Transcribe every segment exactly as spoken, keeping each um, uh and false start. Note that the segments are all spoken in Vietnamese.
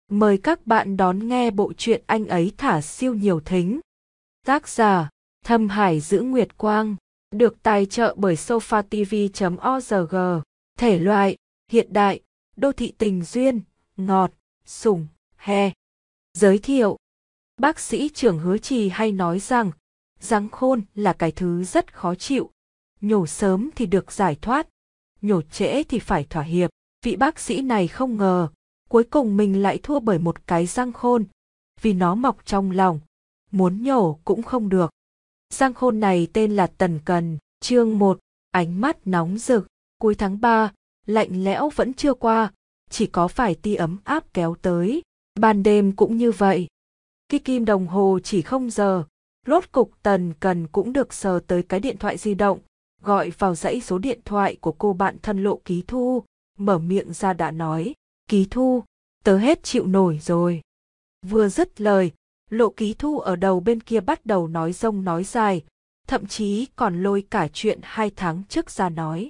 Mời các bạn đón nghe bộ truyện Anh ấy thả siêu nhiều thính. Tác giả Thâm Hải Giữ Nguyệt Quang. Được tài trợ bởi sofatv chấm org. Thể loại hiện đại, đô thị tình duyên, ngọt, sủng, he. Giới thiệu. Bác sĩ trưởng Hứa Trì hay nói rằng răng khôn là cái thứ rất khó chịu. Nhổ sớm thì được giải thoát, nhổ trễ thì phải thỏa hiệp. Vị bác sĩ này không ngờ cuối cùng mình lại thua bởi một cái răng khôn, vì nó mọc trong lòng, muốn nhổ cũng không được. Răng khôn này tên là Tần Cần. Chương một, ánh mắt nóng rực. Cuối tháng ba, lạnh lẽo vẫn chưa qua, chỉ có vài tia ấm áp kéo tới. Ban đêm cũng như vậy. Cái kim đồng hồ chỉ không giờ, rốt cục Tần Cần cũng được sờ tới cái điện thoại di động, gọi vào dãy số điện thoại của cô bạn thân Lộ Ký Thu, mở miệng ra đã nói: Ký Thu, tớ hết chịu nổi rồi. Vừa dứt lời, Lộ Ký Thu ở đầu bên kia bắt đầu nói rông nói dài, thậm chí còn lôi cả chuyện hai tháng trước ra nói.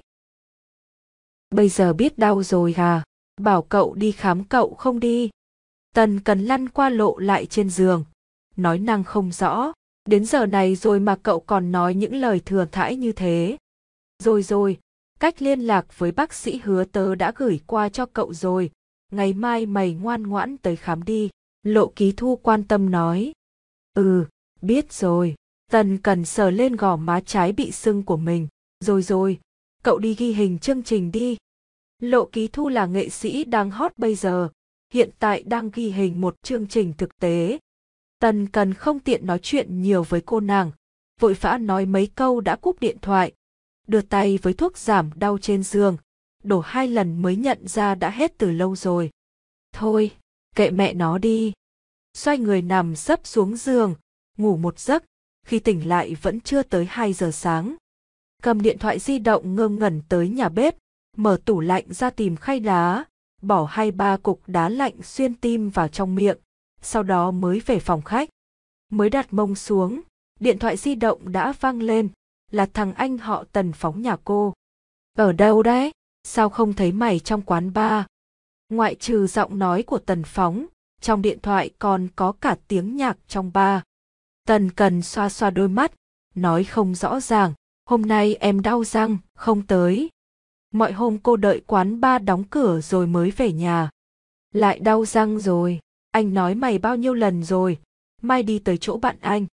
Bây giờ biết đau rồi à? Bảo cậu đi khám cậu không đi. Tần Cần lăn qua lộ lại trên giường, nói năng không rõ. Đến giờ này rồi mà cậu còn nói những lời thừa thãi như thế. Rồi rồi, cách liên lạc với bác sĩ Hứa tớ đã gửi qua cho cậu rồi. Ngày mai mày ngoan ngoãn tới khám đi. Lộ Ký Thu quan tâm nói. Ừ, biết rồi. Tần Cần sờ lên gò má trái bị sưng của mình. Rồi rồi, cậu đi ghi hình chương trình đi. Lộ Ký Thu là nghệ sĩ đang hot bây giờ, hiện tại đang ghi hình một chương trình thực tế. Tần Cần không tiện nói chuyện nhiều với cô nàng, vội vã nói mấy câu đã cúp điện thoại, đưa tay với thuốc giảm đau trên giường, đổ hai lần mới nhận ra đã hết từ lâu rồi. Thôi, kệ mẹ nó đi. Xoay người nằm sấp xuống giường, ngủ một giấc, khi tỉnh lại vẫn chưa tới hai giờ sáng. Cầm điện thoại di động ngơ ngẩn tới nhà bếp, mở tủ lạnh ra tìm khay đá, bỏ hai ba cục đá lạnh xuyên tim vào trong miệng, sau đó mới về phòng khách. Mới đặt mông xuống, điện thoại di động đã vang lên, là thằng anh họ Tần Phóng nhà cô. Ở đâu đấy? Sao không thấy mày trong quán bar? Ngoại trừ giọng nói của Tần Phóng, trong điện thoại còn có cả tiếng nhạc trong bar. Tần Cần xoa xoa đôi mắt, nói không rõ ràng, hôm nay em đau răng, không tới. Mọi hôm cô đợi quán bar đóng cửa rồi mới về nhà. Lại đau răng rồi, anh nói mày bao nhiêu lần rồi, mai đi tới chỗ bạn anh.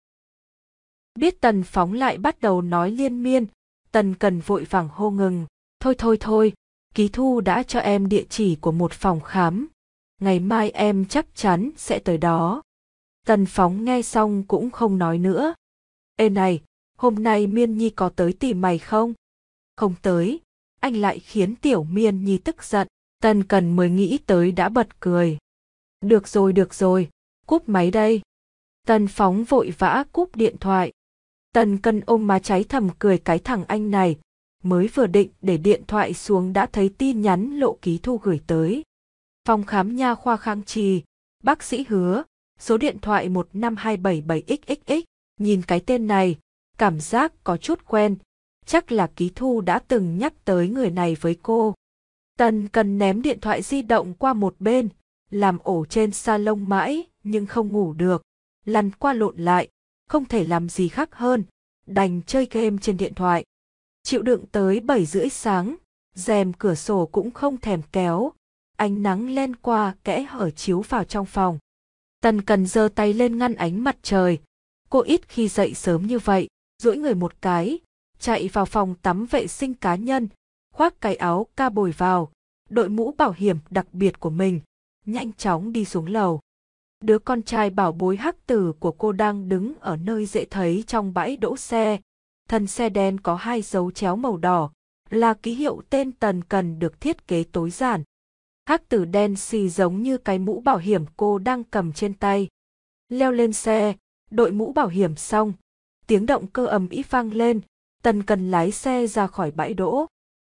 Biết Tần Phóng lại bắt đầu nói liên miên, Tần Cần vội vàng hô ngừng. Thôi thôi thôi, Ký Thu đã cho em địa chỉ của một phòng khám. Ngày mai em chắc chắn sẽ tới đó. Tần Phóng nghe xong cũng không nói nữa. Ê này, hôm nay Miên Nhi có tới tìm mày không? Không tới, anh lại khiến Tiểu Miên Nhi tức giận. Tần Cần mới nghĩ tới đã bật cười. Được rồi được rồi, cúp máy đây. Tần Phóng vội vã cúp điện thoại. Tần Cần ôm má cháy thầm cười cái thằng anh này, mới vừa định để điện thoại xuống đã thấy tin nhắn Lộ Ký Thu gửi tới. Phòng khám nha khoa Khang Trì, bác sĩ Hứa, số điện thoại một năm hai bảy bảy x x x. Nhìn cái tên này, cảm giác có chút quen, chắc là Ký Thu đã từng nhắc tới người này với cô. Tần Cần ném điện thoại di động qua một bên, làm ổ trên salon mãi nhưng không ngủ được, lăn qua lộn lại, không thể làm gì khác hơn, đành chơi game trên điện thoại. Chịu đựng tới bảy rưỡi sáng, rèm cửa sổ cũng không thèm kéo, ánh nắng len qua kẽ hở chiếu vào trong phòng. Tần Cần giơ tay lên ngăn ánh mặt trời, cô ít khi dậy sớm như vậy, duỗi người một cái, chạy vào phòng tắm vệ sinh cá nhân, khoác cái áo ca bồi vào, đội mũ bảo hiểm đặc biệt của mình, nhanh chóng đi xuống lầu. Đứa con trai bảo bối hắc tử của cô đang đứng ở nơi dễ thấy trong bãi đỗ xe, thân xe đen có hai dấu chéo màu đỏ, là ký hiệu tên Tần Cần được thiết kế tối giản. Hắc tử đen xì giống như cái mũ bảo hiểm cô đang cầm trên tay. Leo lên xe, đội mũ bảo hiểm xong, tiếng động cơ ầm ĩ vang lên, Tần Cần lái xe ra khỏi bãi đỗ.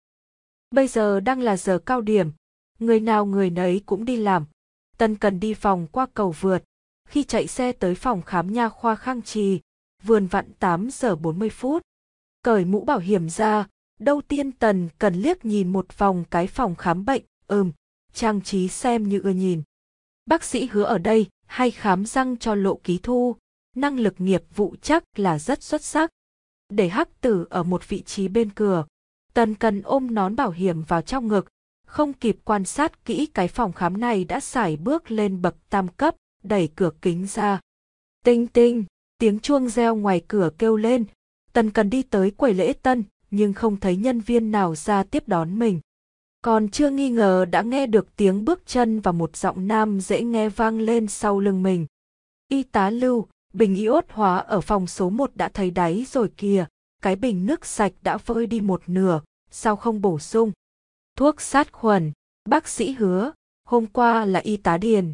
Bây giờ đang là giờ cao điểm, người nào người nấy cũng đi làm. Tần Cần đi vòng qua cầu vượt, khi chạy xe tới phòng khám nha khoa Khang Trì, vườn vặn tám giờ bốn mươi phút. Cởi mũ bảo hiểm ra, đầu tiên Tần Cần liếc nhìn một vòng cái phòng khám bệnh, ừm, trang trí xem như ưa nhìn. Bác sĩ Hứa ở đây hay khám răng cho Lộ Ký Thu, năng lực nghiệp vụ chắc là rất xuất sắc. Để Hắc Tử ở một vị trí bên cửa, Tần Cần ôm nón bảo hiểm vào trong ngực, không kịp quan sát kỹ cái phòng khám này đã sải bước lên bậc tam cấp, đẩy cửa kính ra. Tinh tinh, tiếng chuông reo ngoài cửa kêu lên. Tần Cần đi tới quầy lễ tân, nhưng không thấy nhân viên nào ra tiếp đón mình. Còn chưa nghi ngờ đã nghe được tiếng bước chân và một giọng nam dễ nghe vang lên sau lưng mình. Y tá Lưu, bình iốt hóa ở phòng số một đã thấy đáy rồi kìa, cái bình nước sạch đã vơi đi một nửa, sao không bổ sung? Thuốc sát khuẩn, bác sĩ Hứa, hôm qua là y tá Điền.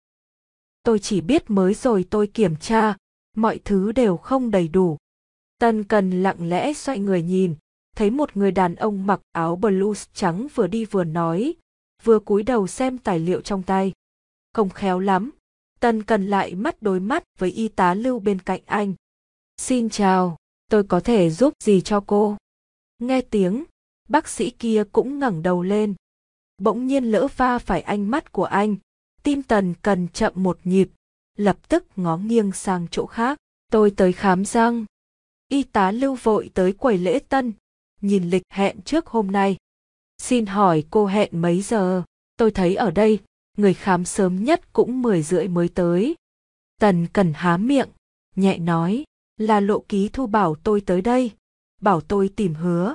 Tôi chỉ biết mới rồi tôi kiểm tra, mọi thứ đều không đầy đủ. Tần Cần lặng lẽ xoay người nhìn, thấy một người đàn ông mặc áo blues trắng vừa đi vừa nói, vừa cúi đầu xem tài liệu trong tay. Không khéo lắm, Tần Cần lại mắt đối mắt với y tá Lưu bên cạnh anh. Xin chào, tôi có thể giúp gì cho cô? Nghe tiếng, bác sĩ kia cũng ngẩng đầu lên. Bỗng nhiên lỡ va phải ánh mắt của anh, tim Tần Cần chậm một nhịp, lập tức ngó nghiêng sang chỗ khác. Tôi tới khám răng. Y tá Lưu vội tới quầy lễ tân, nhìn lịch hẹn trước hôm nay. Xin hỏi cô hẹn mấy giờ? Tôi thấy ở đây, người khám sớm nhất cũng mười rưỡi mới tới. Tần Cần há miệng, nhẹ nói, là Lộ Ký Thu bảo tôi tới đây, bảo tôi tìm Hứa.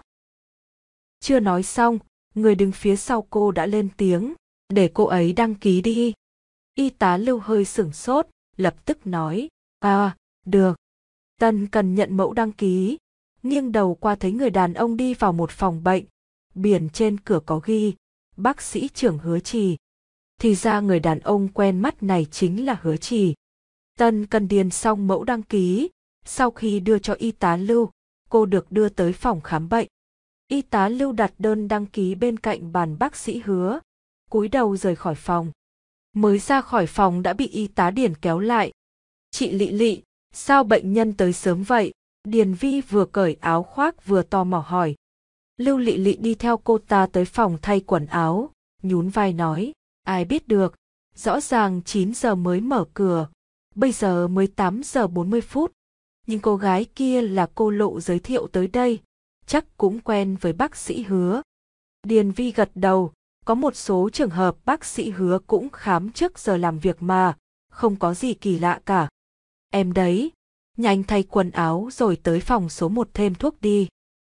Chưa nói xong, người đứng phía sau cô đã lên tiếng, để cô ấy đăng ký đi. Y tá Lưu hơi sửng sốt, lập tức nói, à, được. Tần Cần nhận mẫu đăng ký, nghiêng đầu qua thấy người đàn ông đi vào một phòng bệnh, biển trên cửa có ghi, bác sĩ trưởng Hứa Trì. Thì ra người đàn ông quen mắt này chính là Hứa Trì. Tần Cần điền xong mẫu đăng ký, sau khi đưa cho y tá Lưu, cô được đưa tới phòng khám bệnh. Y tá Lưu đặt đơn đăng ký bên cạnh bàn bác sĩ Hứa, cúi đầu rời khỏi phòng. Mới ra khỏi phòng đã bị y tá Điền kéo lại. Chị Lị Lị, sao bệnh nhân tới sớm vậy? Điền Vi vừa cởi áo khoác vừa tò mò hỏi. Lưu Lị Lị đi theo cô ta tới phòng thay quần áo, nhún vai nói, ai biết được, rõ ràng chín giờ mới mở cửa, bây giờ mới tám giờ bốn mươi phút. Nhưng cô gái kia là cô Lộ giới thiệu tới đây, chắc cũng quen với bác sĩ Hứa. Điền Vi gật đầu, có một số trường hợp bác sĩ Hứa cũng khám trước giờ làm việc mà, không có gì kỳ lạ cả. Em đấy, nhanh thay quần áo rồi tới phòng số một thêm thuốc đi.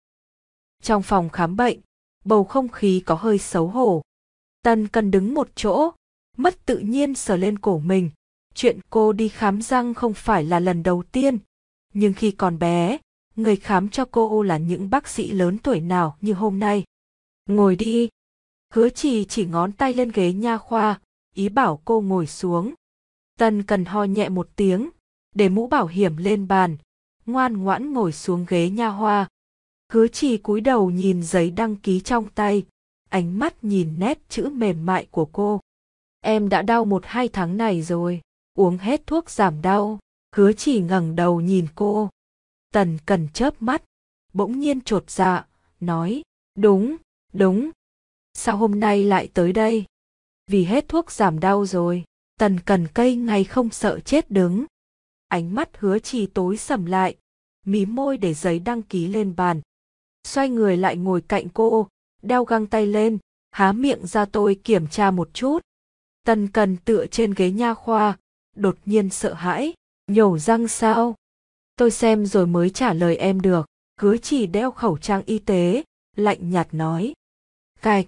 Trong phòng khám bệnh, bầu không khí có hơi xấu hổ. Tần Cần đứng một chỗ, mất tự nhiên sờ lên cổ mình. Chuyện cô đi khám răng không phải là lần đầu tiên, nhưng khi còn bé, người khám cho cô là những bác sĩ lớn tuổi nào như hôm nay. Ngồi đi. Hứa Trì chỉ ngón tay lên ghế nha khoa, ý bảo cô ngồi xuống. Tần Cần ho nhẹ một tiếng, để mũ bảo hiểm lên bàn, ngoan ngoãn ngồi xuống ghế nha khoa. Hứa Trì cúi đầu nhìn giấy đăng ký trong tay, ánh mắt nhìn nét chữ mềm mại của cô. Em đã đau một hai tháng này rồi, uống hết thuốc giảm đau. Hứa Trì ngẩng đầu nhìn cô. Tần Cần chớp mắt, bỗng nhiên chột dạ, nói, đúng, đúng. Sao hôm nay lại tới đây? Vì hết thuốc giảm đau rồi. Tần Cần cây ngày không sợ chết đứng. Ánh mắt Hứa Trì tối sầm lại, mím môi để giấy đăng ký lên bàn. Xoay người lại ngồi cạnh cô, đeo găng tay lên, há miệng ra tôi kiểm tra một chút. Tần Cần tựa trên ghế nha khoa, đột nhiên sợ hãi, nhổ răng sao? Tôi xem rồi mới trả lời em được. Hứa Trì đeo khẩu trang y tế, lạnh nhạt nói. Cạch,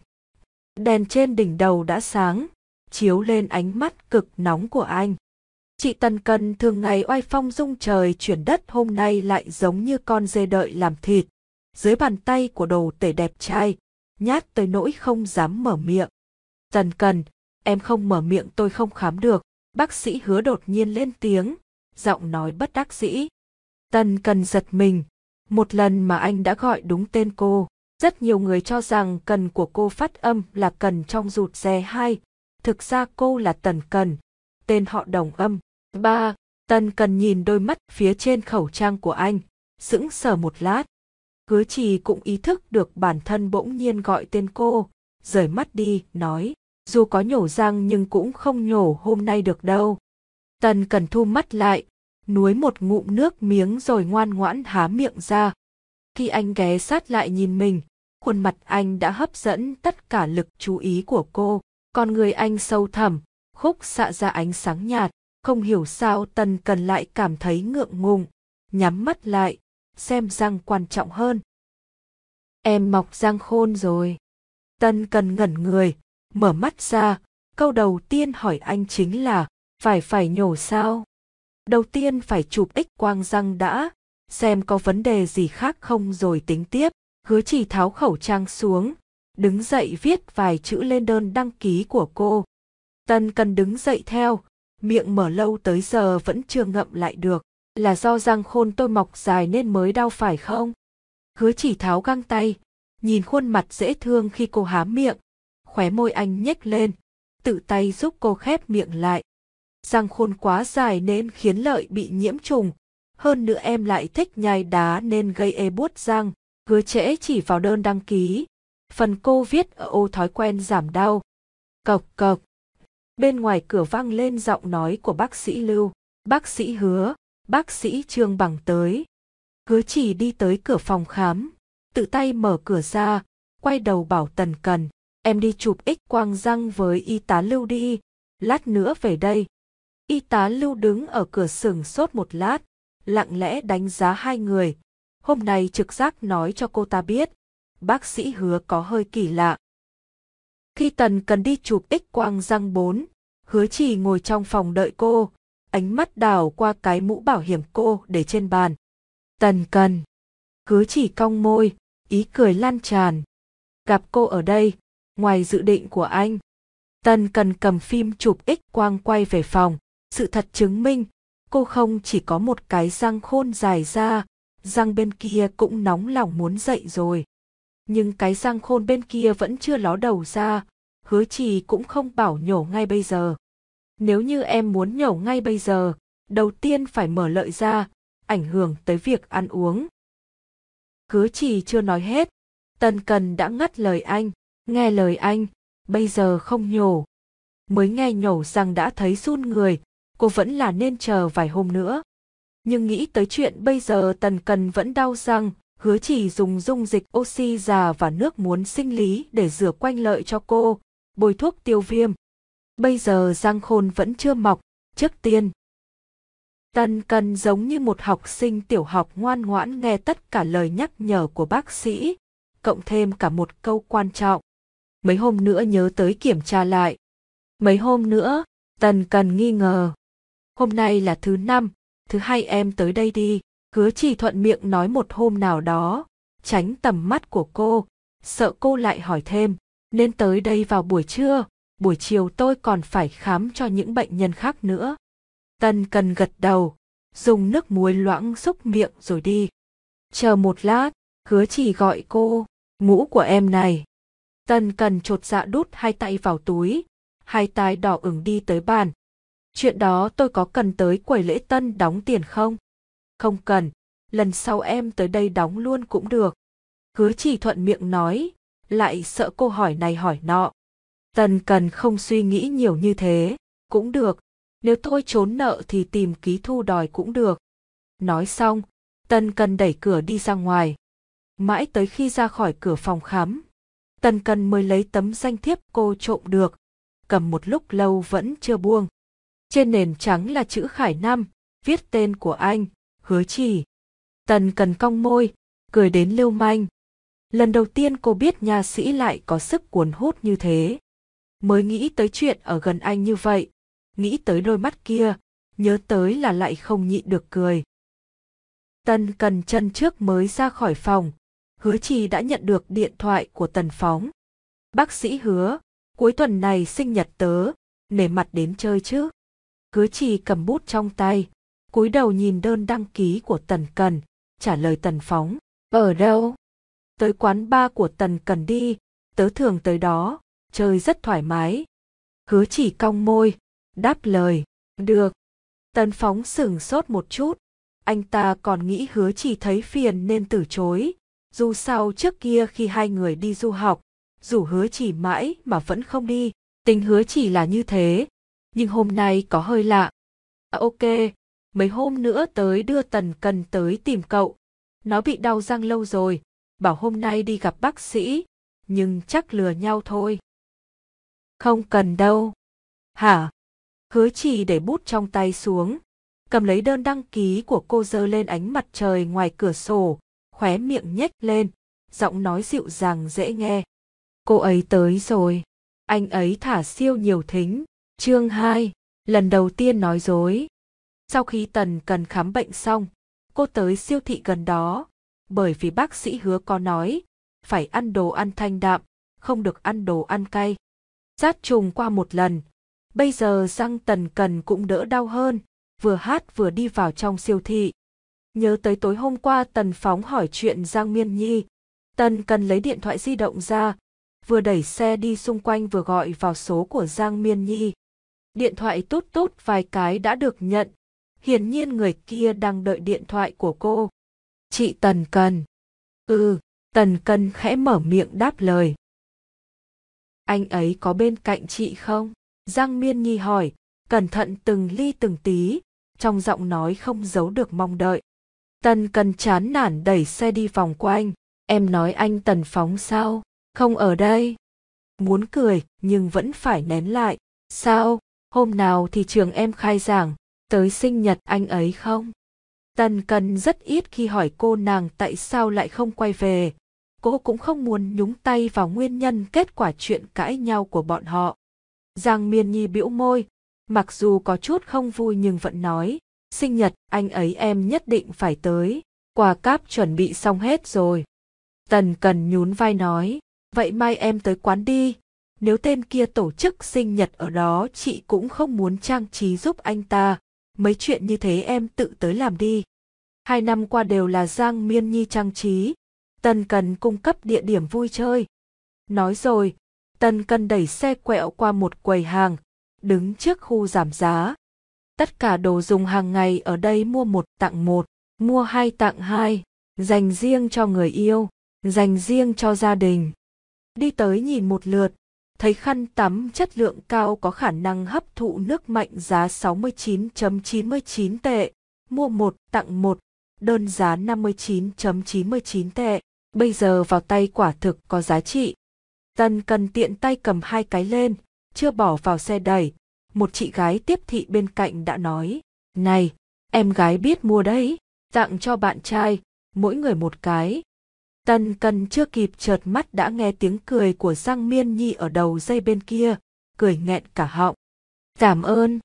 đèn trên đỉnh đầu đã sáng, chiếu lên ánh mắt cực nóng của anh. Chị Tần Cần thường ngày oai phong rung trời chuyển đất hôm nay lại giống như con dê đợi làm thịt, dưới bàn tay của đồ tể đẹp trai, nhát tới nỗi không dám mở miệng. Tần Cần, em không mở miệng tôi không khám được. Bác sĩ Hứa đột nhiên lên tiếng, giọng nói bất đắc dĩ. Tần Cần giật mình, một lần mà anh đã gọi đúng tên cô. Rất nhiều người cho rằng Cần của cô phát âm là Cần trong rụt rè hai, thực ra cô là Tần Cần, tên họ đồng âm. Ba, Tần Cần nhìn đôi mắt phía trên khẩu trang của anh, sững sờ một lát. Hứa Trì cũng ý thức được bản thân bỗng nhiên gọi tên cô, rời mắt đi, nói, Dù có nhổ răng nhưng cũng không nhổ hôm nay được đâu. Tần Cần thu mắt lại, nuốt một ngụm nước miếng rồi ngoan ngoãn há miệng ra. Khi anh ghé sát lại nhìn mình, khuôn mặt anh đã hấp dẫn tất cả lực chú ý của cô. Con người anh sâu thẳm, khúc xạ ra ánh sáng nhạt. Không hiểu sao Tần Cần lại cảm thấy ngượng ngùng, nhắm mắt lại, xem răng quan trọng hơn. Em mọc răng khôn rồi. Tần Cần ngẩn người, mở mắt ra, câu đầu tiên hỏi anh chính là, phải phải nhổ sao? Đầu tiên phải chụp X quang răng đã, xem có vấn đề gì khác không rồi tính tiếp. Hứa Chỉ tháo khẩu trang xuống, đứng dậy viết vài chữ lên đơn đăng ký của cô. Tần Cần đứng dậy theo, miệng mở lâu tới giờ vẫn chưa ngậm lại được. Là do răng khôn tôi mọc dài nên mới đau phải không? Hứa Chỉ tháo găng tay, nhìn khuôn mặt dễ thương khi cô há miệng, khóe môi anh nhếch lên, tự tay giúp cô khép miệng lại. Răng khôn quá dài nên khiến lợi bị nhiễm trùng, hơn nữa em lại thích nhai đá nên gây ê buốt răng. Hứa Trễ chỉ vào đơn đăng ký, phần cô viết ở ô thói quen giảm đau. Cộc cộc. Bên ngoài cửa vang lên giọng nói của bác sĩ Lưu. Bác sĩ Hứa, bác sĩ Trương Bằng tới. Hứa Chỉ đi tới cửa phòng khám, tự tay mở cửa ra, quay đầu bảo Tần Cần, em đi chụp X quang răng với y tá Lưu đi, lát nữa về đây. Y tá Lưu đứng ở cửa sửng sốt một lát, lặng lẽ đánh giá hai người. Hôm nay trực giác nói cho cô ta biết, bác sĩ Hứa có hơi kỳ lạ. Khi Tần Cần đi chụp X quang răng bốn, Hứa Chỉ ngồi trong phòng đợi cô, ánh mắt đảo qua cái mũ bảo hiểm cô để trên bàn. Tần Cần. Hứa Chỉ cong môi, ý cười lan tràn. Gặp cô ở đây, ngoài dự định của anh. Tần Cần cầm phim chụp X quang quay về phòng. Sự thật chứng minh, cô không chỉ có một cái răng khôn dài ra, răng bên kia cũng nóng lòng muốn dậy rồi. Nhưng cái răng khôn bên kia vẫn chưa ló đầu ra, Hứa Chỉ cũng không bảo nhổ ngay bây giờ. Nếu như em muốn nhổ ngay bây giờ, đầu tiên phải mở lợi ra, ảnh hưởng tới việc ăn uống. Hứa Chỉ chưa nói hết, Tần Cần đã ngắt lời anh, nghe lời anh, bây giờ không nhổ. Mới nghe nhổ răng đã thấy run người, cô vẫn là nên chờ vài hôm nữa. Nhưng nghĩ tới chuyện bây giờ Tần Cần vẫn đau răng, Hứa Chỉ dùng dung dịch oxy già và nước muối sinh lý để rửa quanh lợi cho cô, bôi thuốc tiêu viêm. Bây giờ răng khôn vẫn chưa mọc, trước tiên. Tần Cần giống như một học sinh tiểu học ngoan ngoãn nghe tất cả lời nhắc nhở của bác sĩ, cộng thêm cả một câu quan trọng. Mấy hôm nữa nhớ tới kiểm tra lại. Mấy hôm nữa, Tần Cần nghi ngờ. Hôm nay là thứ năm, thứ hai em tới đây đi. Hứa Chỉ thuận miệng nói một hôm nào đó, tránh tầm mắt của cô, sợ cô lại hỏi thêm, nên tới đây vào buổi trưa, buổi chiều tôi còn phải khám cho những bệnh nhân khác nữa. Tần Cần gật đầu, dùng nước muối loãng xúc miệng rồi đi. Chờ một lát, Hứa Chỉ gọi cô, mũ của em này. Tần Cần chột dạ đút hai tay vào túi, hai tay đỏ ửng đi tới bàn. Chuyện đó tôi có cần tới quầy lễ tân đóng tiền không? Không cần, lần sau em tới đây đóng luôn cũng được. Hứa Chỉ thuận miệng nói, lại sợ cô hỏi này hỏi nọ. Tần Cần không suy nghĩ nhiều như thế, cũng được, nếu tôi trốn nợ thì tìm ký thu đòi cũng được. Nói xong, Tần Cần đẩy cửa đi ra ngoài. Mãi tới khi ra khỏi cửa phòng khám, Tần Cần mới lấy tấm danh thiếp cô trộm được, cầm một lúc lâu vẫn chưa buông. Trên nền trắng là chữ Khải Năm, viết tên của anh, Hứa Chỉ. Tần Cần cong môi, cười đến lưu manh. Lần đầu tiên cô biết nha sĩ lại có sức cuốn hút như thế. Mới nghĩ tới chuyện ở gần anh như vậy, nghĩ tới đôi mắt kia, nhớ tới là lại không nhịn được cười. Tần Cần chân trước mới ra khỏi phòng, Hứa Chỉ đã nhận được điện thoại của Tần Phóng. Bác sĩ Hứa, cuối tuần này sinh nhật tớ, nể mặt đến chơi chứ. Hứa Chỉ cầm bút trong tay, cúi đầu nhìn đơn đăng ký của Tần Cần, trả lời Tần Phóng. Ở đâu? Tới quán bar của Tần Cần đi, tớ thường tới đó, chơi rất thoải mái. Hứa Chỉ cong môi, đáp lời, được. Tần Phóng sửng sốt một chút, anh ta còn nghĩ Hứa Chỉ thấy phiền nên từ chối. Dù sao trước kia khi hai người đi du học, rủ Hứa Chỉ mãi mà vẫn không đi. Tình hứa chỉ là như thế, nhưng hôm nay có hơi lạ. À, ok, mấy hôm nữa tới đưa Tần Cần tới tìm cậu. Nó bị đau răng lâu rồi, bảo hôm nay đi gặp bác sĩ, nhưng chắc lừa nhau thôi. Không cần đâu. Hả? Hứa chỉ để bút trong tay xuống, cầm lấy đơn đăng ký của cô giơ lên ánh mặt trời ngoài cửa sổ, khóe miệng nhếch lên, giọng nói dịu dàng dễ nghe. Cô ấy tới rồi. Anh ấy thả siêu nhiều thính. Chương hai, lần đầu tiên nói dối. Sau khi Tần Cần khám bệnh xong, cô tới siêu thị gần đó, bởi vì bác sĩ hứa có nói, phải ăn đồ ăn thanh đạm, không được ăn đồ ăn cay. Sát trùng qua một lần, bây giờ răng Tần Cần cũng đỡ đau hơn, vừa hát vừa đi vào trong siêu thị. Nhớ tới tối hôm qua Tần Phóng hỏi chuyện Giang Miên Nhi, Tần Cần lấy điện thoại di động ra, vừa đẩy xe đi xung quanh vừa gọi vào số của Giang Miên Nhi. Điện thoại tút tút vài cái đã được nhận, hiển nhiên người kia đang đợi điện thoại của cô. Chị Tần Cần. Ừ, Tần Cần khẽ mở miệng đáp lời. Anh ấy có bên cạnh chị không? Giang Miên Nhi hỏi, cẩn thận từng ly từng tí, trong giọng nói không giấu được mong đợi. Tần Cần chán nản đẩy xe đi vòng quanh. Em nói anh Tần Phóng sao? Không ở đây. Muốn cười nhưng vẫn phải nén lại. Sao? Hôm nào thì trường em khai giảng, tới sinh nhật anh ấy không? Tần Cần rất ít khi hỏi cô nàng tại sao lại không quay về. Cô cũng không muốn nhúng tay vào nguyên nhân kết quả chuyện cãi nhau của bọn họ. Giang Miên Nhi bĩu môi, mặc dù có chút không vui nhưng vẫn nói, sinh nhật anh ấy em nhất định phải tới, quà cáp chuẩn bị xong hết rồi. Tần Cần nhún vai nói, vậy mai em tới quán đi, nếu tên kia tổ chức sinh nhật ở đó chị cũng không muốn trang trí giúp anh ta, mấy chuyện như thế em tự tới làm đi. Hai năm qua đều là Giang Miên Nhi trang trí, Tần Cần cung cấp địa điểm vui chơi. Nói rồi, Tần Cần đẩy xe quẹo qua một quầy hàng, đứng trước khu giảm giá. Tất cả đồ dùng hàng ngày ở đây mua một tặng một, mua hai tặng hai, dành riêng cho người yêu, dành riêng cho gia đình. Đi tới nhìn một lượt, thấy khăn tắm chất lượng cao có khả năng hấp thụ nước mạnh giá sáu mươi chín phẩy chín mươi chín tệ, mua một tặng một, đơn giá năm mươi chín phẩy chín mươi chín tệ, bây giờ vào tay quả thực có giá trị. Tần Cần tiện tay cầm hai cái lên, chưa bỏ vào xe đẩy, một chị gái tiếp thị bên cạnh đã nói, này, em gái biết mua đấy, tặng cho bạn trai, mỗi người một cái. Tần Cần chưa kịp chợt mắt đã nghe tiếng cười của Giang Miên Nhi ở đầu dây bên kia, cười nghẹn cả họng. Cảm ơn.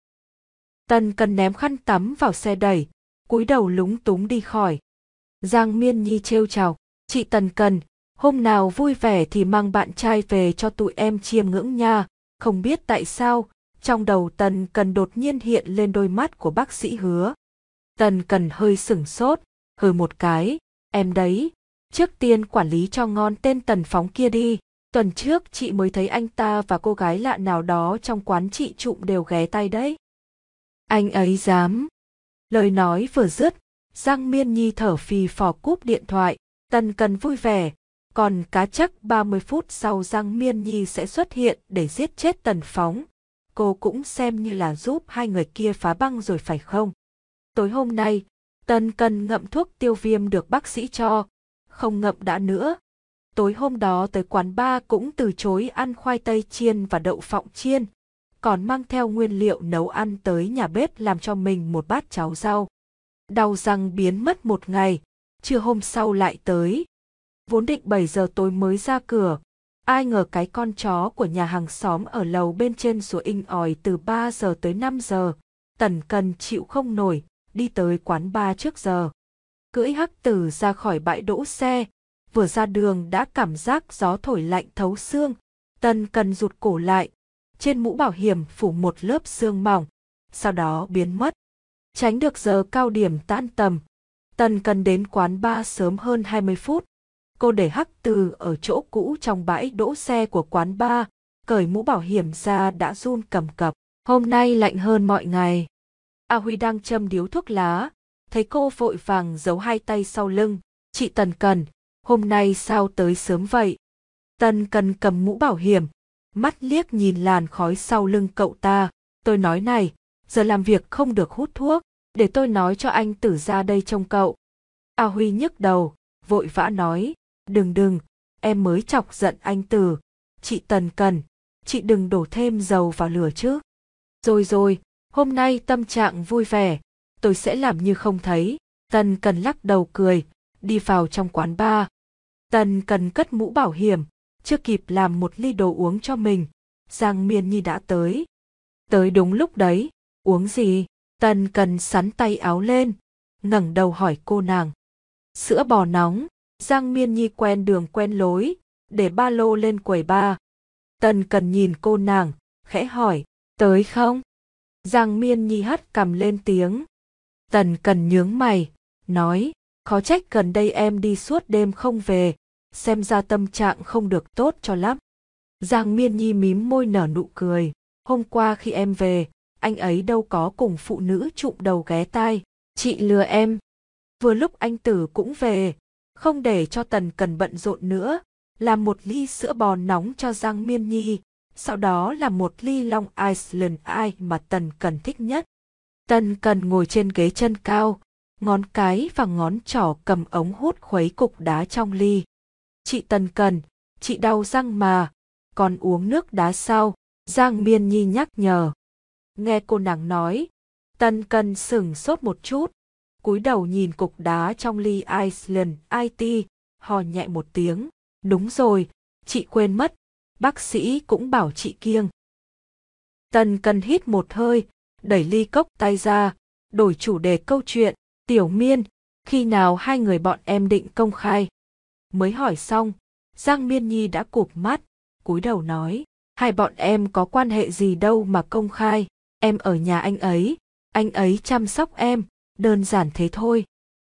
Tần Cần ném khăn tắm vào xe đẩy, cúi đầu lúng túng đi khỏi. Giang Miên Nhi trêu chọc, chị Tần Cần, hôm nào vui vẻ thì mang bạn trai về cho tụi em chiêm ngưỡng nha. Không biết tại sao, trong đầu Tần Cần đột nhiên hiện lên đôi mắt của bác sĩ Hứa. Tần Cần hơi sửng sốt, hừ một cái, em đấy, trước tiên quản lý cho ngon tên Tần Phóng kia đi. Tuần trước chị mới thấy anh ta và cô gái lạ nào đó trong quán chị trụm đều ghé tay đấy. Anh ấy dám. Lời nói vừa dứt, Giang Miên Nhi thở phì phò cúp điện thoại. Tần Cần vui vẻ, còn cá chắc ba mươi phút sau Giang Miên Nhi sẽ xuất hiện để giết chết Tần Phóng. Cô cũng xem như là giúp hai người kia phá băng rồi phải không? Tối hôm nay, Tần Cần ngậm thuốc tiêu viêm được bác sĩ cho, không ngậm đã nữa. Tối hôm đó tới quán bar cũng từ chối ăn khoai tây chiên và đậu phộng chiên, còn mang theo nguyên liệu nấu ăn tới nhà bếp làm cho mình một bát cháo rau. Đau răng biến mất một ngày, trưa hôm sau lại tới. Vốn định bảy giờ tối mới ra cửa, ai ngờ cái con chó của nhà hàng xóm ở lầu bên trên sủa inh ỏi từ ba giờ tới năm giờ. Tần Cần chịu không nổi, đi tới quán bar trước giờ. Cưỡi hắc tử ra khỏi bãi đỗ xe, vừa ra đường đã cảm giác gió thổi lạnh thấu xương. Tần Cần rụt cổ lại, trên mũ bảo hiểm phủ một lớp sương mỏng, sau đó biến mất. Tránh được giờ cao điểm tan tầm, Tần Cần đến quán bar sớm hơn hai mươi phút. Cô để hắc tử ở chỗ cũ trong bãi đỗ xe của quán bar, cởi mũ bảo hiểm ra đã run cầm cập. Hôm nay lạnh hơn mọi ngày. A Huy đang châm điếu thuốc lá, thấy cô vội vàng giấu hai tay sau lưng. Chị Tần Cần, hôm nay sao tới sớm vậy? Tần Cần cầm mũ bảo hiểm, mắt liếc nhìn làn khói sau lưng cậu ta. Tôi nói này, giờ làm việc không được hút thuốc, để tôi nói cho anh Tử ra đây trông cậu. A Huy nhức đầu, vội vã nói, đừng đừng, em mới chọc giận anh Tử. Chị Tần Cần, chị đừng đổ thêm dầu vào lửa chứ. Rồi rồi, hôm nay tâm trạng vui vẻ, tôi sẽ làm như không thấy. Tần Cần lắc đầu cười, đi vào trong quán bar. Tần Cần cất mũ bảo hiểm, chưa kịp làm một ly đồ uống cho mình, Giang Miên Nhi đã tới. Tới đúng lúc đấy, uống gì? Tần Cần sắn tay áo lên, ngẩng đầu hỏi cô nàng. Sữa bò nóng. Giang Miên Nhi quen đường quen lối, để ba lô lên quầy bar. Tần Cần nhìn cô nàng, khẽ hỏi, tới không? Giang Miên Nhi hất cằm lên tiếng. Tần Cần nhướng mày, nói, khó trách gần đây em đi suốt đêm không về, xem ra tâm trạng không được tốt cho lắm. Giang Miên Nhi mím môi nở nụ cười, hôm qua khi em về, anh ấy đâu có cùng phụ nữ trụm đầu ghé tai, chị lừa em. Vừa lúc anh Tử cũng về, không để cho Tần Cần bận rộn nữa, làm một ly sữa bò nóng cho Giang Miên Nhi, sau đó là một ly Long Island Iced mà Tần Cần thích nhất. Tần Cần ngồi trên ghế chân cao, ngón cái và ngón trỏ cầm ống hút khuấy cục đá trong ly. Chị Tần Cần, chị đau răng mà, còn uống nước đá sao? Giang Miên Nhi nhắc nhở. Nghe cô nàng nói, Tần Cần sửng sốt một chút, cúi đầu nhìn cục đá trong ly Iceland i tê, hò nhẹ một tiếng. Đúng rồi, chị quên mất, bác sĩ cũng bảo chị kiêng. Tần Cần hít một hơi, đẩy ly cốc tay ra, đổi chủ đề câu chuyện. Tiểu Miên, khi nào hai người bọn em định công khai? Mới hỏi xong, Giang Miên Nhi đã cụp mắt, cúi đầu nói, hai bọn em có quan hệ gì đâu mà công khai, em ở nhà anh ấy, anh ấy chăm sóc em, đơn giản thế thôi.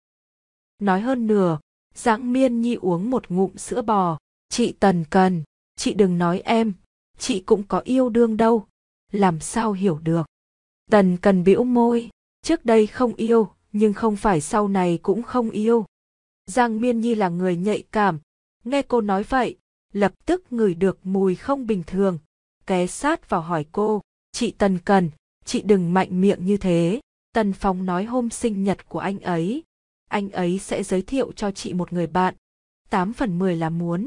Nói hơn nửa, Giang Miên Nhi uống một ngụm sữa bò. Chị Tần Cần, chị đừng nói em, chị cũng có yêu đương đâu, làm sao hiểu được. Tần Cần bĩu môi, trước đây không yêu, nhưng không phải sau này cũng không yêu. Giang Miên Nhi là người nhạy cảm, nghe cô nói vậy, lập tức ngửi được mùi không bình thường, ghé sát vào hỏi cô, chị Tần Cần, chị đừng mạnh miệng như thế. Tần Phong nói hôm sinh nhật của anh ấy, anh ấy sẽ giới thiệu cho chị một người bạn, tám phần mười là muốn.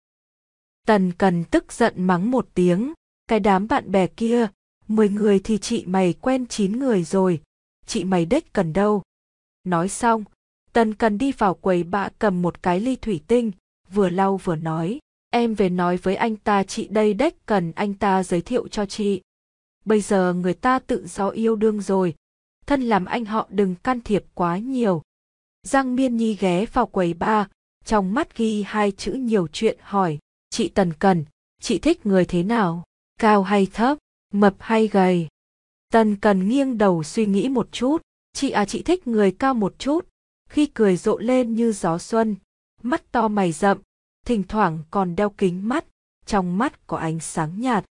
Tần Cần tức giận mắng một tiếng, cái đám bạn bè kia, mười người thì chị mày quen chín người rồi, chị mày đếch cần đâu. Nói xong, Tần Cần đi vào quầy bạ cầm một cái ly thủy tinh, vừa lau vừa nói, em về nói với anh ta chị đây đếch cần anh ta giới thiệu cho chị. Bây giờ người ta tự do yêu đương rồi, thân làm anh họ đừng can thiệp quá nhiều. Giang Miên Nhi ghé vào quầy bar, trong mắt ghi hai chữ nhiều chuyện hỏi, chị Tần Cần, chị thích người thế nào, cao hay thấp, mập hay gầy? Tần Cần nghiêng đầu suy nghĩ một chút, chị à chị thích người cao một chút, khi cười rộ lên như gió xuân, mắt to mày rậm, thỉnh thoảng còn đeo kính mắt, trong mắt có ánh sáng nhạt.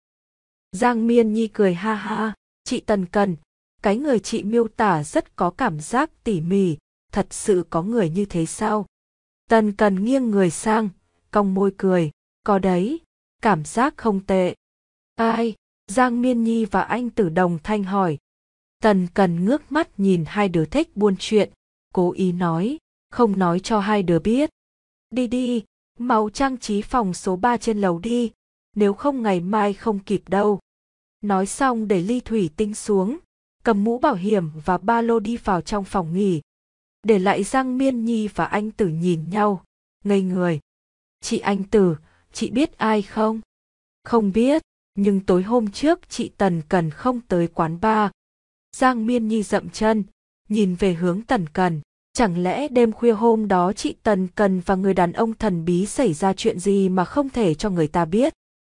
Giang Miên Nhi cười ha ha, chị Tần Cần, cái người chị miêu tả rất có cảm giác tỉ mỉ, thật sự có người như thế sao? Tần Cần nghiêng người sang, cong môi cười, có đấy, cảm giác không tệ. Ai? Giang Miên Nhi và anh Tử đồng thanh hỏi. Tần Cần ngước mắt nhìn hai đứa thích buôn chuyện, cố ý nói, không nói cho hai đứa biết. Đi đi, mau trang trí phòng số ba trên lầu đi, nếu không ngày mai không kịp đâu. Nói xong để ly thủy tinh xuống, cầm mũ bảo hiểm và ba lô đi vào trong phòng nghỉ. Để lại Giang Miên Nhi và anh Tử nhìn nhau, ngây người. Chị anh Tử, chị biết ai không? Không biết, nhưng tối hôm trước chị Tần Cần không tới quán bar. Giang Miên Nhi dậm chân, nhìn về hướng Tần Cần. Chẳng lẽ đêm khuya hôm đó chị Tần Cần và người đàn ông thần bí xảy ra chuyện gì mà không thể cho người ta biết?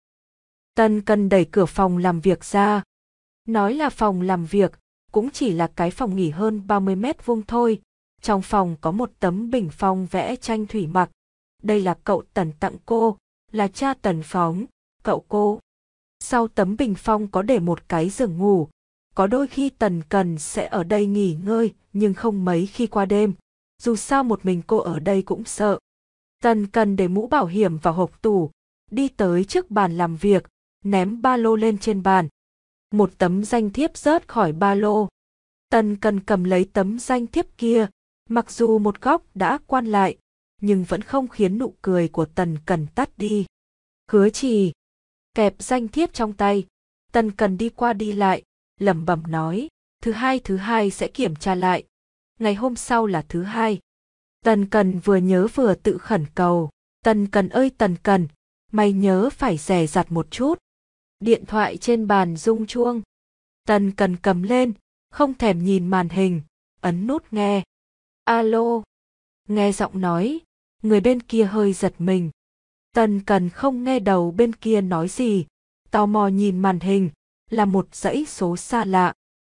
Tần Cần đẩy cửa phòng làm việc ra. Nói là phòng làm việc, cũng chỉ là cái phòng nghỉ hơn ba mươi mét vuông thôi. Trong phòng có một tấm bình phong vẽ tranh thủy mặc. Đây là cậu Tần tặng cô, là cha Tần phóng, cậu cô. Sau tấm bình phong có để một cái giường ngủ. Có đôi khi Tần Cần sẽ ở đây nghỉ ngơi, nhưng không mấy khi qua đêm. Dù sao một mình cô ở đây cũng sợ. Tần Cần để mũ bảo hiểm vào hộp tủ, đi tới trước bàn làm việc, ném ba lô lên trên bàn. Một tấm danh thiếp rớt khỏi ba lô. Tần Cần cầm lấy tấm danh thiếp kia, mặc dù một góc đã quan lại, nhưng vẫn không khiến nụ cười của Tần Cần tắt đi. Hứa Trì kẹp danh thiếp trong tay, Tần Cần đi qua đi lại, lẩm bẩm nói, thứ hai thứ hai sẽ kiểm tra lại. Ngày hôm sau là thứ hai. Tần Cần vừa nhớ vừa tự khẩn cầu, Tần Cần ơi Tần Cần, mày nhớ phải dè dặt một chút. Điện thoại trên bàn rung chuông. Tần Cần cầm lên, không thèm nhìn màn hình, ấn nút nghe. Alo. Nghe giọng nói, người bên kia hơi giật mình. Tần Cần không nghe đầu bên kia nói gì, tò mò nhìn màn hình, là một dãy số xa lạ.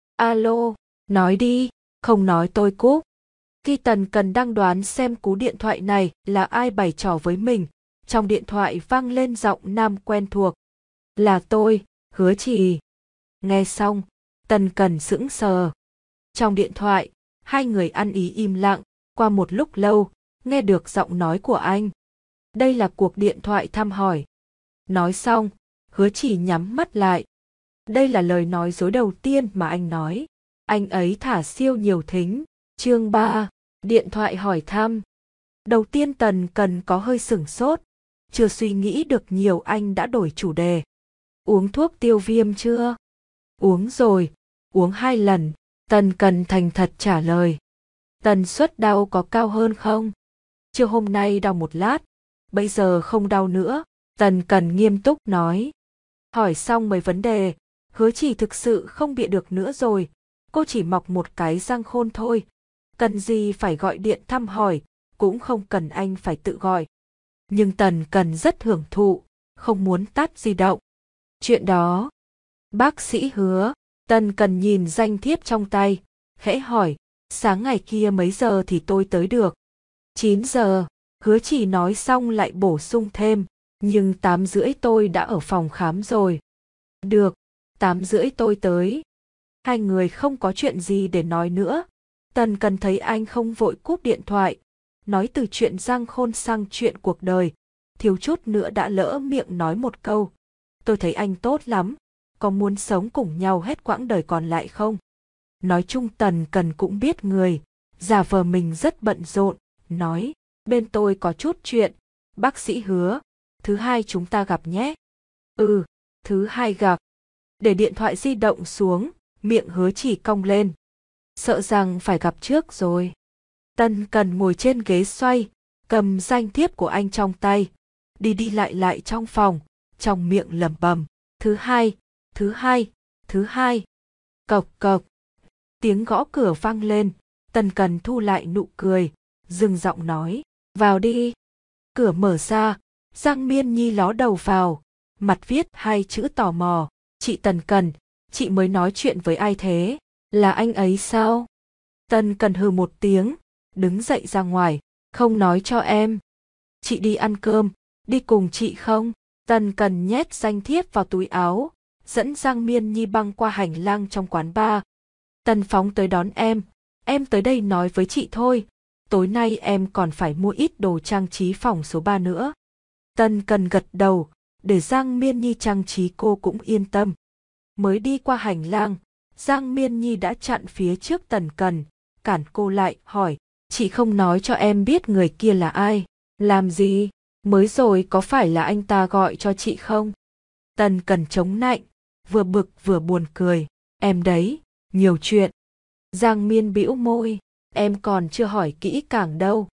Alo, nói đi, không nói tôi cúp. Khi Tần Cần đang đoán xem cú điện thoại này là ai bày trò với mình, trong điện thoại vang lên giọng nam quen thuộc. Là tôi, Hứa Trì. Nghe xong, Tần Cần sững sờ. Trong điện thoại, hai người ăn ý im lặng, qua một lúc lâu, nghe được giọng nói của anh. Đây là cuộc điện thoại thăm hỏi. Nói xong, Hứa Trì nhắm mắt lại. Đây là lời nói dối đầu tiên mà anh nói. Anh ấy thả siêu nhiều thính. Chương ba, điện thoại hỏi thăm. Đầu tiên Tần Cần có hơi sửng sốt. Chưa suy nghĩ được nhiều anh đã đổi chủ đề. Uống thuốc tiêu viêm chưa? Uống rồi, uống hai lần. Tần Cần thành thật trả lời. Tần suất đau có cao hơn không? Chưa, hôm nay đau một lát, bây giờ không đau nữa. Tần Cần nghiêm túc nói. Hỏi xong mấy vấn đề, Hứa Trì thực sự không bịa được nữa rồi. Cô chỉ mọc một cái răng khôn thôi. Cần gì phải gọi điện thăm hỏi, cũng không cần anh phải tự gọi. Nhưng Tần Cần rất hưởng thụ, không muốn tắt di động. Chuyện đó. Bác sĩ Hứa. Tần Cần nhìn danh thiếp trong tay, khẽ hỏi, sáng ngày kia mấy giờ thì tôi tới được? chín giờ. Hứa Trì nói xong lại bổ sung thêm, nhưng tám rưỡi tôi đã ở phòng khám rồi. Được, tám rưỡi tôi tới. Hai người không có chuyện gì để nói nữa. Tần Cần thấy anh không vội cúp điện thoại, nói từ chuyện răng khôn sang chuyện cuộc đời, thiếu chút nữa đã lỡ miệng nói một câu. Tôi thấy anh tốt lắm, có muốn sống cùng nhau hết quãng đời còn lại không? Nói chung Tần Cần cũng biết người, giả vờ mình rất bận rộn, nói, bên tôi có chút chuyện, bác sĩ Hứa, thứ hai chúng ta gặp nhé. Ừ, thứ hai gặp. Để điện thoại di động xuống, miệng Hứa Trì cong lên. Sợ rằng phải gặp trước rồi. Tần Cần ngồi trên ghế xoay, cầm danh thiếp của anh trong tay, đi đi lại lại trong phòng, trong miệng lẩm bẩm, thứ hai, thứ hai, thứ hai. Cộc cộc. Tiếng gõ cửa vang lên, Tần Cần thu lại nụ cười, dừng giọng nói, vào đi. Cửa mở ra, Giang Miên Nhi ló đầu vào, mặt viết hai chữ tò mò. Chị Tần Cần, chị mới nói chuyện với ai thế? Là anh ấy sao? Tần Cần hừ một tiếng, đứng dậy ra ngoài, không nói cho em. Chị đi ăn cơm, đi cùng chị không? Tần Cần nhét danh thiếp vào túi áo, dẫn Giang Miên Nhi băng qua hành lang trong quán bar. Tần Phóng tới đón em, em tới đây nói với chị thôi, tối nay em còn phải mua ít đồ trang trí phòng số ba nữa. Tần Cần gật đầu, để Giang Miên Nhi trang trí cô cũng yên tâm. Mới đi qua hành lang, Giang Miên Nhi đã chặn phía trước Tần Cần, cản cô lại, hỏi, chị không nói cho em biết người kia là ai? Làm gì? Mới rồi có phải là anh ta gọi cho chị không? Tần Cần chống nạnh, vừa bực vừa buồn cười, em đấy, nhiều chuyện. Giang Miên bĩu môi, em còn chưa hỏi kỹ càng đâu.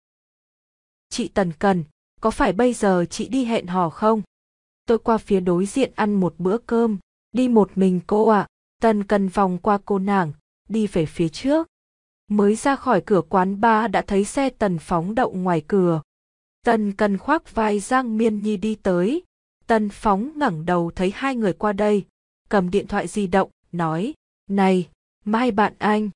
Chị Tần Cần, có phải bây giờ chị đi hẹn hò không? Tôi qua phía đối diện ăn một bữa cơm, đi một mình cô ạ. À. Tần Cần vòng qua cô nàng, đi về phía trước. Mới ra khỏi cửa quán bar đã thấy xe Tần Phóng đậu ngoài cửa. Tần Cần khoác vai Giang Miên Nhi đi tới. Tần Phóng ngẩng đầu thấy hai người qua đây, cầm điện thoại di động, nói, này, mai bạn anh.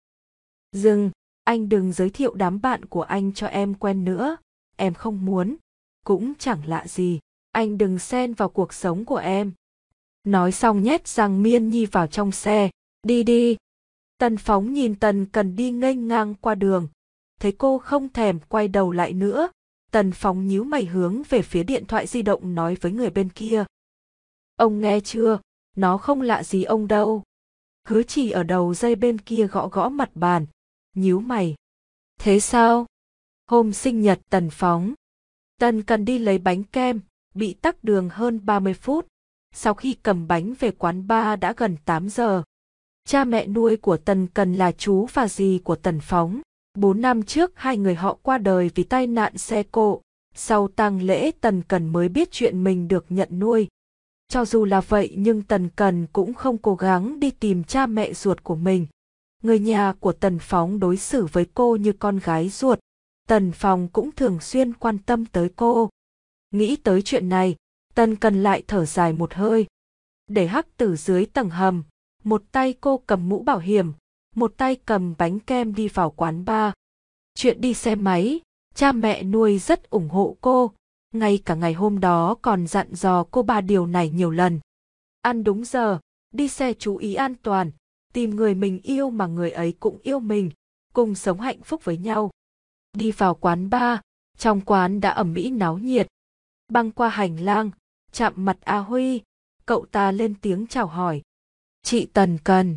Dừng, anh đừng giới thiệu đám bạn của anh cho em quen nữa, em không muốn, cũng chẳng lạ gì, anh đừng xen vào cuộc sống của em. Nói xong nhét Giang Miên Nhi vào trong xe, đi đi. Tần Phóng nhìn Tần Cần đi nghênh ngang qua đường, thấy cô không thèm quay đầu lại nữa, Tần Phóng nhíu mày hướng về phía điện thoại di động nói với người bên kia. Ông nghe chưa, nó không lạ gì ông đâu. Hứa Trì ở đầu dây bên kia gõ gõ mặt bàn, nhíu mày. Thế sao? Hôm sinh nhật Tần Phóng, Tần Cần đi lấy bánh kem, bị tắc đường hơn ba mươi phút. Sau khi cầm bánh về quán bar đã gần tám giờ. Cha mẹ nuôi của Tần Cần là chú và dì của Tần Phóng. Bốn năm trước hai người họ qua đời vì tai nạn xe cộ. Sau tang lễ Tần Cần mới biết chuyện mình được nhận nuôi. Cho dù là vậy nhưng Tần Cần cũng không cố gắng đi tìm cha mẹ ruột của mình. Người nhà của Tần Phóng đối xử với cô như con gái ruột. Tần Phóng cũng thường xuyên quan tâm tới cô. Nghĩ tới chuyện này, Tần Cần lại thở dài một hơi. Để Hắc Tử dưới tầng hầm, một tay cô cầm mũ bảo hiểm, một tay cầm bánh kem đi vào quán bar. Chuyện đi xe máy, cha mẹ nuôi rất ủng hộ cô, ngay cả ngày hôm đó còn dặn dò cô ba điều này nhiều lần. Ăn đúng giờ, đi xe chú ý an toàn, tìm người mình yêu mà người ấy cũng yêu mình, cùng sống hạnh phúc với nhau. Đi vào quán bar, trong quán đã ầm ĩ náo nhiệt. Băng qua hành lang, chạm mặt A Huy, cậu ta lên tiếng chào hỏi. Chị Tần Cần.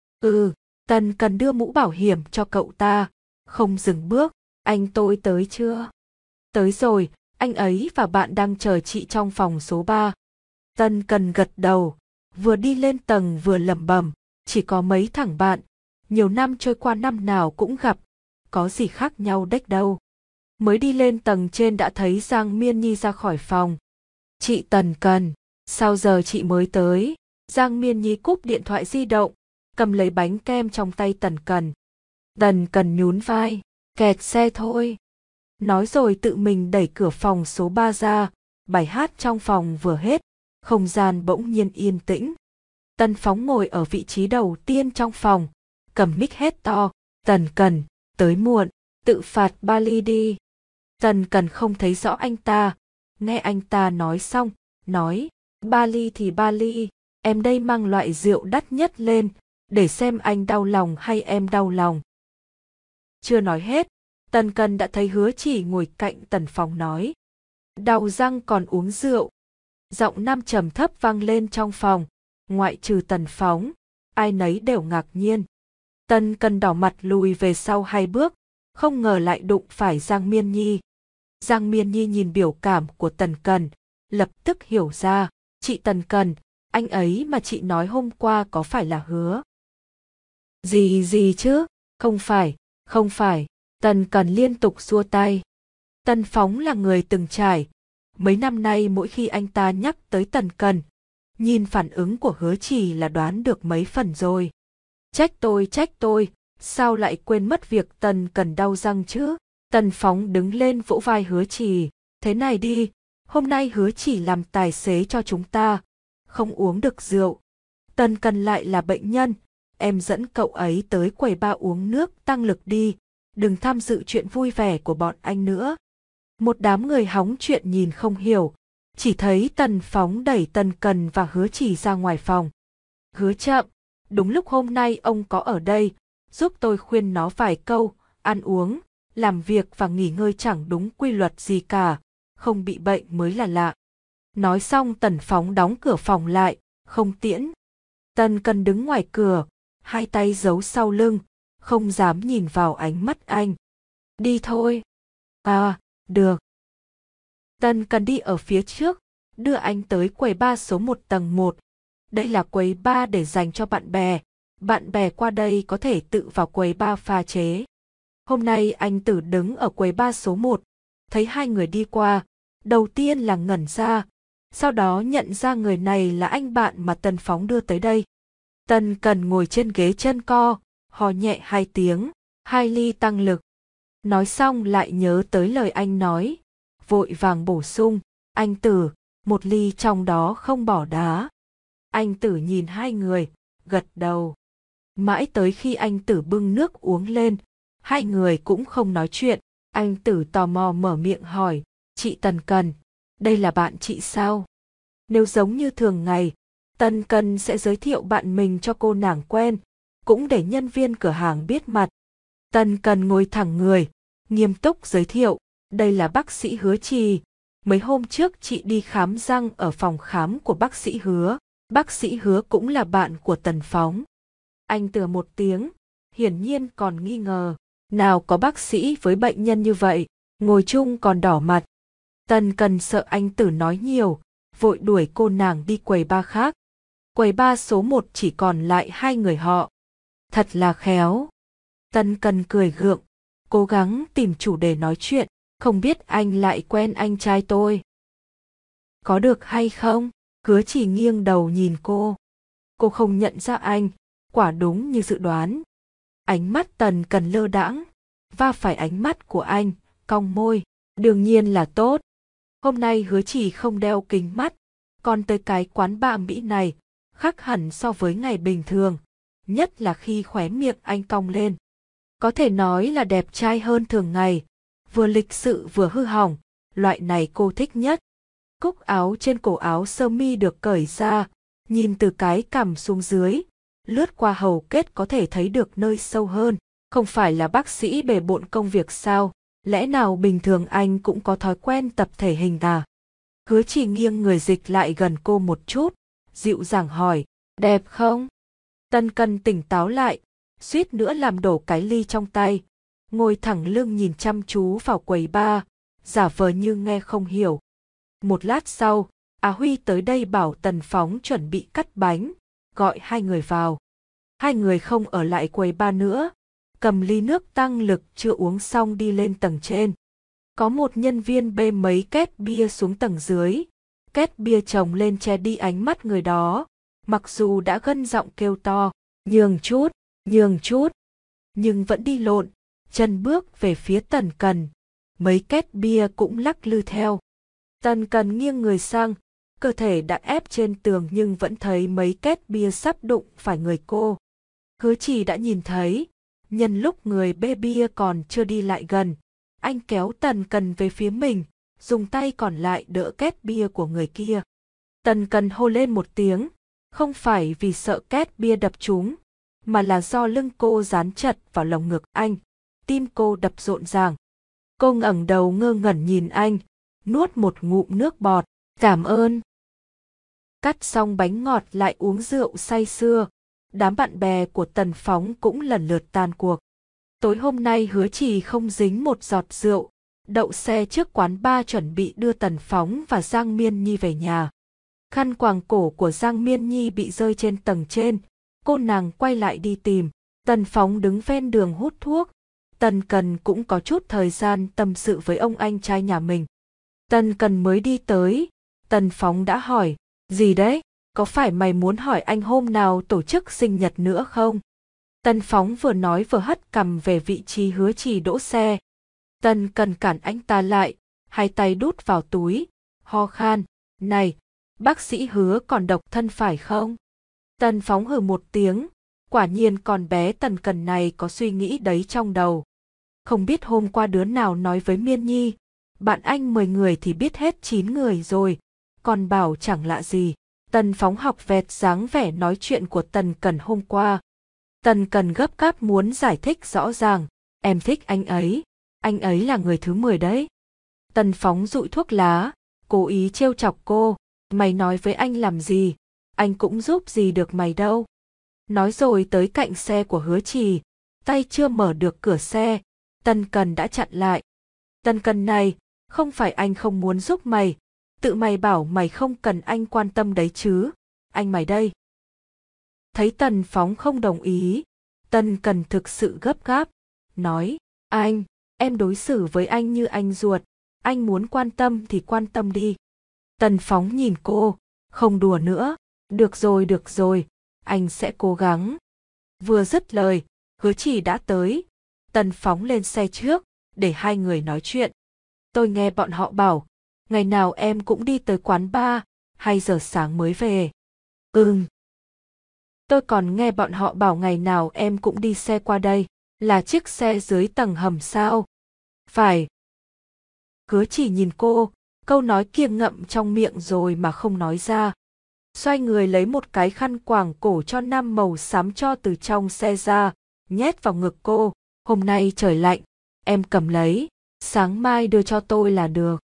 Ừ, Tần Cần đưa mũ bảo hiểm cho cậu ta, không dừng bước. Anh tôi tới chưa? Tới rồi, anh ấy và bạn đang chờ chị trong phòng số ba. Tần Cần gật đầu, vừa đi lên tầng vừa lẩm bẩm, chỉ có mấy thằng bạn, nhiều năm trôi qua năm nào cũng gặp, có gì khác nhau đếch đâu. Mới đi lên tầng trên đã thấy Giang Miên Nhi ra khỏi phòng. Chị Tần Cần, sao giờ chị mới tới? Giang Miên Nhi cúp điện thoại di động, cầm lấy bánh kem trong tay Tần Cần. Tần Cần nhún vai, kẹt xe thôi. Nói rồi tự mình đẩy cửa phòng số ba ra, bài hát trong phòng vừa hết, không gian bỗng nhiên yên tĩnh. Tần Phóng ngồi ở vị trí đầu tiên trong phòng, cầm mic hét to, Tần Cần, tới muộn, tự phạt Bali đi. Tần Cần không thấy rõ anh ta, nghe anh ta nói xong, nói, Bali thì Bali, em đây mang loại rượu đắt nhất lên, để xem anh đau lòng hay em đau lòng. Chưa nói hết, Tần Cần đã thấy Hứa Chỉ ngồi cạnh Tần Phóng nói, đau răng còn uống rượu. Giọng nam trầm thấp vang lên trong phòng, ngoại trừ Tần Phóng, ai nấy đều ngạc nhiên. Tần Cần đỏ mặt lùi về sau hai bước, không ngờ lại đụng phải Giang Miên Nhi. Giang Miên Nhi nhìn biểu cảm của Tần Cần, lập tức hiểu ra, chị Tần Cần, anh ấy mà chị nói hôm qua có phải là Hứa? Gì gì chứ, không phải, không phải, Tần Cần liên tục xua tay. Tần Phóng là người từng trải, mấy năm nay mỗi khi anh ta nhắc tới Tần Cần, nhìn phản ứng của Hứa Chỉ là đoán được mấy phần rồi. Trách tôi trách tôi, sao lại quên mất việc Tần Cần đau răng chứ? Tần Phóng đứng lên vỗ vai Hứa Chỉ, thế này đi, hôm nay Hứa Chỉ làm tài xế cho chúng ta, không uống được rượu. Tần Cần lại là bệnh nhân, em dẫn cậu ấy tới quầy bar uống nước tăng lực đi, đừng tham dự chuyện vui vẻ của bọn anh nữa. Một đám người hóng chuyện nhìn không hiểu, chỉ thấy Tần Phóng đẩy Tần Cần và Hứa Chỉ ra ngoài phòng. Hứa Chậm, đúng lúc hôm nay ông có ở đây, giúp tôi khuyên nó vài câu, ăn uống, làm việc và nghỉ ngơi chẳng đúng quy luật gì cả, không bị bệnh mới là lạ. Nói xong Tần Phóng đóng cửa phòng lại, không tiễn. Tần Cần đứng ngoài cửa, hai tay giấu sau lưng, không dám nhìn vào ánh mắt anh. Đi thôi. À, được. Tần Cần đi ở phía trước, đưa anh tới quầy bar số một tầng một. Đây là quầy bar để dành cho bạn bè. Bạn bè qua đây có thể tự vào quầy bar pha chế. Hôm nay anh Tử đứng ở quầy bar số một, thấy hai người đi qua, đầu tiên là ngẩn ra, sau đó nhận ra người này là anh bạn mà Tần Phóng đưa tới đây. Tần Cần ngồi trên ghế chân co, hò nhẹ hai tiếng, hai ly tăng lực. Nói xong lại nhớ tới lời anh nói, vội vàng bổ sung, anh Tử, một ly trong đó không bỏ đá. Anh Tử nhìn hai người, gật đầu. Mãi tới khi anh Tử bưng nước uống lên, hai người cũng không nói chuyện. Anh Tử tò mò mở miệng hỏi, chị Tần Cần, đây là bạn chị sao? Nếu giống như thường ngày, Tần Cần sẽ giới thiệu bạn mình cho cô nàng quen, cũng để nhân viên cửa hàng biết mặt. Tần Cần ngồi thẳng người, nghiêm túc giới thiệu, đây là bác sĩ Hứa Trì, mấy hôm trước chị đi khám răng ở phòng khám của bác sĩ Hứa. Bác sĩ Hứa cũng là bạn của Tần Phóng. Anh từa một tiếng, hiển nhiên còn nghi ngờ. Nào có bác sĩ với bệnh nhân như vậy, ngồi chung còn đỏ mặt. Tần Cần sợ anh Tử nói nhiều, vội đuổi cô nàng đi quầy bar khác. Quầy bar số một chỉ còn lại hai người họ. Thật là khéo. Tần Cần cười gượng, cố gắng tìm chủ đề nói chuyện, không biết anh lại quen anh trai tôi. Có được hay không? Hứa Chỉ nghiêng đầu nhìn cô. Cô không nhận ra anh, quả đúng như dự đoán. Ánh mắt Tần Cần lơ đãng, va phải ánh mắt của anh, cong môi, đương nhiên là tốt. Hôm nay Hứa Chỉ không đeo kính mắt, còn tới cái quán bar Mỹ này, khác hẳn so với ngày bình thường, nhất là khi khóe miệng anh cong lên. Có thể nói là đẹp trai hơn thường ngày, vừa lịch sự vừa hư hỏng, loại này cô thích nhất. Cúc áo trên cổ áo sơ mi được cởi ra, nhìn từ cái cằm xuống dưới, lướt qua hầu kết có thể thấy được nơi sâu hơn. Không phải là bác sĩ bề bộn công việc sao, lẽ nào bình thường anh cũng có thói quen tập thể hình à? Hứa Chỉ nghiêng người dịch lại gần cô một chút, dịu dàng hỏi, đẹp không? Tần Cần tỉnh táo lại, suýt nữa làm đổ cái ly trong tay, ngồi thẳng lưng nhìn chăm chú vào quầy bar, giả vờ như nghe không hiểu. Một lát sau, Á Huy tới đây bảo Tần Phóng chuẩn bị cắt bánh, gọi hai người vào. Hai người không ở lại quầy bar nữa, cầm ly nước tăng lực chưa uống xong đi lên tầng trên. Có một nhân viên bê mấy két bia xuống tầng dưới, két bia chồng lên che đi ánh mắt người đó, mặc dù đã gân giọng kêu to, nhường chút, nhường chút, nhưng vẫn đi lộn, chân bước về phía Tần Cần, mấy két bia cũng lắc lư theo. Tần Cần nghiêng người sang, cơ thể đã ép trên tường nhưng vẫn thấy mấy két bia sắp đụng phải người cô. Hứa Chỉ đã nhìn thấy, nhân lúc người bê bia còn chưa đi lại gần, anh kéo Tần Cần về phía mình, dùng tay còn lại đỡ két bia của người kia. Tần Cần hô lên một tiếng, không phải vì sợ két bia đập trúng, mà là do lưng cô dán chặt vào lồng ngực anh, tim cô đập rộn ràng. Cô ngẩng đầu ngơ ngẩn nhìn anh, nuốt một ngụm nước bọt, cảm ơn. Cắt xong bánh ngọt lại uống rượu say sưa, đám bạn bè của Tần Phóng cũng lần lượt tan cuộc. Tối hôm nay Hứa Chỉ không dính một giọt rượu, đậu xe trước quán bar chuẩn bị đưa Tần Phóng và Giang Miên Nhi về nhà. Khăn quàng cổ của Giang Miên Nhi bị rơi trên tầng trên, cô nàng quay lại đi tìm. Tần Phóng đứng ven đường hút thuốc. Tần Cần cũng có chút thời gian tâm sự với ông anh trai nhà mình. Tần Cần mới đi tới, Tần Phóng đã hỏi, gì đấy, có phải mày muốn hỏi anh hôm nào tổ chức sinh nhật nữa không? Tần Phóng vừa nói vừa hất cằm về vị trí Hứa Chỉ đỗ xe. Tần Cần cản anh ta lại, hai tay đút vào túi, ho khan, này, bác sĩ Hứa còn độc thân phải không? Tần Phóng hừ một tiếng, quả nhiên con bé Tần Cần này có suy nghĩ đấy trong đầu. Không biết hôm qua đứa nào nói với Miên Nhi, bạn anh mười người thì biết hết chín người rồi, còn bảo chẳng lạ gì. Tần Phóng học vẹt dáng vẻ nói chuyện của Tần Cần hôm qua. Tần Cần gấp gáp muốn giải thích rõ ràng, em thích anh ấy, anh ấy là người thứ mười đấy. Tần Phóng dụi thuốc lá, cố ý trêu chọc cô, mày nói với anh làm gì, anh cũng giúp gì được mày đâu. Nói rồi tới cạnh xe của Hứa Chỉ, tay chưa mở được cửa xe, Tần Cần đã chặn lại. Tần Cần này, không phải anh không muốn giúp mày, tự mày bảo mày không cần anh quan tâm đấy chứ, anh mày đây. Thấy Tần Phóng không đồng ý, Tần Cần thực sự gấp gáp, nói, anh, em đối xử với anh như anh ruột, anh muốn quan tâm thì quan tâm đi. Tần Phóng nhìn cô, không đùa nữa, được rồi được rồi, anh sẽ cố gắng. Vừa dứt lời, Hứa Chỉ đã tới, Tần Phóng lên xe trước, để hai người nói chuyện. Tôi nghe bọn họ bảo, ngày nào em cũng đi tới quán bar, hai giờ sáng mới về. Ừm. Tôi còn nghe bọn họ bảo ngày nào em cũng đi xe qua đây, là chiếc xe dưới tầng hầm sao? Phải. Hứa Chỉ nhìn cô, câu nói kia ngậm trong miệng rồi mà không nói ra. Xoay người lấy một cái khăn quàng cổ cho nam màu xám cho từ trong xe ra, nhét vào ngực cô. Hôm nay trời lạnh, em cầm lấy, sáng mai đưa cho tôi là được.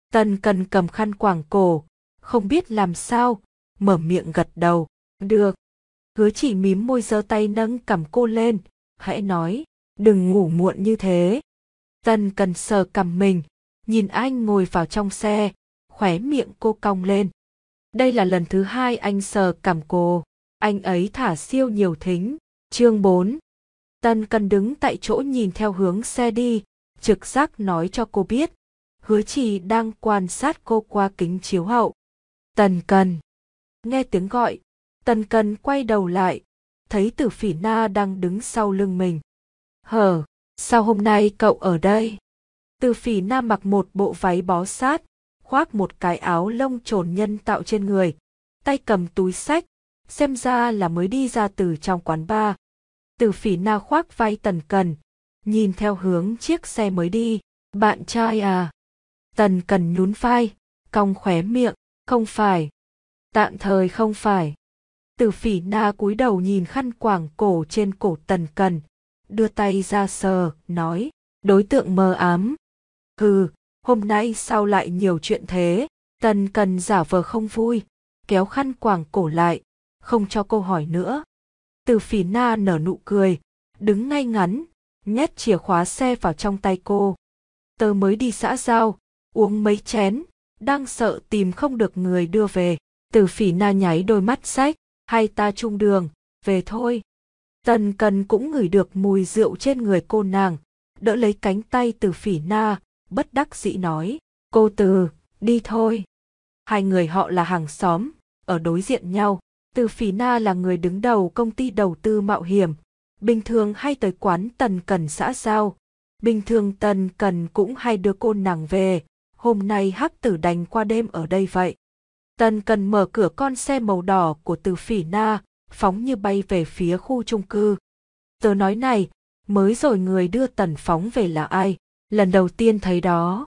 Tần Cần cầm khăn quàng cổ, không biết làm sao, mở miệng gật đầu. Được. Hứa Chỉ mím môi giơ tay nâng cằm cô lên, hãy nói, đừng ngủ muộn như thế. Tần Cần sờ cằm mình, nhìn anh ngồi vào trong xe, khóe miệng cô cong lên. Đây là lần thứ hai anh sờ cằm cô, anh ấy thả siêu nhiều thính. Chương bốn. Tần Cần đứng tại chỗ nhìn theo hướng xe đi, trực giác nói cho cô biết, Hứa Chỉ đang quan sát cô qua kính chiếu hậu. Tần Cần. Nghe tiếng gọi, Tần Cần quay đầu lại, thấy Tử Phỉ Na đang đứng sau lưng mình. Hờ, sao hôm nay cậu ở đây? Tử Phỉ Na mặc một bộ váy bó sát, khoác một cái áo lông trồn nhân tạo trên người, tay cầm túi xách, xem ra là mới đi ra từ trong quán bar. Tử Phỉ Na khoác vai Tần Cần, nhìn theo hướng chiếc xe mới đi. Bạn trai à? Tần Cần nhún vai, cong khóe miệng, không phải. Tạm thời không phải. Tử Phỉ Na cúi đầu nhìn khăn quàng cổ trên cổ Tần Cần, đưa tay ra sờ, nói, đối tượng mờ ám. Hừ, hôm nay sao lại nhiều chuyện thế? Tần Cần giả vờ không vui, kéo khăn quàng cổ lại, không cho cô hỏi nữa. Tử Phỉ Na nở nụ cười, đứng ngay ngắn, nhét chìa khóa xe vào trong tay cô. Tớ mới đi xã giao, uống mấy chén, đang sợ tìm không được người đưa về. Tử Phỉ Na nháy đôi mắt sách, hay ta chung đường, về thôi. Tần Cần cũng ngửi được mùi rượu trên người cô nàng, đỡ lấy cánh tay Tử Phỉ Na, bất đắc dĩ nói, cô Từ, đi thôi. Hai người họ là hàng xóm, ở đối diện nhau. Tử Phỉ Na là người đứng đầu công ty đầu tư mạo hiểm, bình thường hay tới quán Tần Cần xã giao. Bình thường Tần Cần cũng hay đưa cô nàng về, hôm nay Hắc Tử đành qua đêm ở đây vậy. Tần Cần mở cửa con xe màu đỏ của Tử Phỉ Na, phóng như bay về phía khu chung cư. Tớ nói này, mới rồi người đưa Tần phóng về là ai? Lần đầu tiên thấy đó.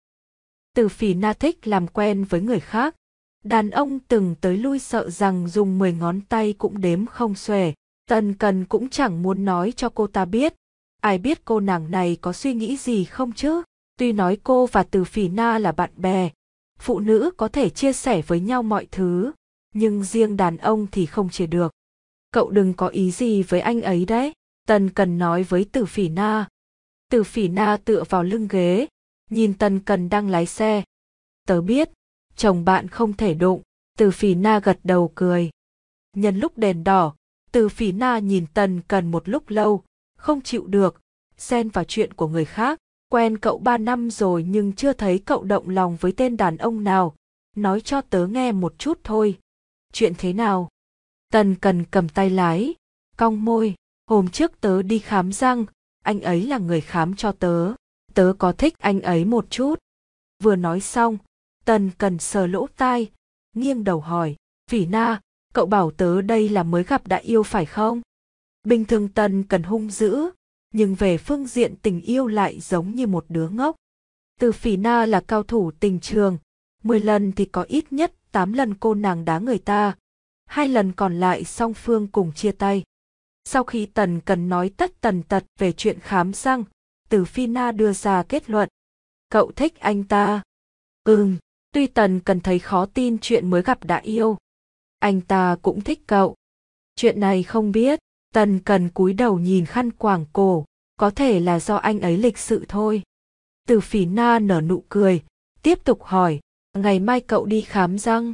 Tử Phỉ Na thích làm quen với người khác. Đàn ông từng tới lui sợ rằng dùng mười ngón tay cũng đếm không xuể. Tần Cần cũng chẳng muốn nói cho cô ta biết. Ai biết cô nàng này có suy nghĩ gì không chứ? Tuy nói cô và Tử Phỉ Na là bạn bè, phụ nữ có thể chia sẻ với nhau mọi thứ, nhưng riêng đàn ông thì không chia được. Cậu đừng có ý gì với anh ấy đấy, Tần Cần nói với Tử Phỉ Na. Tử Phỉ Na tựa vào lưng ghế, nhìn Tần Cần đang lái xe. Tớ biết, chồng bạn không thể đụng. Tử Phỉ Na gật đầu cười. Nhân lúc đèn đỏ, Tử Phỉ Na nhìn Tần Cần một lúc lâu, không chịu được, xen vào chuyện của người khác. Quen cậu ba năm rồi nhưng chưa thấy cậu động lòng với tên đàn ông nào, nói cho tớ nghe một chút thôi. Chuyện thế nào? Tần Cần cầm tay lái, cong môi, hôm trước tớ đi khám răng, anh ấy là người khám cho tớ, tớ có thích anh ấy một chút. Vừa nói xong, Tần Cần sờ lỗ tai, nghiêng đầu hỏi, Phỉ Na, cậu bảo tớ đây là mới gặp đại yêu phải không? Bình thường Tần Cần hung dữ, nhưng về phương diện tình yêu lại giống như một đứa ngốc. Tử Phỉ Na là cao thủ tình trường, mười lần thì có ít nhất tám lần cô nàng đá người ta, hai lần còn lại song phương cùng chia tay. Sau khi Tần Cần nói tất tần tật về chuyện khám răng, Tử Phỉ Na đưa ra kết luận. Cậu thích anh ta? Ừm, tuy Tần Cần thấy khó tin chuyện mới gặp đã yêu. Anh ta cũng thích cậu. Chuyện này không biết. Tần Cần cúi đầu nhìn khăn quàng cổ, có thể là do anh ấy lịch sự thôi. Tử Phỉ Na nở nụ cười, tiếp tục hỏi, ngày mai cậu đi khám răng?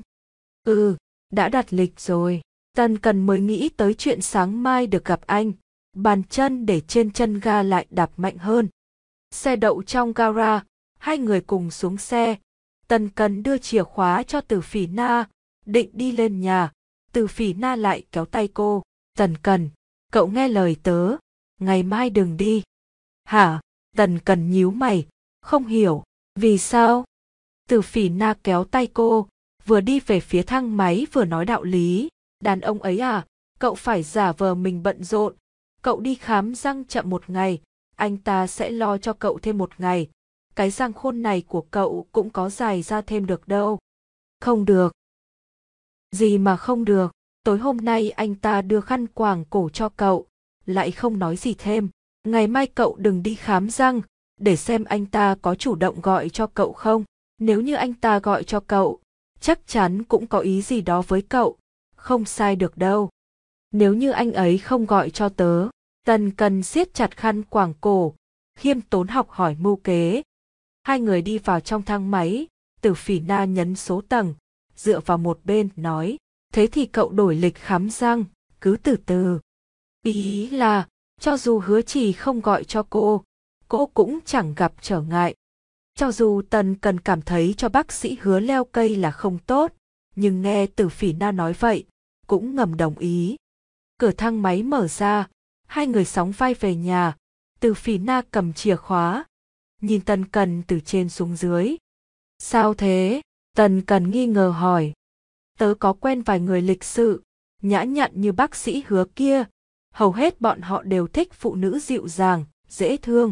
Ừ, đã đặt lịch rồi. Tần Cần mới nghĩ tới chuyện sáng mai được gặp anh, bàn chân để trên chân ga lại đạp mạnh hơn. Xe đậu trong gara, hai người cùng xuống xe. Tần Cần đưa chìa khóa cho Tử Phỉ Na, định đi lên nhà. Tử Phỉ Na lại kéo tay cô. Tần Cần, cậu nghe lời tớ, ngày mai đừng đi. Hả? Tần Cần nhíu mày, không hiểu, vì sao? Tử Phỉ Na kéo tay cô, vừa đi về phía thang máy vừa nói đạo lý. Đàn ông ấy à, cậu phải giả vờ mình bận rộn. Cậu đi khám răng chậm một ngày, anh ta sẽ lo cho cậu thêm một ngày. Cái răng khôn này của cậu cũng có dài ra thêm được đâu. Không được. Gì mà không được? Tối hôm nay anh ta đưa khăn quàng cổ cho cậu, lại không nói gì thêm. Ngày mai cậu đừng đi khám răng, để xem anh ta có chủ động gọi cho cậu không. Nếu như anh ta gọi cho cậu, chắc chắn cũng có ý gì đó với cậu, không sai được đâu. Nếu như anh ấy không gọi cho tớ, Tần Cần siết chặt khăn quàng cổ, khiêm tốn học hỏi mưu kế. Hai người đi vào trong thang máy, Từ Phỉ Na nhấn số tầng, dựa vào một bên nói, thế thì cậu đổi lịch khám răng, cứ từ từ. Ý là, cho dù Hứa Trì không gọi cho cô, cô cũng chẳng gặp trở ngại. Cho dù Tần Cần cảm thấy cho bác sĩ Hứa leo cây là không tốt, nhưng nghe Từ Phỉ Na nói vậy, cũng ngầm đồng ý. Cửa thang máy mở ra, hai người sóng vai về nhà, Từ Phỉ Na cầm chìa khóa, nhìn Tần Cần từ trên xuống dưới. Sao thế? Tần Cần nghi ngờ hỏi. Tớ có quen vài người lịch sự, nhã nhặn như bác sĩ Hứa kia, hầu hết bọn họ đều thích phụ nữ dịu dàng, dễ thương.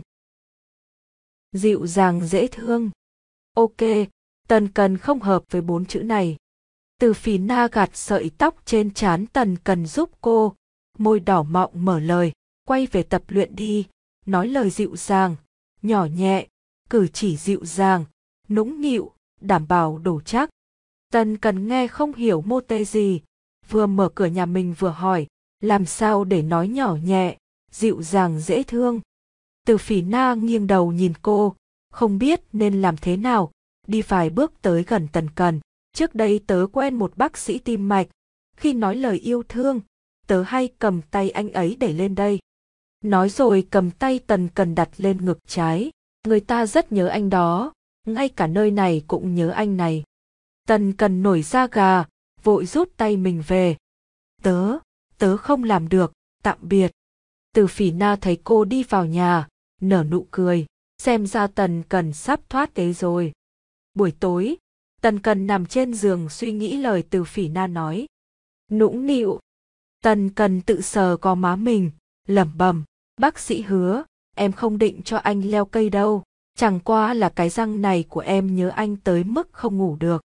Dịu dàng dễ thương. Ok, Tần Cần không hợp với bốn chữ này. Từ Phỉ Na gạt sợi tóc trên trán Tần Cần giúp cô, môi đỏ mọng mở lời, quay về tập luyện đi, nói lời dịu dàng, nhỏ nhẹ, cử chỉ dịu dàng, nũng nịu, đảm bảo đủ chắc. Tần Cần nghe không hiểu mô tê gì, vừa mở cửa nhà mình vừa hỏi, làm sao để nói nhỏ nhẹ, dịu dàng dễ thương. Từ Phỉ Na nghiêng đầu nhìn cô, không biết nên làm thế nào, đi vài bước tới gần Tần Cần. Trước đây tớ quen một bác sĩ tim mạch, khi nói lời yêu thương, tớ hay cầm tay anh ấy đẩy lên đây. Nói rồi cầm tay Tần Cần đặt lên ngực trái, người ta rất nhớ anh đó, ngay cả nơi này cũng nhớ anh này. Tần Cần nổi da gà, vội rút tay mình về. Tớ, tớ không làm được, tạm biệt. Từ Phỉ Na thấy cô đi vào nhà, nở nụ cười, xem ra Tần Cần sắp thoát tế rồi. Buổi tối, Tần Cần nằm trên giường suy nghĩ lời Từ Phỉ Na nói. Nũng nịu. Tần Cần tự sờ có má mình, lẩm bẩm, bác sĩ Hứa, em không định cho anh leo cây đâu, chẳng qua là cái răng này của em nhớ anh tới mức không ngủ được.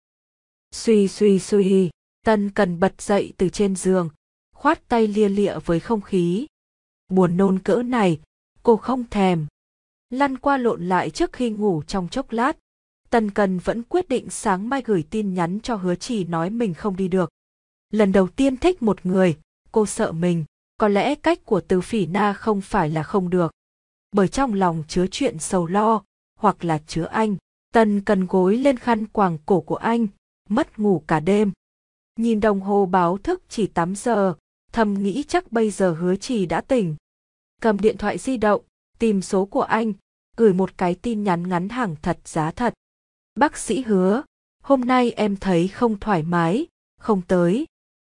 Suy suy suy, Tần Cần bật dậy từ trên giường, khoát tay lia lịa với không khí. Buồn nôn cỡ này, cô không thèm. Lăn qua lộn lại trước khi ngủ trong chốc lát, Tần Cần vẫn quyết định sáng mai gửi tin nhắn cho Hứa Trì nói mình không đi được. Lần đầu tiên thích một người, cô sợ mình, có lẽ cách của Từ Phỉ Na không phải là không được. Bởi trong lòng chứa chuyện sầu lo, hoặc là chứa anh, Tần Cần gối lên khăn quàng cổ của anh, mất ngủ cả đêm. Nhìn đồng hồ báo thức chỉ tám giờ, thầm nghĩ chắc bây giờ Hứa Trì đã tỉnh. Cầm điện thoại di động, tìm số của anh, gửi một cái tin nhắn ngắn hàng thật giá thật. Bác sĩ Hứa, hôm nay em thấy không thoải mái, không tới.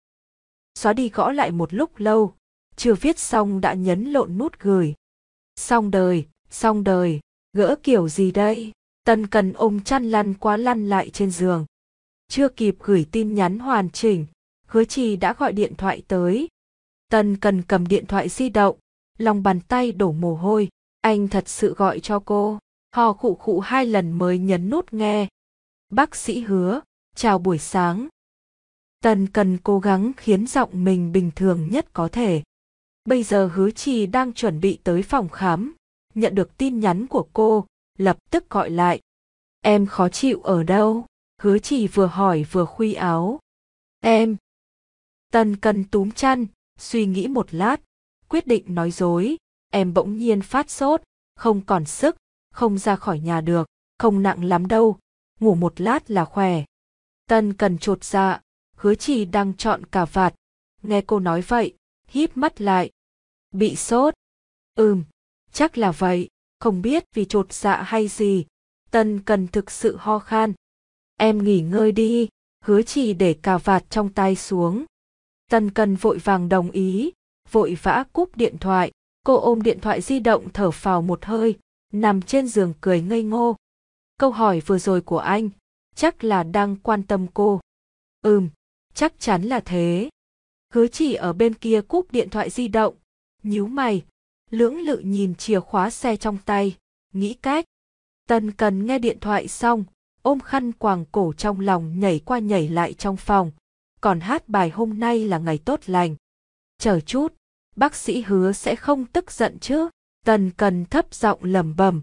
Xóa đi gõ lại một lúc lâu, chưa viết xong đã nhấn lộn nút gửi. Xong đời, xong đời, gỡ kiểu gì đây? Tần Cần ôm chăn lăn qua lăn lại trên giường. Chưa kịp gửi tin nhắn hoàn chỉnh, Hứa Trì đã gọi điện thoại tới. Tần Cần cầm điện thoại di động, lòng bàn tay đổ mồ hôi. Anh thật sự gọi cho cô. Hò khụ khụ hai lần mới nhấn nút nghe. Bác sĩ Hứa, chào buổi sáng. Tần Cần cố gắng khiến giọng mình bình thường nhất có thể. Bây giờ Hứa Trì đang chuẩn bị tới phòng khám, nhận được tin nhắn của cô, lập tức gọi lại. Em khó chịu ở đâu? Hứa Trì vừa hỏi vừa khuy áo. Em. Tần Cần túm chăn, suy nghĩ một lát, quyết định nói dối. Em bỗng nhiên phát sốt, không còn sức, không ra khỏi nhà được, không nặng lắm đâu, ngủ một lát là khỏe. Tần Cần chột dạ, Hứa Trì đang chọn cà vạt, nghe cô nói vậy, híp mắt lại. Bị sốt? Ừm, chắc là vậy, không biết vì chột dạ hay gì, Tần Cần thực sự ho khan. Em nghỉ ngơi đi, Hứa Trì để cà vạt trong tay xuống. Tần Cần vội vàng đồng ý, vội vã cúp điện thoại. Cô ôm điện thoại di động thở phào một hơi, nằm trên giường cười ngây ngô. Câu hỏi vừa rồi của anh, chắc là đang quan tâm cô. Ừm, chắc chắn là thế. Hứa Trì ở bên kia cúp điện thoại di động, nhíu mày, lưỡng lự nhìn chìa khóa xe trong tay, nghĩ cách. Tần Cần nghe điện thoại xong, ôm khăn quàng cổ trong lòng nhảy qua nhảy lại trong phòng, còn hát bài hôm nay là ngày tốt lành. Chờ chút. Bác sĩ Hứa sẽ không tức giận chứ? Tần Cần thấp giọng lẩm bẩm,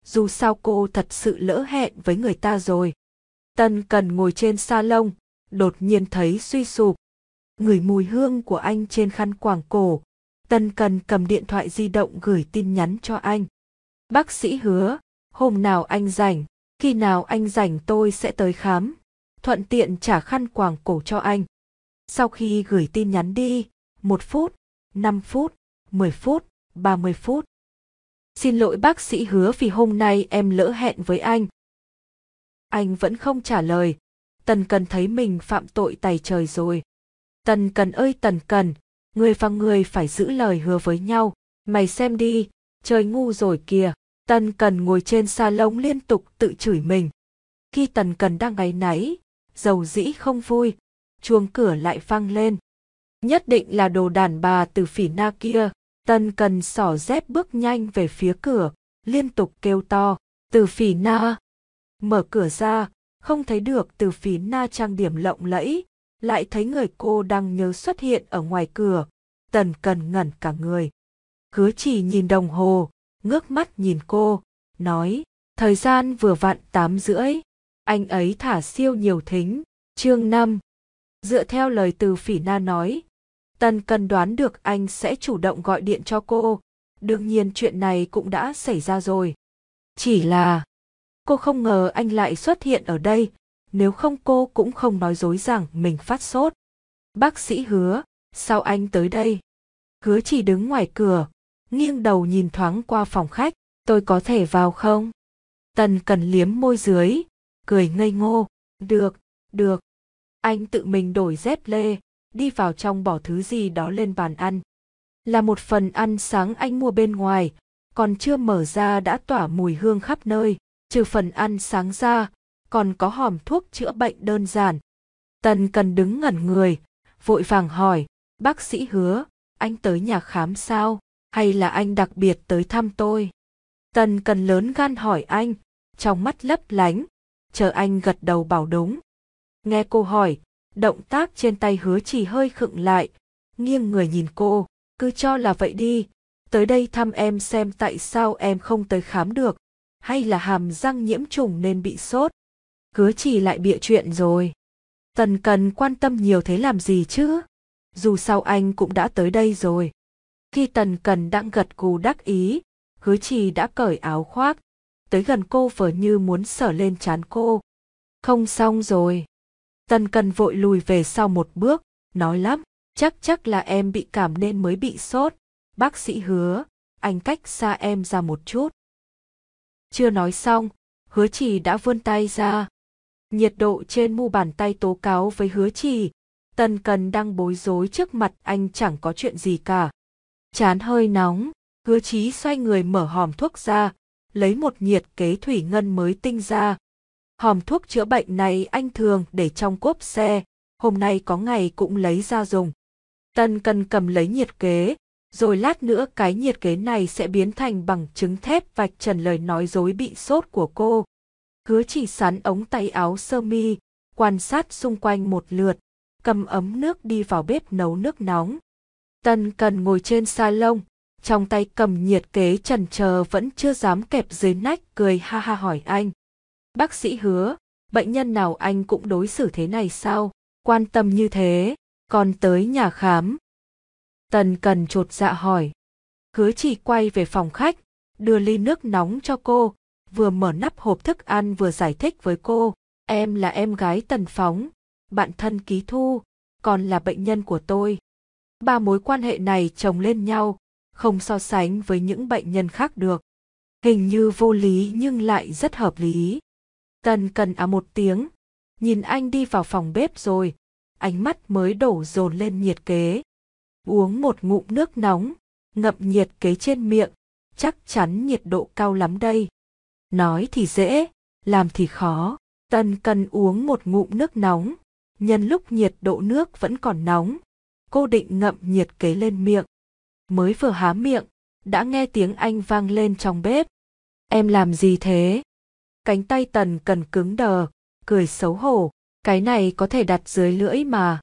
dù sao cô thật sự lỡ hẹn với người ta rồi. Tần Cần ngồi trên salon, đột nhiên thấy suy sụp. Ngửi mùi hương của anh trên khăn quàng cổ, Tần Cần cầm điện thoại di động gửi tin nhắn cho anh. Bác sĩ Hứa, hôm nào anh rảnh, khi nào anh rảnh tôi sẽ tới khám, thuận tiện trả khăn quàng cổ cho anh. Sau khi gửi tin nhắn đi, một phút, năm phút, mười phút, ba mươi phút. Xin lỗi bác sĩ Hứa vì hôm nay em lỡ hẹn với anh. Anh vẫn không trả lời. Tần Cần thấy mình phạm tội tày trời rồi. Tần Cần ơi Tần Cần, người và người phải giữ lời hứa với nhau. Mày xem đi, trời ngu rồi kìa. Tần Cần ngồi trên salon liên tục tự chửi mình. Khi Tần Cần đang áy náy, dầu dĩ không vui, chuông cửa lại vang lên. Nhất định là đồ đàn bà Từ Phỉ Na kia. Tần Cần xỏ dép bước nhanh về phía cửa, liên tục kêu to, Từ Phỉ Na. Mở cửa ra, không thấy được Từ Phỉ Na trang điểm lộng lẫy, lại thấy người cô đang nhớ xuất hiện ở ngoài cửa. Tần Cần ngẩn cả người. Hứa Chỉ nhìn đồng hồ, ngước mắt nhìn cô, nói, thời gian vừa vặn tám rưỡi, anh ấy thả siêu nhiều thính. Chương năm. Dựa theo lời Từ Phỉ Na nói, Tần Cần đoán được anh sẽ chủ động gọi điện cho cô, đương nhiên chuyện này cũng đã xảy ra rồi. Chỉ là cô không ngờ anh lại xuất hiện ở đây, nếu không cô cũng không nói dối rằng mình phát sốt. Bác sĩ Hứa, sao anh tới đây? Hứa Chỉ đứng ngoài cửa, nghiêng đầu nhìn thoáng qua phòng khách, tôi có thể vào không? Tần Cần liếm môi dưới, cười ngây ngô, được, được. Anh tự mình đổi dép lê, đi vào trong bỏ thứ gì đó lên bàn ăn. Là một phần ăn sáng anh mua bên ngoài, còn chưa mở ra đã tỏa mùi hương khắp nơi, trừ phần ăn sáng ra, còn có hòm thuốc chữa bệnh đơn giản. Tần Cần đứng ngẩn người, vội vàng hỏi, bác sĩ Hứa, anh tới nhà khám sao, hay là anh đặc biệt tới thăm tôi? Tần Cần lớn gan hỏi anh, trong mắt lấp lánh, chờ anh gật đầu bảo đúng. Nghe cô hỏi, động tác trên tay Hứa Chỉ hơi khựng lại, nghiêng người nhìn cô, cứ cho là vậy đi, tới đây thăm em xem tại sao em không tới khám được, hay là hàm răng nhiễm trùng nên bị sốt. Hứa Chỉ lại bịa chuyện rồi. Tần Cần quan tâm nhiều thế làm gì chứ? Dù sao anh cũng đã tới đây rồi. Khi Tần Cần đang gật gù đắc ý, Hứa Chỉ đã cởi áo khoác, tới gần cô vờ như muốn sờ lên trán cô. Không xong rồi. Tần Cần vội lùi về sau một bước, nói lắm, chắc chắc là em bị cảm nên mới bị sốt. Bác sĩ Hứa, anh cách xa em ra một chút. Chưa nói xong, Hứa Chỉ đã vươn tay ra. Nhiệt độ trên mu bàn tay tố cáo với Hứa Chỉ, Tần Cần đang bối rối trước mặt anh chẳng có chuyện gì cả. Trán hơi nóng, Hứa Chí xoay người mở hòm thuốc ra, lấy một nhiệt kế thủy ngân mới tinh ra. Hòm thuốc chữa bệnh này anh thường để trong cốp xe, hôm nay có ngày cũng lấy ra dùng. Tần Cần cầm lấy nhiệt kế, rồi lát nữa cái nhiệt kế này sẽ biến thành bằng chứng thép vạch trần lời nói dối bị sốt của cô. Hứa Chỉ sắn ống tay áo sơ mi, quan sát xung quanh một lượt, cầm ấm nước đi vào bếp nấu nước nóng. Tần Cần ngồi trên salon, trong tay cầm nhiệt kế chần chờ vẫn chưa dám kẹp dưới nách, cười ha ha hỏi anh. Bác sĩ Hứa, bệnh nhân nào anh cũng đối xử thế này sao? Quan tâm như thế, còn tới nhà khám. Tần Cần chột dạ hỏi. Hứa Chỉ quay về phòng khách, đưa ly nước nóng cho cô, vừa mở nắp hộp thức ăn vừa giải thích với cô. Em là em gái Tần Phóng, bạn thân Ký Thu, còn là bệnh nhân của tôi. Ba mối quan hệ này chồng lên nhau, không so sánh với những bệnh nhân khác được. Hình như vô lý nhưng lại rất hợp lý. Tần Cần à một tiếng, nhìn anh đi vào phòng bếp rồi, ánh mắt mới đổ dồn lên nhiệt kế. Uống một ngụm nước nóng, ngậm nhiệt kế trên miệng, chắc chắn nhiệt độ cao lắm đây. Nói thì dễ, làm thì khó. Tần Cần uống một ngụm nước nóng, nhân lúc nhiệt độ nước vẫn còn nóng, cô định ngậm nhiệt kế lên miệng. Mới vừa há miệng, đã nghe tiếng anh vang lên trong bếp. Em làm gì thế? Cánh tay Tần Cần cứng đờ, cười xấu hổ, cái này có thể đặt dưới lưỡi mà.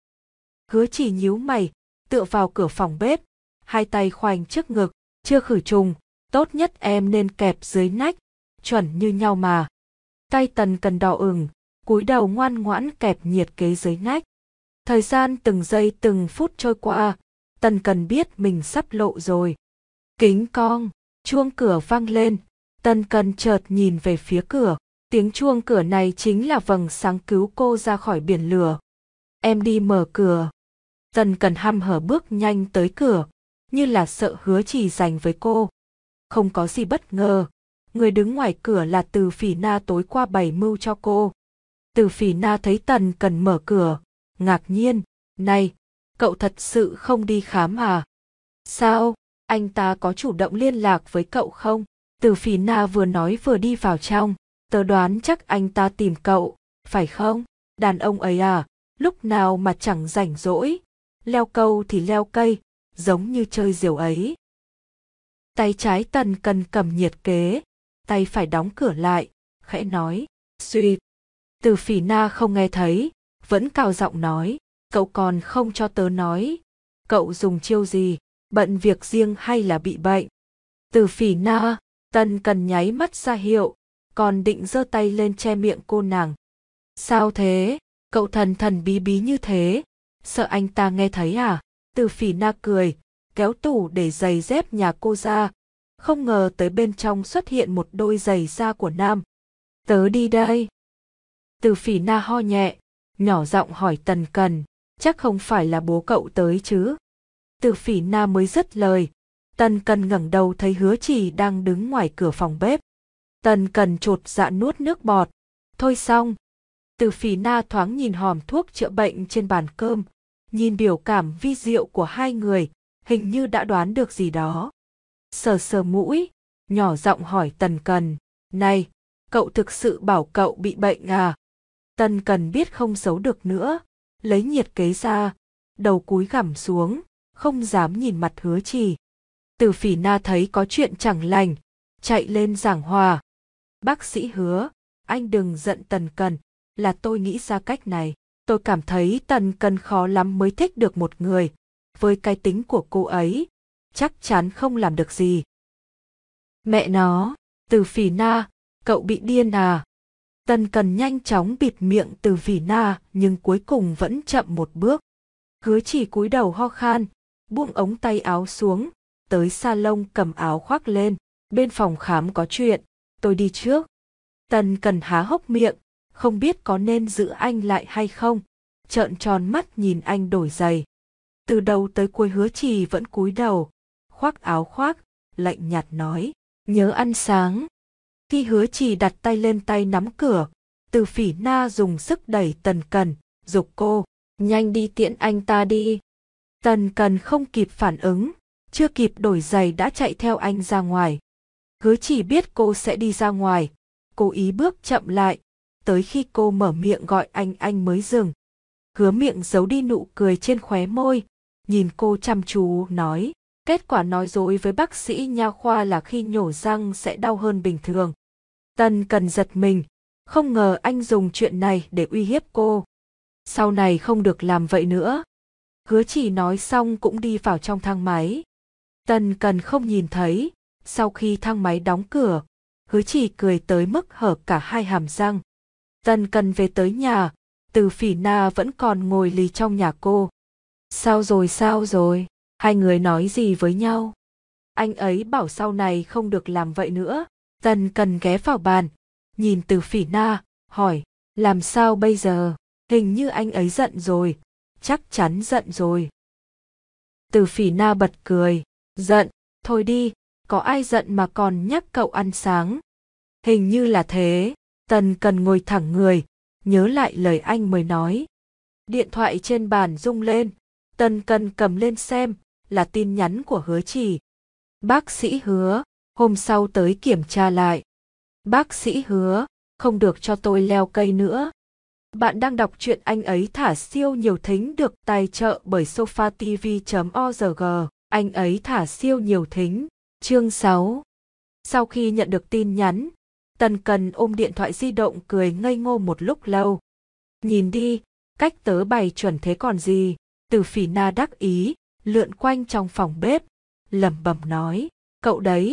Hứa Chỉ nhíu mày, tựa vào cửa phòng bếp, hai tay khoanh trước ngực, chưa khử trùng, tốt nhất em nên kẹp dưới nách, chuẩn như nhau mà. Tay Tần Cần đỏ ửng, cúi đầu ngoan ngoãn kẹp nhiệt kế dưới nách. Thời gian từng giây từng phút trôi qua, Tần Cần biết mình sắp lộ rồi. Kính cong, chuông cửa vang lên, Tần Cần chợt nhìn về phía cửa. Tiếng chuông cửa này chính là vầng sáng cứu cô ra khỏi biển lửa. Em đi mở cửa. Tần Cần hăm hở bước nhanh tới cửa, như là sợ Hứa Trì giành với cô. Không có gì bất ngờ, người đứng ngoài cửa là Từ Phỉ Na tối qua bày mưu cho cô. Từ Phỉ Na thấy Tần Cần mở cửa, ngạc nhiên, này, cậu thật sự không đi khám à? Sao, anh ta có chủ động liên lạc với cậu không? Từ Phỉ Na vừa nói vừa đi vào trong, tớ đoán chắc anh ta tìm cậu, phải không? Đàn ông ấy à, lúc nào mà chẳng rảnh rỗi, leo câu thì leo cây, giống như chơi diều ấy. Tay trái Tần Cần cầm nhiệt kế, tay phải đóng cửa lại, khẽ nói, suýt. Từ Phỉ Na không nghe thấy, vẫn cào giọng nói, cậu còn không cho tớ nói, cậu dùng chiêu gì, bận việc riêng hay là bị bệnh? Từ Phỉ Na, Tần Cần nháy mắt ra hiệu, còn định giơ tay lên che miệng cô nàng. Sao thế, cậu thần thần bí bí như thế, sợ anh ta nghe thấy à? Từ Phỉ Na cười, kéo tủ để giày dép nhà cô ra, không ngờ tới bên trong xuất hiện một đôi giày da của nam. Tớ đi đây. Từ Phỉ Na ho nhẹ, nhỏ giọng hỏi Tần Cần, chắc không phải là bố cậu tới chứ? Từ Phỉ Na mới dứt lời, Tần Cần ngẩng đầu thấy Hứa Trì đang đứng ngoài cửa phòng bếp. Tần Cần chột dạ nuốt nước bọt, thôi xong. Từ Phỉ Na thoáng nhìn hòm thuốc chữa bệnh trên bàn cơm, nhìn biểu cảm vi diệu của hai người, hình như đã đoán được gì đó. Sờ sờ mũi, nhỏ giọng hỏi Tần Cần, này, cậu thực sự bảo cậu bị bệnh à? Tần Cần biết không giấu được nữa, lấy nhiệt kế ra, đầu cúi gằm xuống, không dám nhìn mặt Hứa Trì. Từ Phỉ Na thấy có chuyện chẳng lành, chạy lên giảng hòa. Bác sĩ Hứa, anh đừng giận Tần Cần, là tôi nghĩ ra cách này. Tôi cảm thấy Tần Cần khó lắm mới thích được một người, với cái tính của cô ấy, chắc chắn không làm được gì. Mẹ nó, Từ Phỉ Na, cậu bị điên à? Tần Cần nhanh chóng bịt miệng Từ Phỉ Na nhưng cuối cùng vẫn chậm một bước. Hứa Trì cúi đầu ho khan, buông ống tay áo xuống, tới salon cầm áo khoác lên, bên phòng khám có chuyện, tôi đi trước. Tần Cần há hốc miệng, không biết có nên giữ anh lại hay không, trợn tròn mắt nhìn anh đổi giày. Từ đầu tới cuối Hứa Trì vẫn cúi đầu, khoác áo khoác, lạnh nhạt nói, nhớ ăn sáng. Khi Hứa Trì đặt tay lên tay nắm cửa, Từ Phỉ Na dùng sức đẩy Tần Cần, giục cô, nhanh đi tiễn anh ta đi. Tần Cần không kịp phản ứng, chưa kịp đổi giày đã chạy theo anh ra ngoài. Hứa Trì biết cô sẽ đi ra ngoài, cố ý bước chậm lại, tới khi cô mở miệng gọi anh anh mới dừng. Hứa miệng giấu đi nụ cười trên khóe môi, nhìn cô chăm chú nói, kết quả nói dối với bác sĩ nha khoa là khi nhổ răng sẽ đau hơn bình thường. Tần Cần giật mình, không ngờ anh dùng chuyện này để uy hiếp cô. Sau này không được làm vậy nữa. Hứa Trì nói xong cũng đi vào trong thang máy. Tần Cần không nhìn thấy, sau khi thang máy đóng cửa, Hứa Trì cười tới mức hở cả hai hàm răng. Tần Cần về tới nhà, Từ Phỉ Na vẫn còn ngồi lì trong nhà cô. Sao rồi sao rồi, hai người nói gì với nhau? Anh ấy bảo sau này không được làm vậy nữa. Tần Cần ghé vào bàn, nhìn Từ Phỉ Na, hỏi, làm sao bây giờ? Hình như anh ấy giận rồi, chắc chắn giận rồi. Từ Phỉ Na bật cười, giận, thôi đi, có ai giận mà còn nhắc cậu ăn sáng. Hình như là thế. Tần Cần ngồi thẳng người, nhớ lại lời anh mới nói. Điện thoại trên bàn rung lên, Tần Cần cầm lên xem, là tin nhắn của Hứa Trì. Bác sĩ Hứa, hôm sau tới kiểm tra lại. Bác sĩ Hứa, không được cho tôi leo cây nữa. Bạn đang đọc truyện Anh ấy thả siêu nhiều thính được tài trợ bởi sofatv chấm org. Anh ấy thả siêu nhiều thính, chương sáu. Sau khi nhận được tin nhắn, Tần Cần ôm điện thoại di động cười ngây ngô một lúc lâu. Nhìn đi, cách tớ bày chuẩn thế còn gì. Từ Phỉ Na đắc ý, lượn quanh trong phòng bếp, lẩm bẩm nói, cậu đấy,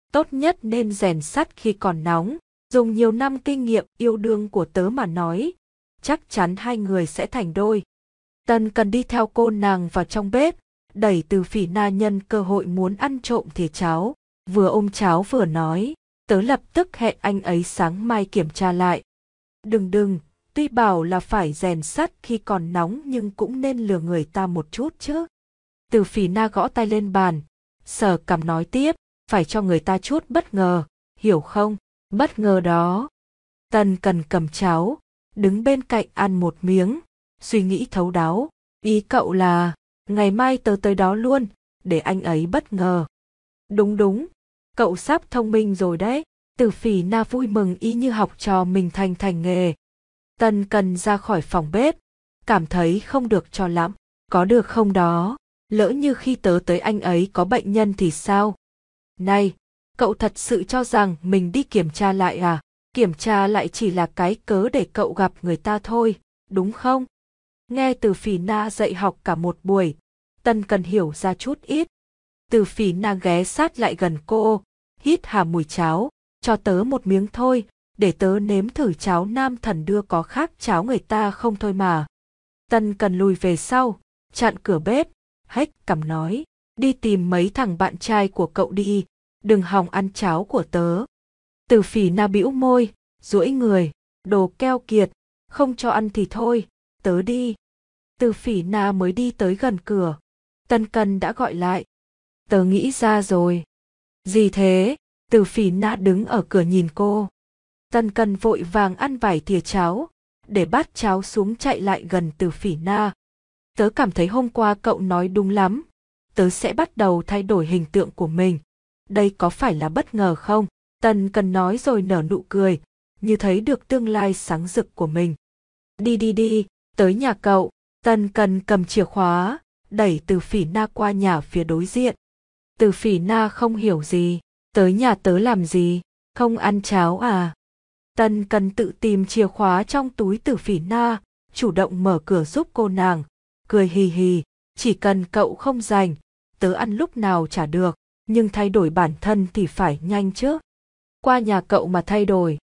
Tốt nhất nên rèn sắt khi còn nóng, dùng nhiều năm kinh nghiệm yêu đương của tớ mà nói, chắc chắn hai người sẽ thành đôi. Tần Cần đi theo cô nàng vào trong bếp, đẩy Từ Phỉ Na nhân cơ hội muốn ăn trộm thìa cháo, vừa ôm cháo vừa nói, tớ lập tức hẹn anh ấy sáng mai kiểm tra lại. Đừng đừng, tuy bảo là phải rèn sắt khi còn nóng nhưng cũng nên lừa người ta một chút chứ. Từ Phỉ Na gõ tay lên bàn, sờ cằm nói tiếp, phải cho người ta chút bất ngờ, hiểu không? Bất ngờ đó. Tần Cần cầm cháo, đứng bên cạnh ăn một miếng, suy nghĩ thấu đáo. Ý cậu là, ngày mai tớ tới đó luôn, để anh ấy bất ngờ. Đúng đúng, cậu sắp thông minh rồi đấy. Từ Phỉ Na vui mừng y như học trò mình thành thành nghề. Tần Cần ra khỏi phòng bếp, cảm thấy không được cho lắm. Có được không đó, lỡ như khi tớ tới anh ấy có bệnh nhân thì sao? Này, cậu thật sự cho rằng mình đi kiểm tra lại à? Kiểm tra lại chỉ là cái cớ để cậu gặp người ta thôi, đúng không? Nghe Từ Phỉ Na dạy học cả một buổi, Tần Cần hiểu ra chút ít. Từ Phỉ Na ghé sát lại gần cô, hít hà mùi cháo, cho tớ một miếng thôi, để tớ nếm thử cháo nam thần đưa có khác cháo người ta không thôi mà. Tần Cần lùi về sau, chặn cửa bếp, hếch cằm nói, đi tìm mấy thằng bạn trai của cậu đi, đừng hòng ăn cháo của tớ. Từ Phỉ Na bĩu môi, duỗi người, đồ keo kiệt, không cho ăn thì thôi, tớ đi. Từ Phỉ Na mới đi tới gần cửa, Tần Cần đã gọi lại. Tớ nghĩ ra rồi. Gì thế? Từ Phỉ Na đứng ở cửa nhìn cô. Tần Cần vội vàng ăn vài thìa cháo, để bát cháo xuống chạy lại gần Từ Phỉ Na. Tớ cảm thấy hôm qua cậu nói đúng lắm, tớ sẽ bắt đầu thay đổi hình tượng của mình. Đây có phải là bất ngờ không? Tần Cần nói rồi nở nụ cười, như thấy được tương lai sáng rực của mình. Đi đi đi, tới nhà cậu. Tần Cần cầm chìa khóa, đẩy Từ Phỉ Na qua nhà phía đối diện. Từ Phỉ Na không hiểu gì, tới nhà tớ làm gì, không ăn cháo à? Tần Cần tự tìm chìa khóa trong túi Từ Phỉ Na, chủ động mở cửa giúp cô nàng, cười hì hì, chỉ cần cậu không rảnh, tớ ăn lúc nào chả được, nhưng thay đổi bản thân thì phải nhanh chứ. Qua nhà cậu mà thay đổi.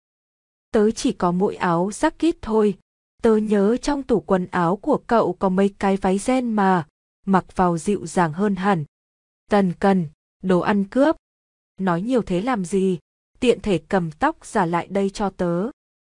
Tớ chỉ có mỗi áo jacket thôi, tớ nhớ trong tủ quần áo của cậu có mấy cái váy ren mà, mặc vào dịu dàng hơn hẳn. Tần Cần, đồ ăn cướp. Nói nhiều thế làm gì, tiện thể cầm tóc giả lại đây cho tớ.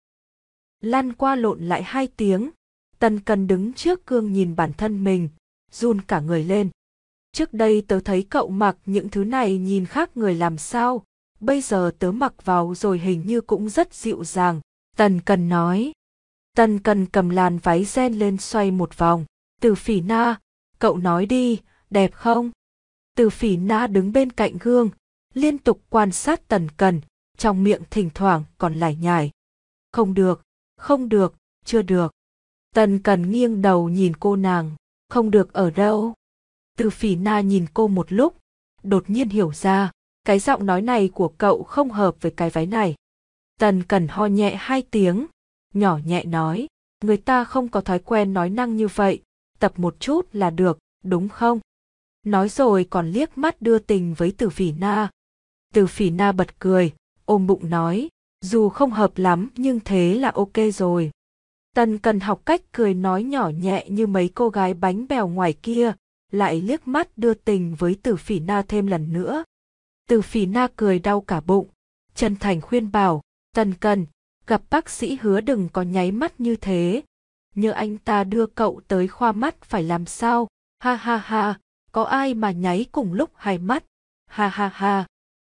Lăn qua lộn lại hai tiếng, Tần Cần đứng trước gương nhìn bản thân mình, run cả người lên. Trước đây tớ thấy cậu mặc những thứ này nhìn khác người làm sao, bây giờ tớ mặc vào rồi hình như cũng rất dịu dàng, Tần Cần nói. Tần Cần cầm làn váy ren lên xoay một vòng. Từ Phỉ Na, cậu nói đi, đẹp không? Từ Phỉ Na đứng bên cạnh gương, liên tục quan sát Tần Cần, trong miệng thỉnh thoảng còn lải nhải. Không được, không được, chưa được. Tần Cần nghiêng đầu nhìn cô nàng, không được ở đâu? Từ Phỉ Na nhìn cô một lúc, đột nhiên hiểu ra, cái giọng nói này của cậu không hợp với cái váy này. Tần Cần ho nhẹ hai tiếng, nhỏ nhẹ nói, người ta không có thói quen nói năng như vậy, tập một chút là được, đúng không? Nói rồi còn liếc mắt đưa tình với Từ Phỉ Na. Từ Phỉ Na bật cười, ôm bụng nói, dù không hợp lắm nhưng thế là ok rồi. Tần Cần học cách cười nói nhỏ nhẹ như mấy cô gái bánh bèo ngoài kia, lại liếc mắt đưa tình với Từ Phỉ Na thêm lần nữa. Từ Phỉ Na cười đau cả bụng, chân thành khuyên bảo, Tần Cần, gặp bác sĩ hứa đừng có nháy mắt như thế. Nhớ anh ta đưa cậu tới khoa mắt phải làm sao, ha ha ha, có ai mà nháy cùng lúc hai mắt, ha ha ha.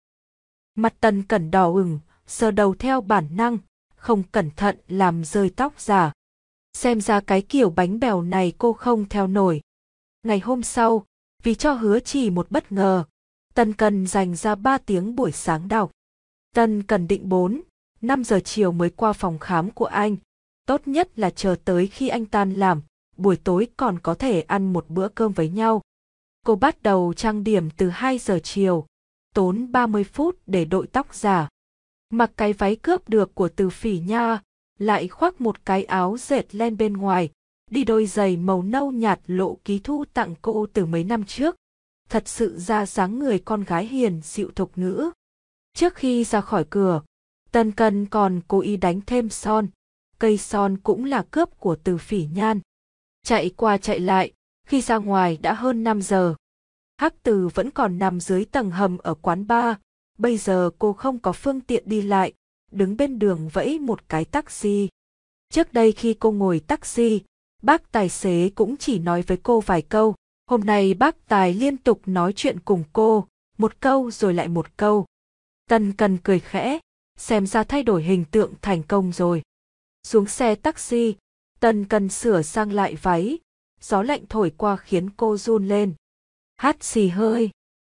Mặt Tần Cần đỏ ửng, sờ đầu theo bản năng, không cẩn thận làm rơi tóc giả. Xem ra cái kiểu bánh bèo này cô không theo nổi. Ngày hôm sau, vì cho Hứa Chỉ một bất ngờ, Tần Cần dành ra ba tiếng buổi sáng đọc. Tần Cần định bốn, năm giờ chiều mới qua phòng khám của anh. Tốt nhất là chờ tới khi anh tan làm, buổi tối còn có thể ăn một bữa cơm với nhau. Cô bắt đầu trang điểm từ hai giờ chiều, tốn ba mươi phút để đội tóc giả. Mặc cái váy cướp được của Từ Phỉ Nha, lại khoác một cái áo dệt len bên ngoài, đi đôi giày màu nâu nhạt lộ Ký Thu tặng cô từ mấy năm trước. Thật sự ra dáng người con gái hiền dịu thục nữ. Trước khi ra khỏi cửa, Tần Cần còn cố ý đánh thêm son. Cây son cũng là cướp của Từ Phỉ Nhan. Chạy qua chạy lại, khi ra ngoài đã hơn năm giờ. Hắc Từ vẫn còn nằm dưới tầng hầm ở quán bar. Bây giờ cô không có phương tiện đi lại, đứng bên đường vẫy một cái taxi. Trước đây khi cô ngồi taxi, bác tài xế cũng chỉ nói với cô vài câu. Hôm nay bác tài liên tục nói chuyện cùng cô, một câu rồi lại một câu. Tần Cần cười khẽ, xem ra thay đổi hình tượng thành công rồi. Xuống xe taxi, Tần Cần sửa sang lại váy, gió lạnh thổi qua khiến cô run lên. Hắt xì hơi.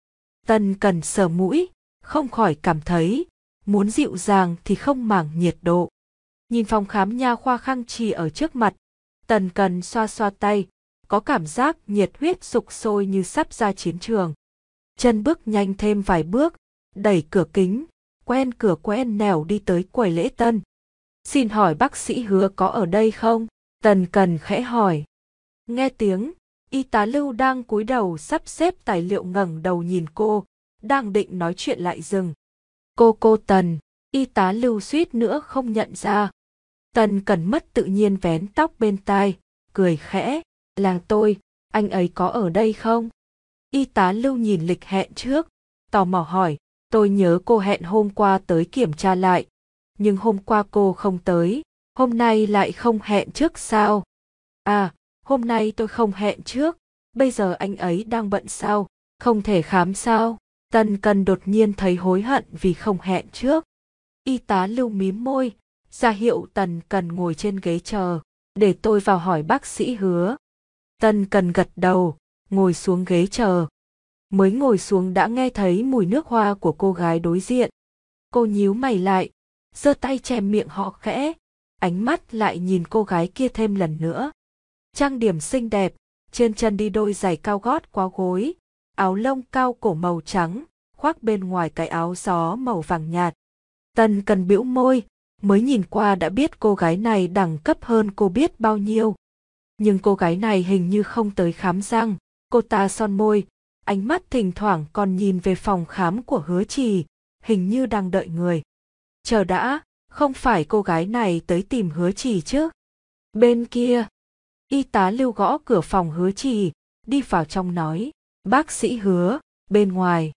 Tần Cần sờ mũi, không khỏi cảm thấy, muốn dịu dàng thì không màng nhiệt độ. Nhìn phòng khám nha khoa Khang Trì ở trước mặt, Tần Cần xoa xoa tay, có cảm giác nhiệt huyết sục sôi như sắp ra chiến trường. Chân bước nhanh thêm vài bước, đẩy cửa kính, quen cửa quen nẻo đi tới quầy lễ tân. Xin hỏi bác sĩ Hứa có ở đây không? Tần Cần khẽ hỏi. Nghe tiếng, y tá Lưu đang cúi đầu sắp xếp tài liệu ngẩng đầu nhìn cô, đang định nói chuyện lại dừng. Cô cô Tần, y tá Lưu suýt nữa không nhận ra. Tần Cần mất tự nhiên vén tóc bên tai, cười khẽ. Là tôi, anh ấy có ở đây không? Y tá Lưu nhìn lịch hẹn trước, tò mò hỏi. Tôi nhớ cô hẹn hôm qua tới kiểm tra lại, nhưng hôm qua cô không tới, hôm nay lại không hẹn trước sao? À, hôm nay tôi không hẹn trước, bây giờ anh ấy đang bận sao? Không thể khám sao? Tần Cần đột nhiên thấy hối hận vì không hẹn trước. Y tá Lưu mím môi, ra hiệu Tần Cần ngồi trên ghế chờ, để tôi vào hỏi bác sĩ Hứa. Tần Cần gật đầu, ngồi xuống ghế chờ. Mới ngồi xuống đã nghe thấy mùi nước hoa của cô gái đối diện. Cô nhíu mày lại, giơ tay che miệng họ khẽ, ánh mắt lại nhìn cô gái kia thêm lần nữa. Trang điểm xinh đẹp, trên chân đi đôi giày cao gót quá gối, áo lông cao cổ màu trắng, khoác bên ngoài cái áo gió màu vàng nhạt. Tần Cần bĩu môi, mới nhìn qua đã biết cô gái này đẳng cấp hơn cô biết bao nhiêu. Nhưng cô gái này hình như không tới khám răng, cô ta son môi, ánh mắt thỉnh thoảng còn nhìn về phòng khám của Hứa Trì, hình như đang đợi người. Chờ đã, không phải cô gái này tới tìm Hứa Trì chứ? Bên kia, y tá Lưu gõ cửa phòng Hứa Trì, đi vào trong nói, bác sĩ Hứa, bên ngoài.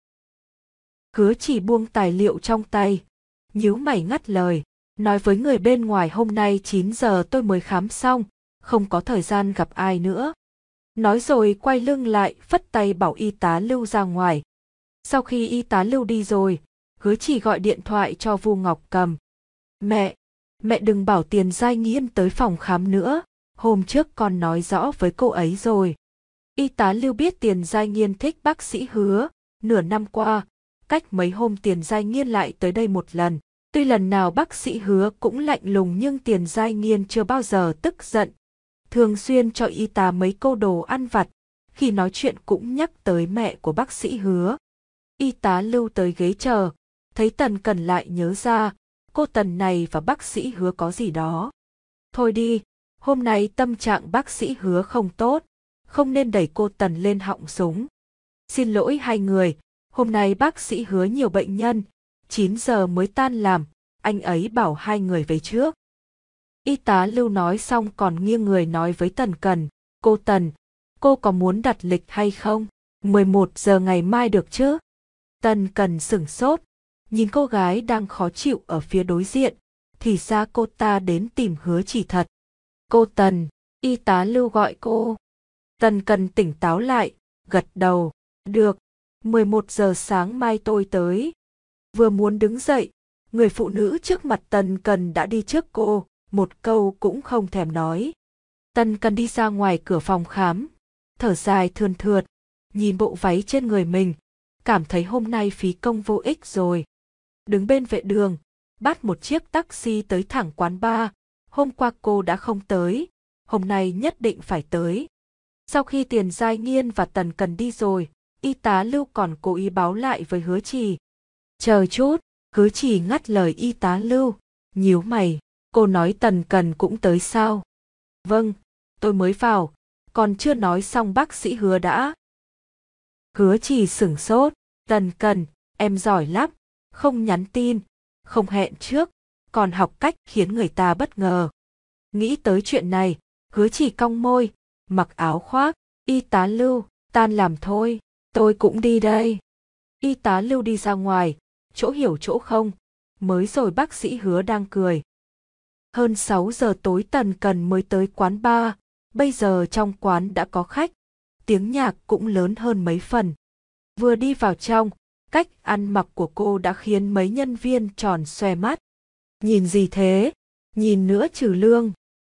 Hứa Trì buông tài liệu trong tay, nhíu mày ngắt lời, nói với người bên ngoài hôm nay chín giờ tôi mới khám xong, không có thời gian gặp ai nữa. Nói rồi quay lưng lại phất tay bảo y tá Lưu ra ngoài. Sau khi y tá Lưu đi rồi, Hứa Trì gọi điện thoại cho Vu Ngọc Cầm. Mẹ, mẹ đừng bảo Tiền Giai Nghiên tới phòng khám nữa, hôm trước con nói rõ với cô ấy rồi. Y tá Lưu biết Tiền Giai Nghiên thích bác sĩ Hứa, nửa năm qua, cách mấy hôm Tiền Giai Nghiên lại tới đây một lần. Tuy lần nào bác sĩ Hứa cũng lạnh lùng nhưng Tiền Giai Nghiên chưa bao giờ tức giận. Thường xuyên cho y tá mấy câu đồ ăn vặt, khi nói chuyện cũng nhắc tới mẹ của bác sĩ Hứa. Y tá Lưu tới ghế chờ, thấy Tần Cần lại nhớ ra, cô Tần này và bác sĩ Hứa có gì đó. Thôi đi, hôm nay tâm trạng bác sĩ Hứa không tốt, không nên đẩy cô Tần lên họng súng. Xin lỗi hai người, hôm nay bác sĩ Hứa nhiều bệnh nhân, chín giờ mới tan làm, anh ấy bảo hai người về trước. Y tá Lưu nói xong còn nghiêng người nói với Tần Cần, cô Tần, cô có muốn đặt lịch hay không? mười một giờ ngày mai được chứ? Tần Cần sửng sốt, nhìn cô gái đang khó chịu ở phía đối diện, thì ra cô ta đến tìm Hứa Trì thật. Cô Tần, y tá Lưu gọi cô. Tần Cần tỉnh táo lại, gật đầu, được, mười một giờ sáng mai tôi tới. Vừa muốn đứng dậy, người phụ nữ trước mặt Tần Cần đã đi trước cô, một câu cũng không thèm nói. Tần Cần đi ra ngoài cửa phòng khám, thở dài thườn thượt, nhìn bộ váy trên người mình, cảm thấy hôm nay phí công vô ích rồi. Đứng bên vệ đường, bắt một chiếc taxi tới thẳng quán bar, hôm qua cô đã không tới, hôm nay nhất định phải tới. Sau khi Tiền Giai Nghiên và Tần Cần đi rồi, y tá Lưu còn cố ý báo lại với Hứa Trì. Chờ chút, Hứa Trì ngắt lời y tá Lưu, nhíu mày, cô nói Tần Cần cũng tới sao? Vâng, tôi mới vào, còn chưa nói xong bác sĩ Hứa đã. Hứa Trì sửng sốt, Tần Cần, em giỏi lắm, không nhắn tin, không hẹn trước, còn học cách khiến người ta bất ngờ. Nghĩ tới chuyện này, Hứa Chỉ cong môi, mặc áo khoác. Y tá Lưu, tan làm thôi, tôi cũng đi đây. Y tá Lưu đi ra ngoài, chỗ hiểu chỗ không, mới rồi bác sĩ Hứa đang cười. Hơn sáu giờ tối Tần Cần mới tới quán bar, bây giờ trong quán đã có khách, tiếng nhạc cũng lớn hơn mấy phần. Vừa đi vào trong, cách ăn mặc của cô đã khiến mấy nhân viên tròn xoe mắt. Nhìn gì thế? Nhìn nữa trừ lương.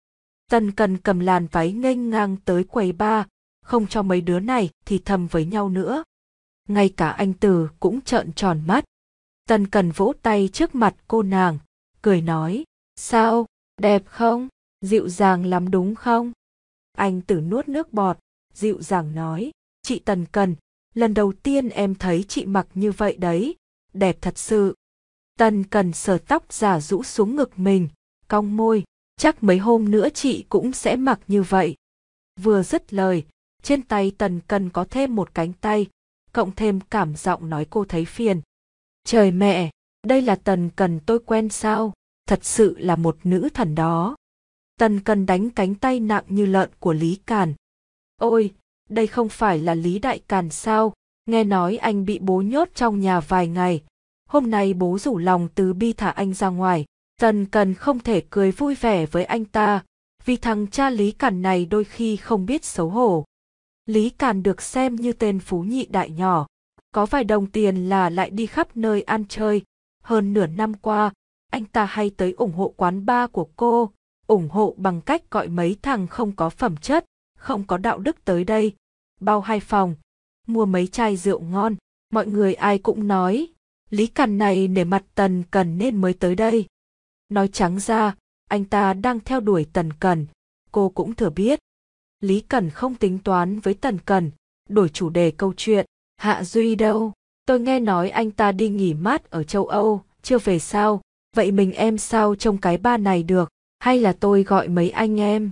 Tần Cần cầm làn váy nghênh ngang tới quầy bar, không cho mấy đứa này thì thầm với nhau nữa. Ngay cả anh Từ cũng trợn tròn mắt. Tần Cần vỗ tay trước mặt cô nàng, cười nói, sao, đẹp không? Dịu dàng lắm đúng không? Anh Từ nuốt nước bọt, dịu dàng nói, chị Tần Cần, lần đầu tiên em thấy chị mặc như vậy đấy, đẹp thật sự. Tần Cần sờ tóc giả rũ xuống ngực mình, cong môi, chắc mấy hôm nữa chị cũng sẽ mặc như vậy. Vừa dứt lời, trên tay Tần Cần có thêm một cánh tay, cộng thêm cảm giọng nói cô thấy phiền. Trời mẹ, đây là Tần Cần tôi quen sao, thật sự là một nữ thần đó. Tần Cần đánh cánh tay nặng như lợn của Lý Càn. Ôi, đây không phải là Lý Đại Càn sao, nghe nói anh bị bố nhốt trong nhà vài ngày. Hôm nay bố rủ lòng từ bi thả anh ra ngoài. Tần Cần không thể cười vui vẻ với anh ta, vì thằng cha Lý Càn này đôi khi không biết xấu hổ. Lý Càn được xem như tên phú nhị đại nhỏ, có vài đồng tiền là lại đi khắp nơi ăn chơi. Hơn nửa năm qua, anh ta hay tới ủng hộ quán bar của cô, ủng hộ bằng cách gọi mấy thằng không có phẩm chất, không có đạo đức tới đây, bao hai phòng, mua mấy chai rượu ngon. Mọi người ai cũng nói, Lý Càn này nể mặt Tần Cần nên mới tới đây. Nói trắng ra, anh ta đang theo đuổi Tần Cần, cô cũng thừa biết. Lý Cần không tính toán với Tần Cần, đổi chủ đề câu chuyện. Hạ Duy đâu? Tôi nghe nói anh ta đi nghỉ mát ở châu Âu, chưa về sao? Vậy mình em sao trông cái bar này được? Hay là tôi gọi mấy anh em?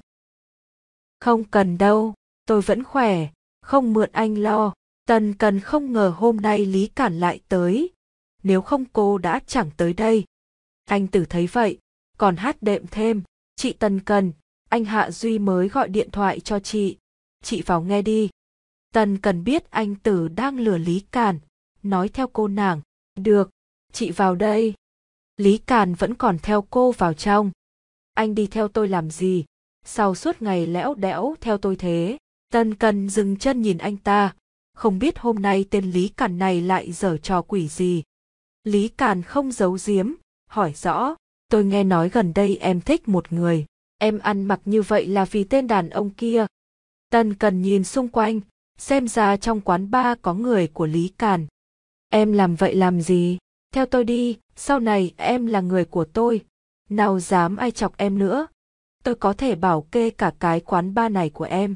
Không cần đâu, tôi vẫn khỏe, không mượn anh lo. Tần Cần không ngờ hôm nay Lý Càn lại tới, nếu không cô đã chẳng tới đây. Anh Tử thấy vậy, còn hát đệm thêm, chị Tần Cần, anh Hạ Duy mới gọi điện thoại cho chị, chị vào nghe đi. Tần Cần biết anh Tử đang lừa Lý Càn, nói theo cô nàng, được, chị vào đây. Lý Càn vẫn còn theo cô vào trong. Anh đi theo tôi làm gì? Sao suốt ngày lẽo đẽo theo tôi thế? Tần Cần dừng chân nhìn anh ta, không biết hôm nay tên Lý Càn này lại giở trò quỷ gì. Lý Càn không giấu giếm, hỏi rõ, tôi nghe nói gần đây em thích một người, em ăn mặc như vậy là vì tên đàn ông kia. Tần Cần nhìn xung quanh, xem ra trong quán bar có người của Lý Càn. Em làm vậy làm gì? Theo tôi đi, sau này em là người của tôi, nào dám ai chọc em nữa. Tôi có thể bảo kê cả cái quán bar này của em.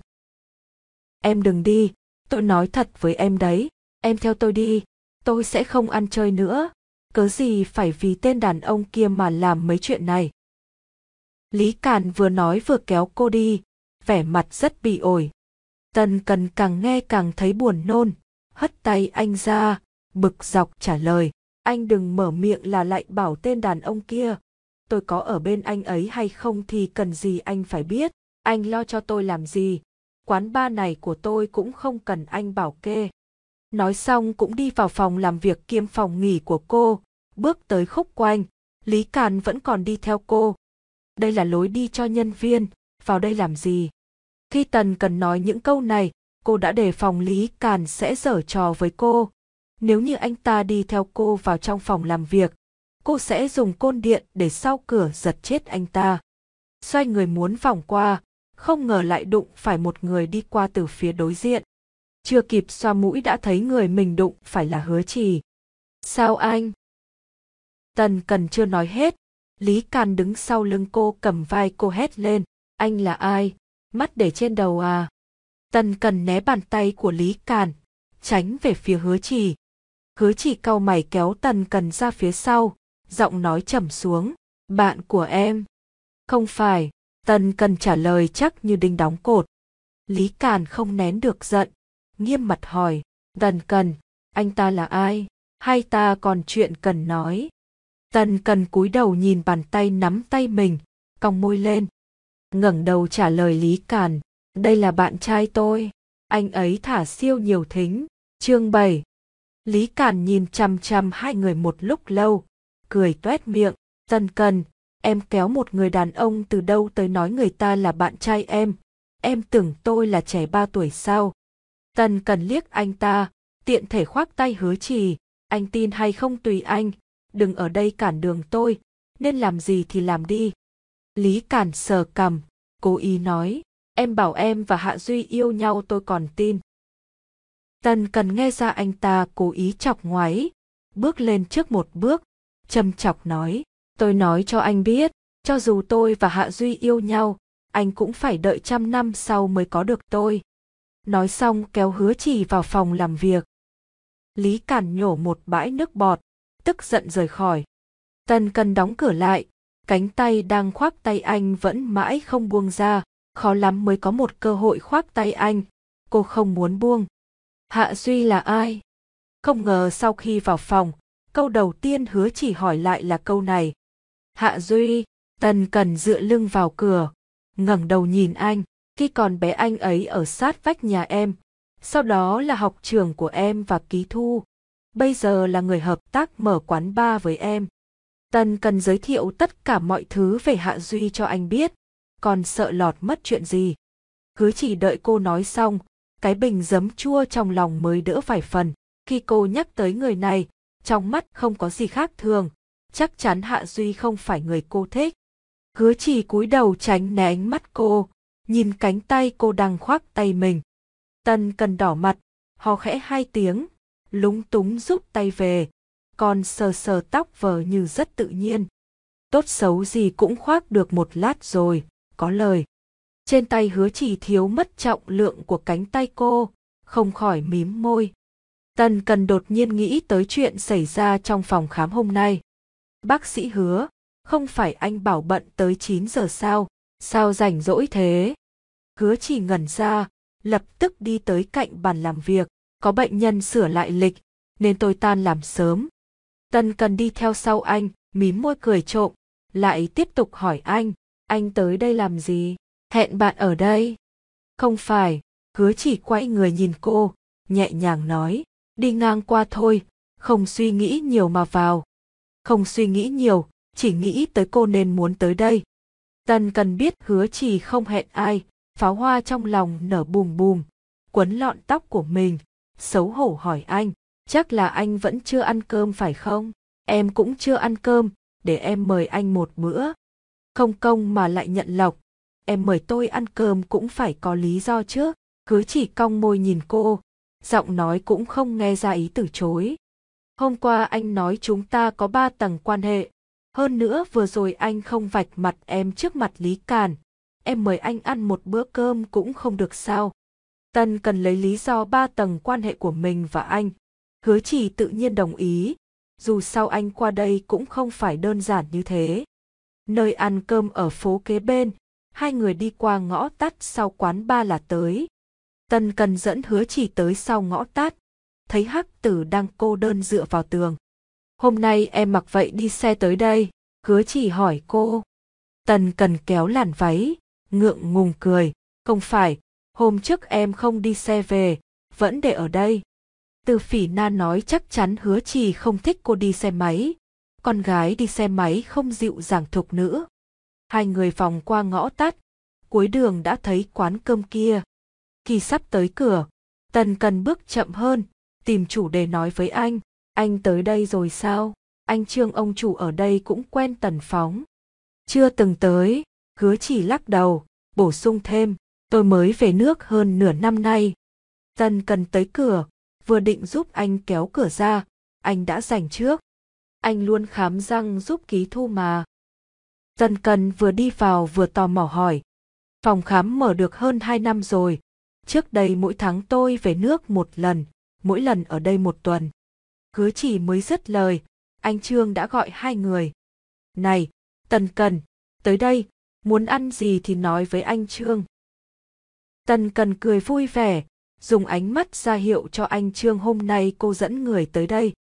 Em đừng đi, tôi nói thật với em đấy, em theo tôi đi, tôi sẽ không ăn chơi nữa. Cớ gì phải vì tên đàn ông kia mà làm mấy chuyện này. Lý Càn vừa nói vừa kéo cô đi, vẻ mặt rất bị ổi. Tần Cần càng nghe càng thấy buồn nôn, hất tay anh ra, bực dọc trả lời, anh đừng mở miệng là lại bảo tên đàn ông kia. Tôi có ở bên anh ấy hay không thì cần gì anh phải biết, anh lo cho tôi làm gì, quán bar này của tôi cũng không cần anh bảo kê. Nói xong cũng đi vào phòng làm việc kiêm phòng nghỉ của cô, bước tới khúc quanh, Lý Càn vẫn còn đi theo cô. Đây là lối đi cho nhân viên, vào đây làm gì? Khi Tần Cần nói những câu này, cô đã đề phòng Lý Càn sẽ giở trò với cô. Nếu như anh ta đi theo cô vào trong phòng làm việc, cô sẽ dùng côn điện để sau cửa giật chết anh ta. Xoay người muốn vòng qua, không ngờ lại đụng phải một người đi qua từ phía đối diện. Chưa kịp xoa mũi đã thấy người mình đụng phải là Hứa Trì. Sao anh? Tần Cần chưa nói hết, Lý Càn đứng sau lưng cô cầm vai cô hét lên, anh là ai? Mắt để trên đầu à? Tần Cần né bàn tay của Lý Càn, tránh về phía Hứa Trì. Hứa Trì cau mày kéo Tần Cần ra phía sau, giọng nói trầm xuống, bạn của em. Không phải, Tần Cần trả lời chắc như đinh đóng cột. Lý Càn không nén được giận, nghiêm mặt hỏi, Tần Cần, anh ta là ai? Hay ta còn chuyện cần nói? Tần Cần cúi đầu nhìn bàn tay nắm tay mình, cong môi lên. Ngẩng đầu trả lời Lý Càn, đây là bạn trai tôi, anh ấy thả siêu nhiều thính. Chương bảy. Lý Càn nhìn chằm chằm hai người một lúc lâu, cười toét miệng. Tần Cần, em kéo một người đàn ông từ đâu tới nói người ta là bạn trai em, em tưởng tôi là trẻ ba tuổi sao? Tần Cần liếc anh ta, tiện thể khoác tay Hứa Trì, anh tin hay không tùy anh, đừng ở đây cản đường tôi, nên làm gì thì làm đi. Lý Càn sờ cằm, cố ý nói, em bảo em và Hạ Duy yêu nhau tôi còn tin. Tần Cần nghe ra anh ta cố ý chọc ngoáy, bước lên trước một bước, châm chọc nói, tôi nói cho anh biết, cho dù tôi và Hạ Duy yêu nhau, anh cũng phải đợi trăm năm sau mới có được tôi. Nói xong kéo Hứa Trì vào phòng làm việc. Lý Càn nhổ một bãi nước bọt, tức giận rời khỏi. Tần Cần đóng cửa lại, cánh tay đang khoác tay anh vẫn mãi không buông ra, khó lắm mới có một cơ hội khoác tay anh, cô không muốn buông. Hạ Duy là ai? Không ngờ sau khi vào phòng, câu đầu tiên Hứa Trì hỏi lại là câu này. Hạ Duy. Tần Cần dựa lưng vào cửa, ngẩng đầu nhìn anh, khi còn bé anh ấy ở sát vách nhà em, sau đó là học trưởng của em và Ký Thu, bây giờ là người hợp tác mở quán bar với em. Tần Cần giới thiệu tất cả mọi thứ về Hạ Duy cho anh biết, còn sợ lọt mất chuyện gì. Cứ chỉ đợi cô nói xong, cái bình giấm chua trong lòng mới đỡ vài phần. Khi cô nhắc tới người này, trong mắt không có gì khác thường, chắc chắn Hạ Duy không phải người cô thích. Hứa Trì cúi đầu tránh né ánh mắt cô, nhìn cánh tay cô đang khoác tay mình. Tần Cần đỏ mặt, ho khẽ hai tiếng, lúng túng rút tay về, còn sờ sờ tóc vờ như rất tự nhiên. Tốt xấu gì cũng khoác được một lát rồi, có lời. Trên tay Hứa Trì thiếu mất trọng lượng của cánh tay cô, không khỏi mím môi. Tần Cần đột nhiên nghĩ tới chuyện xảy ra trong phòng khám hôm nay. Bác sĩ Hứa, không phải anh bảo bận tới chín giờ sao, sao rảnh rỗi thế? Hứa Trì ngẩn ra, lập tức đi tới cạnh bàn làm việc, có bệnh nhân sửa lại lịch, nên tôi tan làm sớm. Tần Cần đi theo sau anh, mím môi cười trộm, lại tiếp tục hỏi anh, anh tới đây làm gì? Hẹn bạn ở đây. Không phải, Hứa Trì quay người nhìn cô, nhẹ nhàng nói, đi ngang qua thôi, không suy nghĩ nhiều mà vào. Không suy nghĩ nhiều, chỉ nghĩ tới cô nên muốn tới đây. Tần Cần biết Hứa Trì không hẹn ai, pháo hoa trong lòng nở bùm bùm, quấn lọn tóc của mình, xấu hổ hỏi anh, chắc là anh vẫn chưa ăn cơm phải không? Em cũng chưa ăn cơm, để em mời anh một bữa. Không công mà lại nhận lộc, em mời tôi ăn cơm cũng phải có lý do chứ. Hứa Trì cong môi nhìn cô, giọng nói cũng không nghe ra ý từ chối. Hôm qua anh nói chúng ta có ba tầng quan hệ, hơn nữa vừa rồi anh không vạch mặt em trước mặt Lý Càn, em mời anh ăn một bữa cơm cũng không được sao? Tần Cần lấy lý do ba tầng quan hệ của mình và anh. Hứa Trì tự nhiên đồng ý, dù sao anh qua đây cũng không phải đơn giản như thế. Nơi ăn cơm ở phố kế bên, hai người đi qua ngõ tắt sau quán bar là tới. Tần Cần dẫn Hứa Trì tới sau ngõ tắt, thấy Hắc Tử đang cô đơn dựa vào tường. Hôm nay em mặc vậy đi xe tới đây? Hứa Trì hỏi cô. Tần Cần kéo làn váy, ngượng ngùng cười, không phải, hôm trước em không đi xe về, vẫn để ở đây. Từ Phỉ Na nói chắc chắn Hứa Trì không thích cô đi xe máy, con gái đi xe máy không dịu dàng thục nữ. Hai người vòng qua ngõ tắt, cuối đường đã thấy quán cơm kia. Khi sắp tới cửa, Tần Cần bước chậm hơn, tìm chủ đề nói với anh, anh tới đây rồi sao? Anh Trương ông chủ ở đây cũng quen Tần Phóng. Chưa từng tới, Hứa Trì lắc đầu, bổ sung thêm, tôi mới về nước hơn nửa năm nay. Tần Cần tới cửa, vừa định giúp anh kéo cửa ra, anh đã giành trước. Anh luôn khám răng giúp Ký Thu mà. Tần Cần vừa đi vào vừa tò mò hỏi, phòng khám mở được hơn hai năm rồi, trước đây mỗi tháng tôi về nước một lần, mỗi lần ở đây một tuần. Hứa Trì mới dứt lời, anh Trương đã gọi hai người. Này, Tần Cần, tới đây, muốn ăn gì thì nói với anh Trương. Tần Cần cười vui vẻ, dùng ánh mắt ra hiệu cho anh Trương hôm nay cô dẫn người tới đây.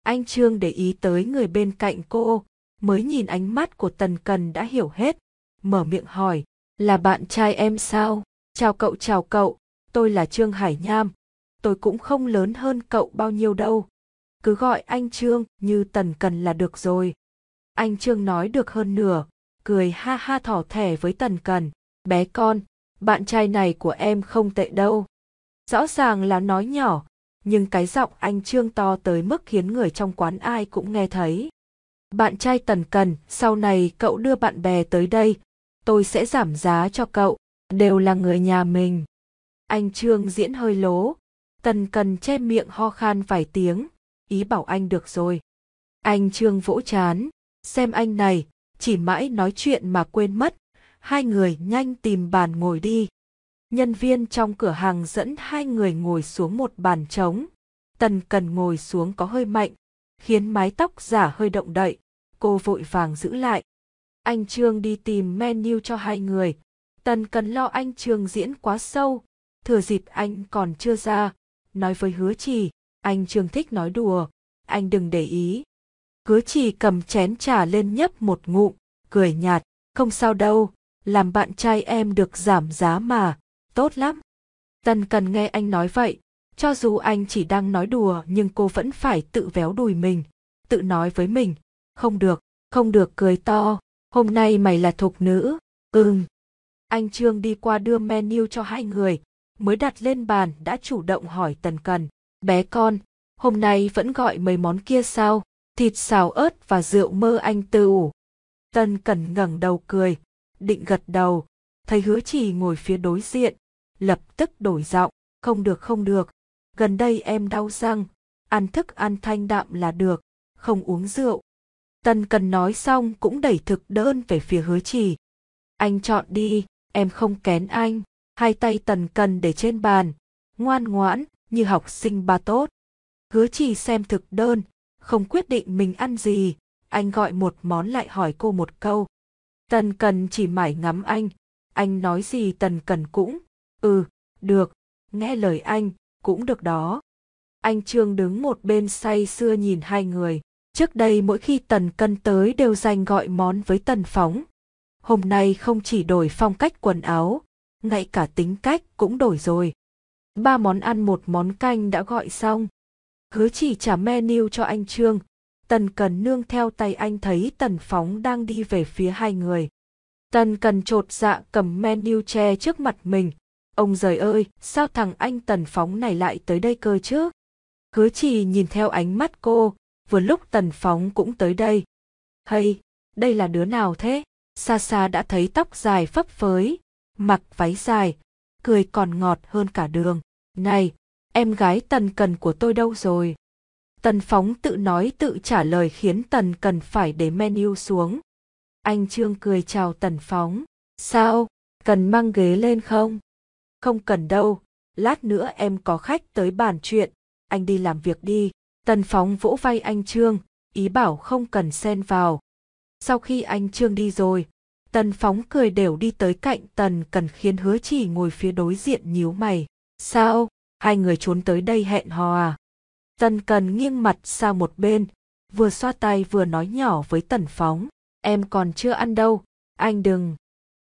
Anh Trương để ý tới người bên cạnh cô, mới nhìn ánh mắt của Tần Cần đã hiểu hết, mở miệng hỏi, là bạn trai em sao? Chào cậu chào cậu, tôi là Trương Hải Nham, tôi cũng không lớn hơn cậu bao nhiêu đâu. Cứ gọi anh Trương như Tần Cần là được rồi. Anh Trương nói được hơn nửa, cười ha ha thỏ thẻ với Tần Cần, bé con, bạn trai này của em không tệ đâu. Rõ ràng là nói nhỏ, nhưng cái giọng anh Trương to tới mức khiến người trong quán ai cũng nghe thấy. Bạn trai Tần Cần, sau này cậu đưa bạn bè tới đây, tôi sẽ giảm giá cho cậu, đều là người nhà mình. Anh Trương diễn hơi lố, Tần Cần che miệng ho khan vài tiếng, ý bảo anh được rồi. Anh Trương vỗ trán, xem anh này, chỉ mãi nói chuyện mà quên mất, hai người nhanh tìm bàn ngồi đi. Nhân viên trong cửa hàng dẫn hai người ngồi xuống một bàn trống. Tần Cần ngồi xuống có hơi mạnh, khiến mái tóc giả hơi động đậy, cô vội vàng giữ lại. Anh Trương đi tìm menu cho hai người. Tần Cần lo anh Trương diễn quá sâu, thừa dịp anh còn chưa ra, nói với Hứa Trì, anh Trương thích nói đùa, anh đừng để ý. Hứa Trì cầm chén trà lên nhấp một ngụm, cười nhạt, không sao đâu, làm bạn trai em được giảm giá mà, tốt lắm. Tần Cần nghe anh nói vậy, cho dù anh chỉ đang nói đùa nhưng cô vẫn phải tự véo đùi mình, tự nói với mình, không được, không được cười to, hôm nay mày là thục nữ, ừm. Anh Trương đi qua đưa menu cho hai người, mới đặt lên bàn đã chủ động hỏi Tần Cần, bé con, hôm nay vẫn gọi mấy món kia sao, thịt xào ớt và rượu mơ anh tư ủ. Tần Cần ngẩng đầu cười, định gật đầu, thấy Hứa Trì ngồi phía đối diện, lập tức đổi giọng, không được không được, gần đây em đau răng, ăn thức ăn thanh đạm là được, không uống rượu. Tần Cần nói xong cũng đẩy thực đơn về phía Hứa Trì. Anh chọn đi, em không kén anh. Hai tay Tần Cần để trên bàn, ngoan ngoãn như học sinh ba tốt. Hứa Trì xem thực đơn, không quyết định mình ăn gì, anh gọi một món lại hỏi cô một câu. Tần Cần chỉ mải ngắm anh, anh nói gì Tần Cần cũng, ừ, được, nghe lời anh, cũng được đó. Anh Trương đứng một bên say sưa nhìn hai người, trước đây mỗi khi Tần Cần tới đều dành gọi món với Tần Phóng. Hôm nay không chỉ đổi phong cách quần áo, ngay cả tính cách cũng đổi rồi. Ba món ăn một món canh đã gọi xong. Hứa Trì trả menu cho anh Trương, Tần Cần nương theo tay anh thấy Tần Phóng đang đi về phía hai người. Tần Cần chột dạ cầm menu che trước mặt mình. Ông giời ơi, sao thằng anh Tần Phóng này lại tới đây cơ chứ? Hứa Trì nhìn theo ánh mắt cô, vừa lúc Tần Phóng cũng tới đây. Hay, đây là đứa nào thế? Xa xa đã thấy tóc dài phấp phới, mặc váy dài, cười còn ngọt hơn cả đường. Này, em gái Tần Cần của tôi đâu rồi? Tần Phóng tự nói tự trả lời khiến Tần Cần phải để menu xuống. Anh Trương cười chào Tần Phóng. Sao, cần mang ghế lên không? Không cần đâu, lát nữa em có khách tới bàn chuyện, anh đi làm việc đi. Tần Phóng vỗ vai anh Trương, ý bảo không cần xen vào. Sau khi anh Trương đi rồi, Tần Phóng cười đều đi tới cạnh Tần Cần khiến Hứa Trì ngồi phía đối diện nhíu mày. Sao, hai người trốn tới đây hẹn hò à? Tần Cần nghiêng mặt sang một bên, vừa xoa tay vừa nói nhỏ với Tần Phóng. Em còn chưa ăn đâu, anh đừng.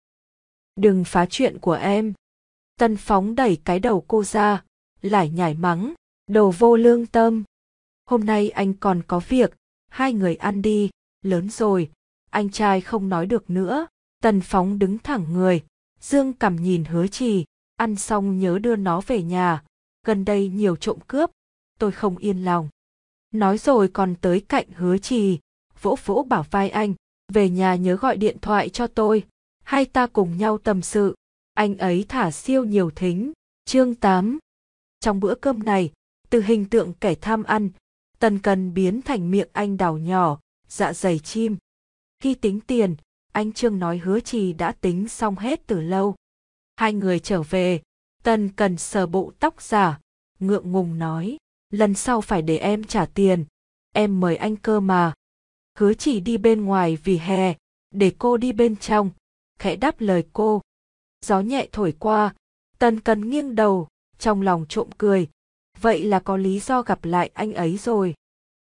Đừng phá chuyện của em. Tần Phóng đẩy cái đầu cô ra, lải nhải mắng, đồ vô lương tâm. Hôm nay anh còn có việc, hai người ăn đi, lớn rồi, anh trai không nói được nữa. Tần Phóng đứng thẳng người, dương cằm nhìn Hứa Trì, ăn xong nhớ đưa nó về nhà, gần đây nhiều trộm cướp, tôi không yên lòng. Nói rồi còn tới cạnh Hứa Trì, vỗ vỗ bả vai anh, về nhà nhớ gọi điện thoại cho tôi, hai ta cùng nhau tâm sự, anh ấy thả siêu nhiều thính. Chương tám. Trong bữa cơm này, từ hình tượng kẻ tham ăn, Tần Cần biến thành miệng anh đào nhỏ, dạ dày chim. Khi tính tiền, anh Trương nói Hứa Trì đã tính xong hết từ lâu. Hai người trở về, Tần Cần sờ bộ tóc giả, ngượng ngùng nói, lần sau phải để em trả tiền, em mời anh cơ mà. Hứa Trì đi bên ngoài vì hè, để cô đi bên trong, khẽ đáp lời cô. Gió nhẹ thổi qua, Tần Cần nghiêng đầu, trong lòng trộm cười, vậy là có lý do gặp lại anh ấy rồi.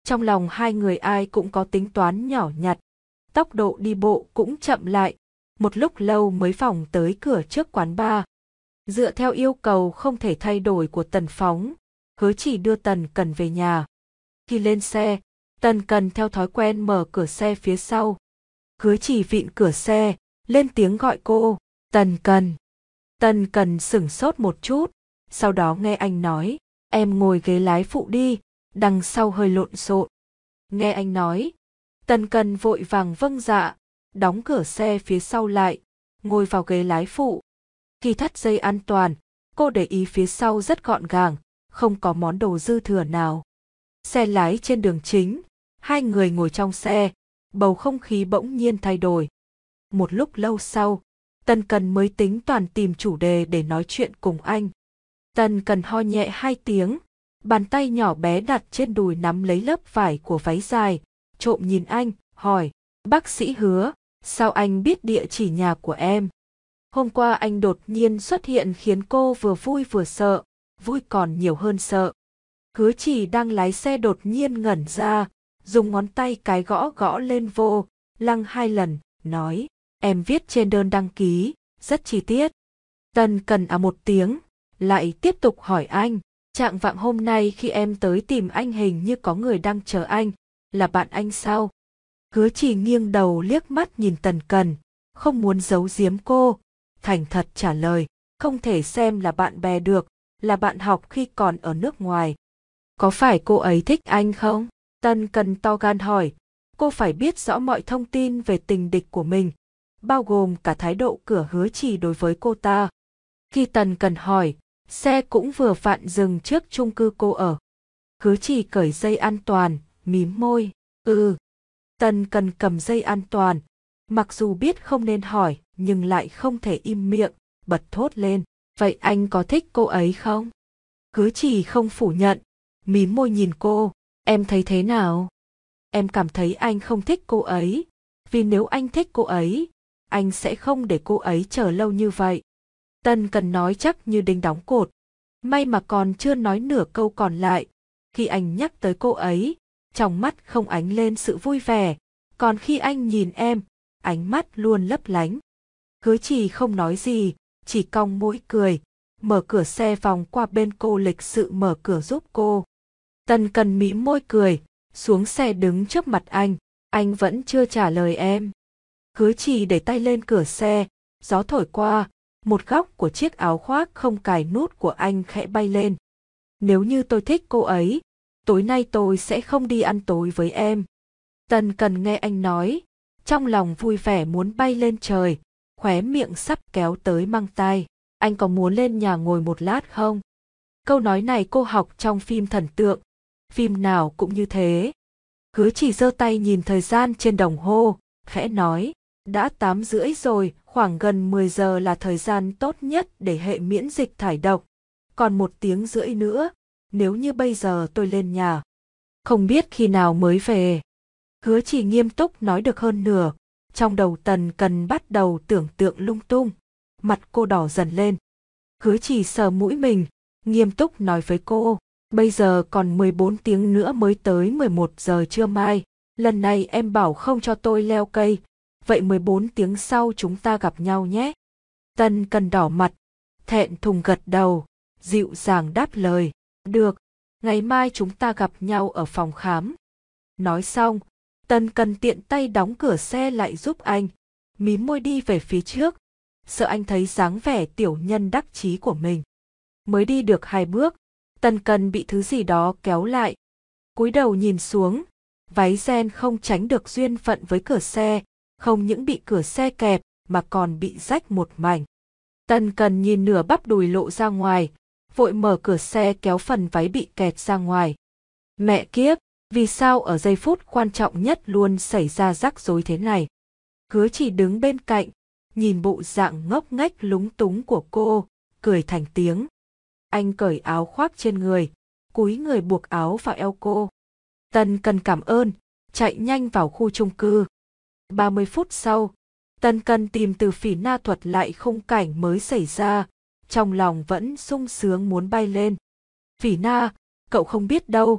Trong lòng hai người ai cũng có tính toán nhỏ nhặt, tốc độ đi bộ cũng chậm lại, một lúc lâu mới vòng tới cửa trước quán bar. Dựa theo yêu cầu không thể thay đổi của Tần Phóng, Hứa Chỉ đưa Tần Cần về nhà. Khi lên xe, Tần Cần theo thói quen mở cửa xe phía sau. Hứa Chỉ vịn cửa xe, lên tiếng gọi cô, Tần Cần. Tần Cần sửng sốt một chút, sau đó nghe anh nói, em ngồi ghế lái phụ đi, đằng sau hơi lộn xộn. Nghe anh nói, Tần Cần vội vàng vâng dạ, đóng cửa xe phía sau lại, ngồi vào ghế lái phụ. Khi thắt dây an toàn, cô để ý phía sau rất gọn gàng, không có món đồ dư thừa nào. Xe lái trên đường chính, hai người ngồi trong xe, bầu không khí bỗng nhiên thay đổi. Một lúc lâu sau, Tần Cần mới tính toàn tìm chủ đề để nói chuyện cùng anh. Tần Cần ho nhẹ hai tiếng, bàn tay nhỏ bé đặt trên đùi nắm lấy lớp vải của váy dài, trộm nhìn anh, hỏi, bác sĩ Hứa, sao anh biết địa chỉ nhà của em? Hôm qua anh đột nhiên xuất hiện khiến cô vừa vui vừa sợ, vui còn nhiều hơn sợ. Hứa Chỉ đang lái xe đột nhiên ngẩn ra, dùng ngón tay cái gõ gõ lên vô lăng hai lần, nói, em viết trên đơn đăng ký, rất chi tiết. Tần Cần à một tiếng, lại tiếp tục hỏi anh, trạng vạng hôm nay khi em tới tìm anh hình như có người đang chờ anh, là bạn anh sao? Hứa Chỉ nghiêng đầu liếc mắt nhìn Tần Cần, không muốn giấu giếm cô, thành thật trả lời, không thể xem là bạn bè được, là bạn học khi còn ở nước ngoài. Có phải cô ấy thích anh không? Tần Cần to gan hỏi, cô phải biết rõ mọi thông tin về tình địch của mình, bao gồm cả thái độ của Hứa Chỉ đối với cô ta. Khi Tần Cần hỏi, xe cũng vừa vặn dừng trước chung cư cô ở. Hứa Chỉ cởi dây an toàn, mím môi, ừ. Tần Cần cầm dây an toàn, mặc dù biết không nên hỏi nhưng lại không thể im miệng, bật thốt lên, vậy anh có thích cô ấy không? Hứa Chỉ không phủ nhận, mím môi nhìn cô, em thấy thế nào? Em cảm thấy anh không thích cô ấy, vì nếu anh thích cô ấy, anh sẽ không để cô ấy chờ lâu như vậy. Tần Cần nói chắc như đinh đóng cột, may mà còn chưa nói nửa câu còn lại. Khi anh nhắc tới cô ấy, trong mắt không ánh lên sự vui vẻ, còn khi anh nhìn em, ánh mắt luôn lấp lánh. Hứa Chỉ không nói gì, chỉ cong mũi cười, mở cửa xe vòng qua bên cô lịch sự mở cửa giúp cô. Tần Cần mỉm môi cười, xuống xe đứng trước mặt anh, anh vẫn chưa trả lời em. Hứa Chỉ để tay lên cửa xe, gió thổi qua, một góc của chiếc áo khoác không cài nút của anh khẽ bay lên. Nếu như tôi thích cô ấy, tối nay tôi sẽ không đi ăn tối với em. Tần Cần nghe anh nói, trong lòng vui vẻ muốn bay lên trời, khóe miệng sắp kéo tới mang tai. Anh có muốn lên nhà ngồi một lát không? Câu nói này cô học trong phim thần tượng, phim nào cũng như thế. Hứa Chỉ giơ tay nhìn thời gian trên đồng hồ, khẽ nói, đã tám rưỡi rồi, khoảng gần mười giờ là thời gian tốt nhất để hệ miễn dịch thải độc. Còn một tiếng rưỡi nữa, nếu như bây giờ tôi lên nhà, không biết khi nào mới về. Hứa Chỉ nghiêm túc nói được hơn nửa, trong đầu Tần Cần bắt đầu tưởng tượng lung tung, mặt cô đỏ dần lên. Hứa Chỉ sờ mũi mình, nghiêm túc nói với cô, bây giờ còn mười bốn tiếng nữa mới tới mười một giờ trưa mai, lần này em bảo không cho tôi leo cây, vậy mười bốn tiếng sau chúng ta gặp nhau nhé. Tần Cần đỏ mặt, thẹn thùng gật đầu, dịu dàng đáp lời, được, ngày mai chúng ta gặp nhau ở phòng khám. Nói xong, Tần Cần tiện tay đóng cửa xe lại giúp anh, mím môi đi về phía trước, sợ anh thấy dáng vẻ tiểu nhân đắc chí của mình. Mới đi được hai bước, Tần Cần bị thứ gì đó kéo lại. Cúi đầu nhìn xuống, váy ren không tránh được duyên phận với cửa xe, không những bị cửa xe kẹp mà còn bị rách một mảnh. Tần Cần nhìn nửa bắp đùi lộ ra ngoài, vội mở cửa xe kéo phần váy bị kẹt ra ngoài. Mẹ kiếp, vì sao ở giây phút quan trọng nhất luôn xảy ra rắc rối thế này? Hứa Chỉ đứng bên cạnh, nhìn bộ dạng ngốc nghếch lúng túng của cô, cười thành tiếng. Anh cởi áo khoác trên người, cúi người buộc áo vào eo cô. Tần Cần cảm ơn, chạy nhanh vào khu chung cư. ba mươi phút sau, Tần Cần tìm từ Phỉ Na thuật lại khung cảnh mới xảy ra, trong lòng vẫn sung sướng muốn bay lên. Phỉ Na, cậu không biết đâu,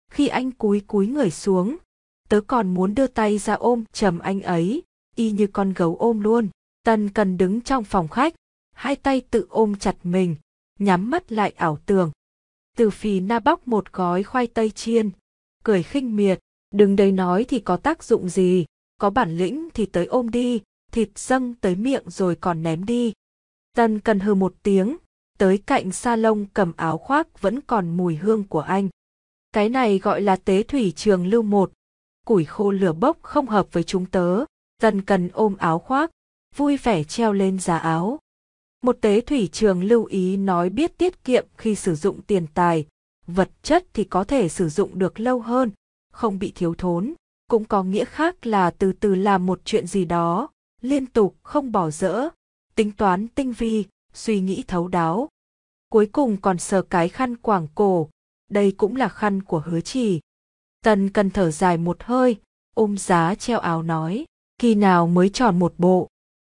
Khi anh cúi cúi người xuống, tớ còn muốn đưa tay ra ôm chầm anh ấy, y như con gấu ôm luôn. Tần Cần đứng trong phòng khách, hai tay tự ôm chặt mình, nhắm mắt lại ảo tưởng. Từ Phì Na bóc một gói khoai tây chiên, cười khinh miệt, đừng đấy nói thì có tác dụng gì, có bản lĩnh thì tới ôm đi, thịt dâng tới miệng rồi còn ném đi. Tần Cần hừ một tiếng, tới cạnh salon cầm áo khoác vẫn còn mùi hương của anh. Cái này gọi là tế thủy trường lưu một, củi khô lửa bốc không hợp với chúng tớ. Tần Cần ôm áo khoác, vui vẻ treo lên giá áo. Một tế thủy trường lưu ý nói biết tiết kiệm khi sử dụng tiền tài, vật chất thì có thể sử dụng được lâu hơn, không bị thiếu thốn, cũng có nghĩa khác là từ từ làm một chuyện gì đó, liên tục không bỏ dỡ, tính toán tinh vi, suy nghĩ thấu đáo. Cuối cùng còn sờ cái khăn quàng cổ, đây cũng là khăn của Hứa Trì. Tần Cần thở dài một hơi, ôm giá treo áo nói, khi nào mới tròn một bộ.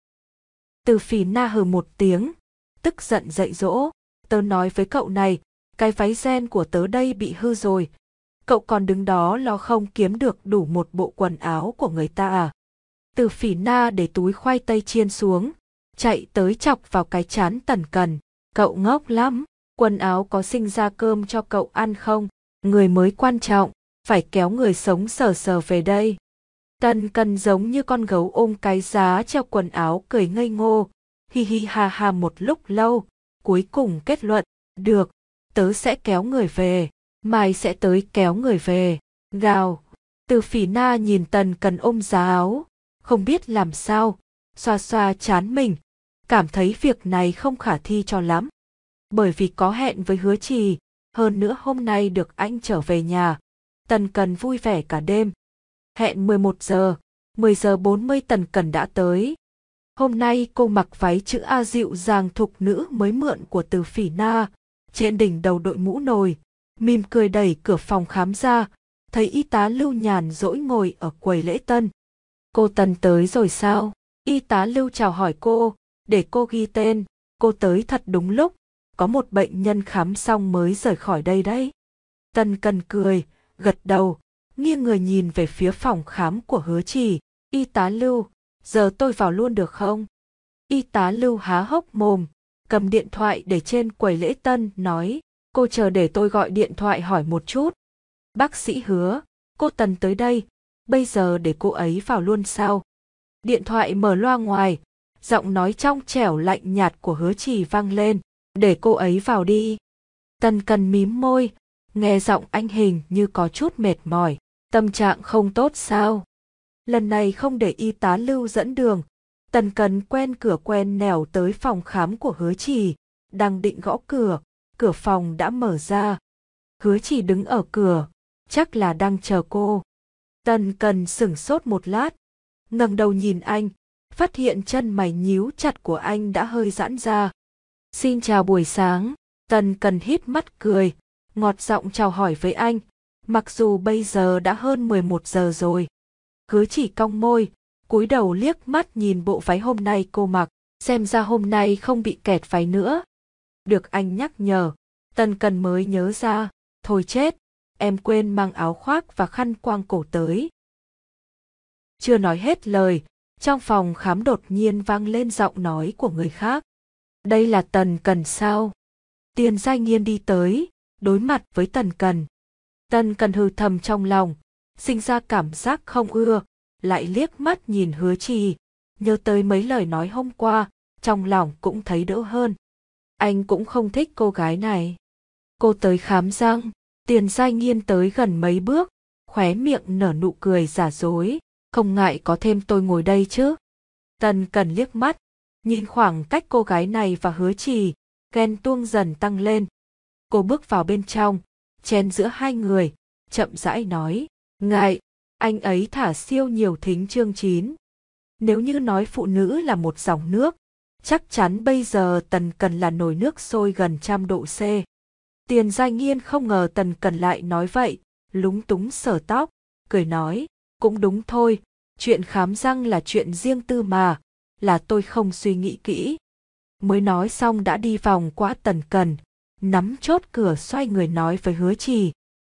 Từ Phì Na hừ một tiếng, tức giận dạy dỗ, tớ nói với cậu này, cái váy ren của tớ đây bị hư rồi, cậu còn đứng đó lo không kiếm được đủ một bộ quần áo của người ta à. Từ Phì Na để túi khoai tây chiên xuống, chạy tới chọc vào cái trán Tần Cần, cậu ngốc lắm, quần áo có sinh ra cơm cho cậu ăn không, người mới quan trọng, phải kéo người sống sờ sờ về đây. Tần Cần giống như con gấu ôm cái giá treo quần áo cười ngây ngô, hi hi ha ha một lúc lâu, cuối cùng kết luận, được, tớ sẽ kéo người về, mai sẽ tới kéo người về, gào. Từ Phì Na nhìn Tần Cần ôm giá áo, không biết làm sao, xoa xoa trán mình, cảm thấy việc này không khả thi cho lắm. Bởi vì có hẹn với Hứa Trì, hơn nữa hôm nay được anh trở về nhà, Tần Cần vui vẻ cả đêm. Hẹn mười một giờ, mười giờ bốn mươi Tần Cần đã tới. Hôm nay cô mặc váy chữ A dịu dàng thục nữ mới mượn của Từ Phì Na, trên đỉnh đầu đội mũ nồi, mỉm cười đẩy cửa phòng khám ra, thấy y tá Lưu nhàn rỗi ngồi ở quầy lễ tân. Cô Tần tới rồi sao? Y tá Lưu chào hỏi cô, để cô ghi tên, cô tới thật đúng lúc, có một bệnh nhân khám xong mới rời khỏi đây đấy. Tần Cần cười, gật đầu, nghiêng người nhìn về phía phòng khám của Hứa Trì. Y tá Lưu, giờ tôi vào luôn được không? Y tá Lưu há hốc mồm, cầm điện thoại để trên quầy lễ tân, nói, cô chờ để tôi gọi điện thoại hỏi một chút. Bác sĩ Hứa, cô Tần tới đây, bây giờ để cô ấy vào luôn sao? Điện thoại mở loa ngoài, giọng nói trong trẻo lạnh nhạt của Hứa Trì vang lên, để cô ấy vào đi. Tần Cần mím môi, nghe giọng anh hình như có chút mệt mỏi, tâm trạng không tốt sao? Lần này không để y tá Lưu dẫn đường, Tần Cần quen cửa quen nẻo tới phòng khám của Hứa Trì, đang định gõ cửa, cửa phòng đã mở ra. Hứa Trì đứng ở cửa, chắc là đang chờ cô. Tần Cần sửng sốt một lát, ngẩng đầu nhìn anh, phát hiện chân mày nhíu chặt của anh đã hơi giãn ra. Xin chào buổi sáng, Tần Cần híp mắt cười, ngọt giọng chào hỏi với anh, mặc dù bây giờ đã hơn mười một giờ rồi. Hứa Trì cong môi, cúi đầu liếc mắt nhìn bộ váy hôm nay cô mặc, xem ra hôm nay không bị kẹt váy nữa. Được anh nhắc nhở, Tần Cần mới nhớ ra, thôi chết, em quên mang áo khoác và khăn quàng cổ tới. Chưa nói hết lời, trong phòng khám đột nhiên vang lên giọng nói của người khác. Đây là Tần Cần sao? Tiền Giai Nghiên đi tới, đối mặt với Tần Cần. Tần Cần hừ thầm trong lòng, sinh ra cảm giác không ưa, lại liếc mắt nhìn Hứa Trì, nhớ tới mấy lời nói hôm qua, trong lòng cũng thấy đỡ hơn. Anh cũng không thích cô gái này. Cô tới khám răng, Tiền Giai Nghiên tới gần mấy bước, khóe miệng nở nụ cười giả dối, không ngại có thêm tôi ngồi đây chứ. Tần Cần liếc mắt, nhìn khoảng cách cô gái này và Hứa Trì, ghen tuông dần tăng lên. Cô bước vào bên trong, chen giữa hai người, chậm rãi nói, ngại, anh ấy thả siêu nhiều thính chương chín. Nếu như nói phụ nữ là một dòng nước, chắc chắn bây giờ Tần Cần là nồi nước sôi gần trăm độ C. Tiền Giai Nghiên không ngờ Tần Cần lại nói vậy, lúng túng sờ tóc, cười nói, cũng đúng thôi, chuyện khám răng là chuyện riêng tư mà, là tôi không suy nghĩ kỹ. Mới nói xong đã đi vòng qua Tần Cần, nắm chốt cửa xoay người nói với Hứa Trì,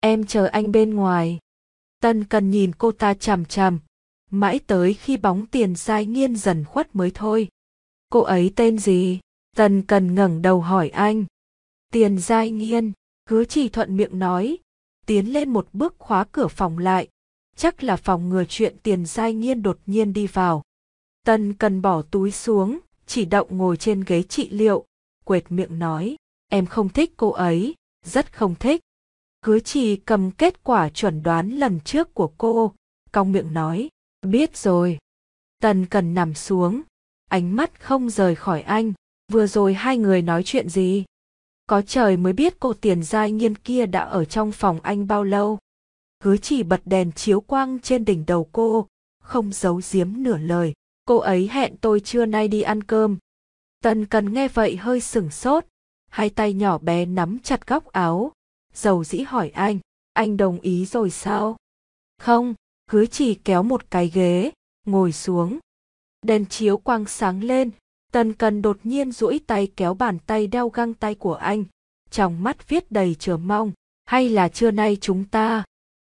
em chờ anh bên ngoài. Tần Cần nhìn cô ta chằm chằm, mãi tới khi bóng Tiền Giai Nghiên dần khuất mới thôi. Cô ấy tên gì? Tần Cần ngẩng đầu hỏi anh. Tiền Giai Nghiên, Hứa Trì thuận miệng nói, tiến lên một bước khóa cửa phòng lại. Chắc là phòng ngừa chuyện Tiền Giai Nghiên đột nhiên đi vào. Tần Cần bỏ túi xuống, chỉ động ngồi trên ghế trị liệu, quệt miệng nói, em không thích cô ấy, rất không thích. Hứa Trì cầm kết quả chuẩn đoán lần trước của cô, cong miệng nói, biết rồi. Tần Cần nằm xuống, ánh mắt không rời khỏi anh. Vừa rồi hai người nói chuyện gì? Có trời mới biết cô Tiền Giai Nghiên kia đã ở trong phòng anh bao lâu. Hứa Trì bật đèn chiếu quang trên đỉnh đầu cô, không giấu giếm nửa lời. Cô ấy hẹn tôi trưa nay đi ăn cơm. Tần Cần nghe vậy hơi sửng sốt, hai tay nhỏ bé nắm chặt góc áo, dầu dĩ hỏi anh, anh đồng ý rồi sao? Không, Hứa Trì kéo một cái ghế, ngồi xuống. Đèn chiếu quang sáng lên, Tần Cần đột nhiên duỗi tay kéo bàn tay đeo găng tay của anh, trong mắt viết đầy chờ mong, hay là trưa nay chúng ta?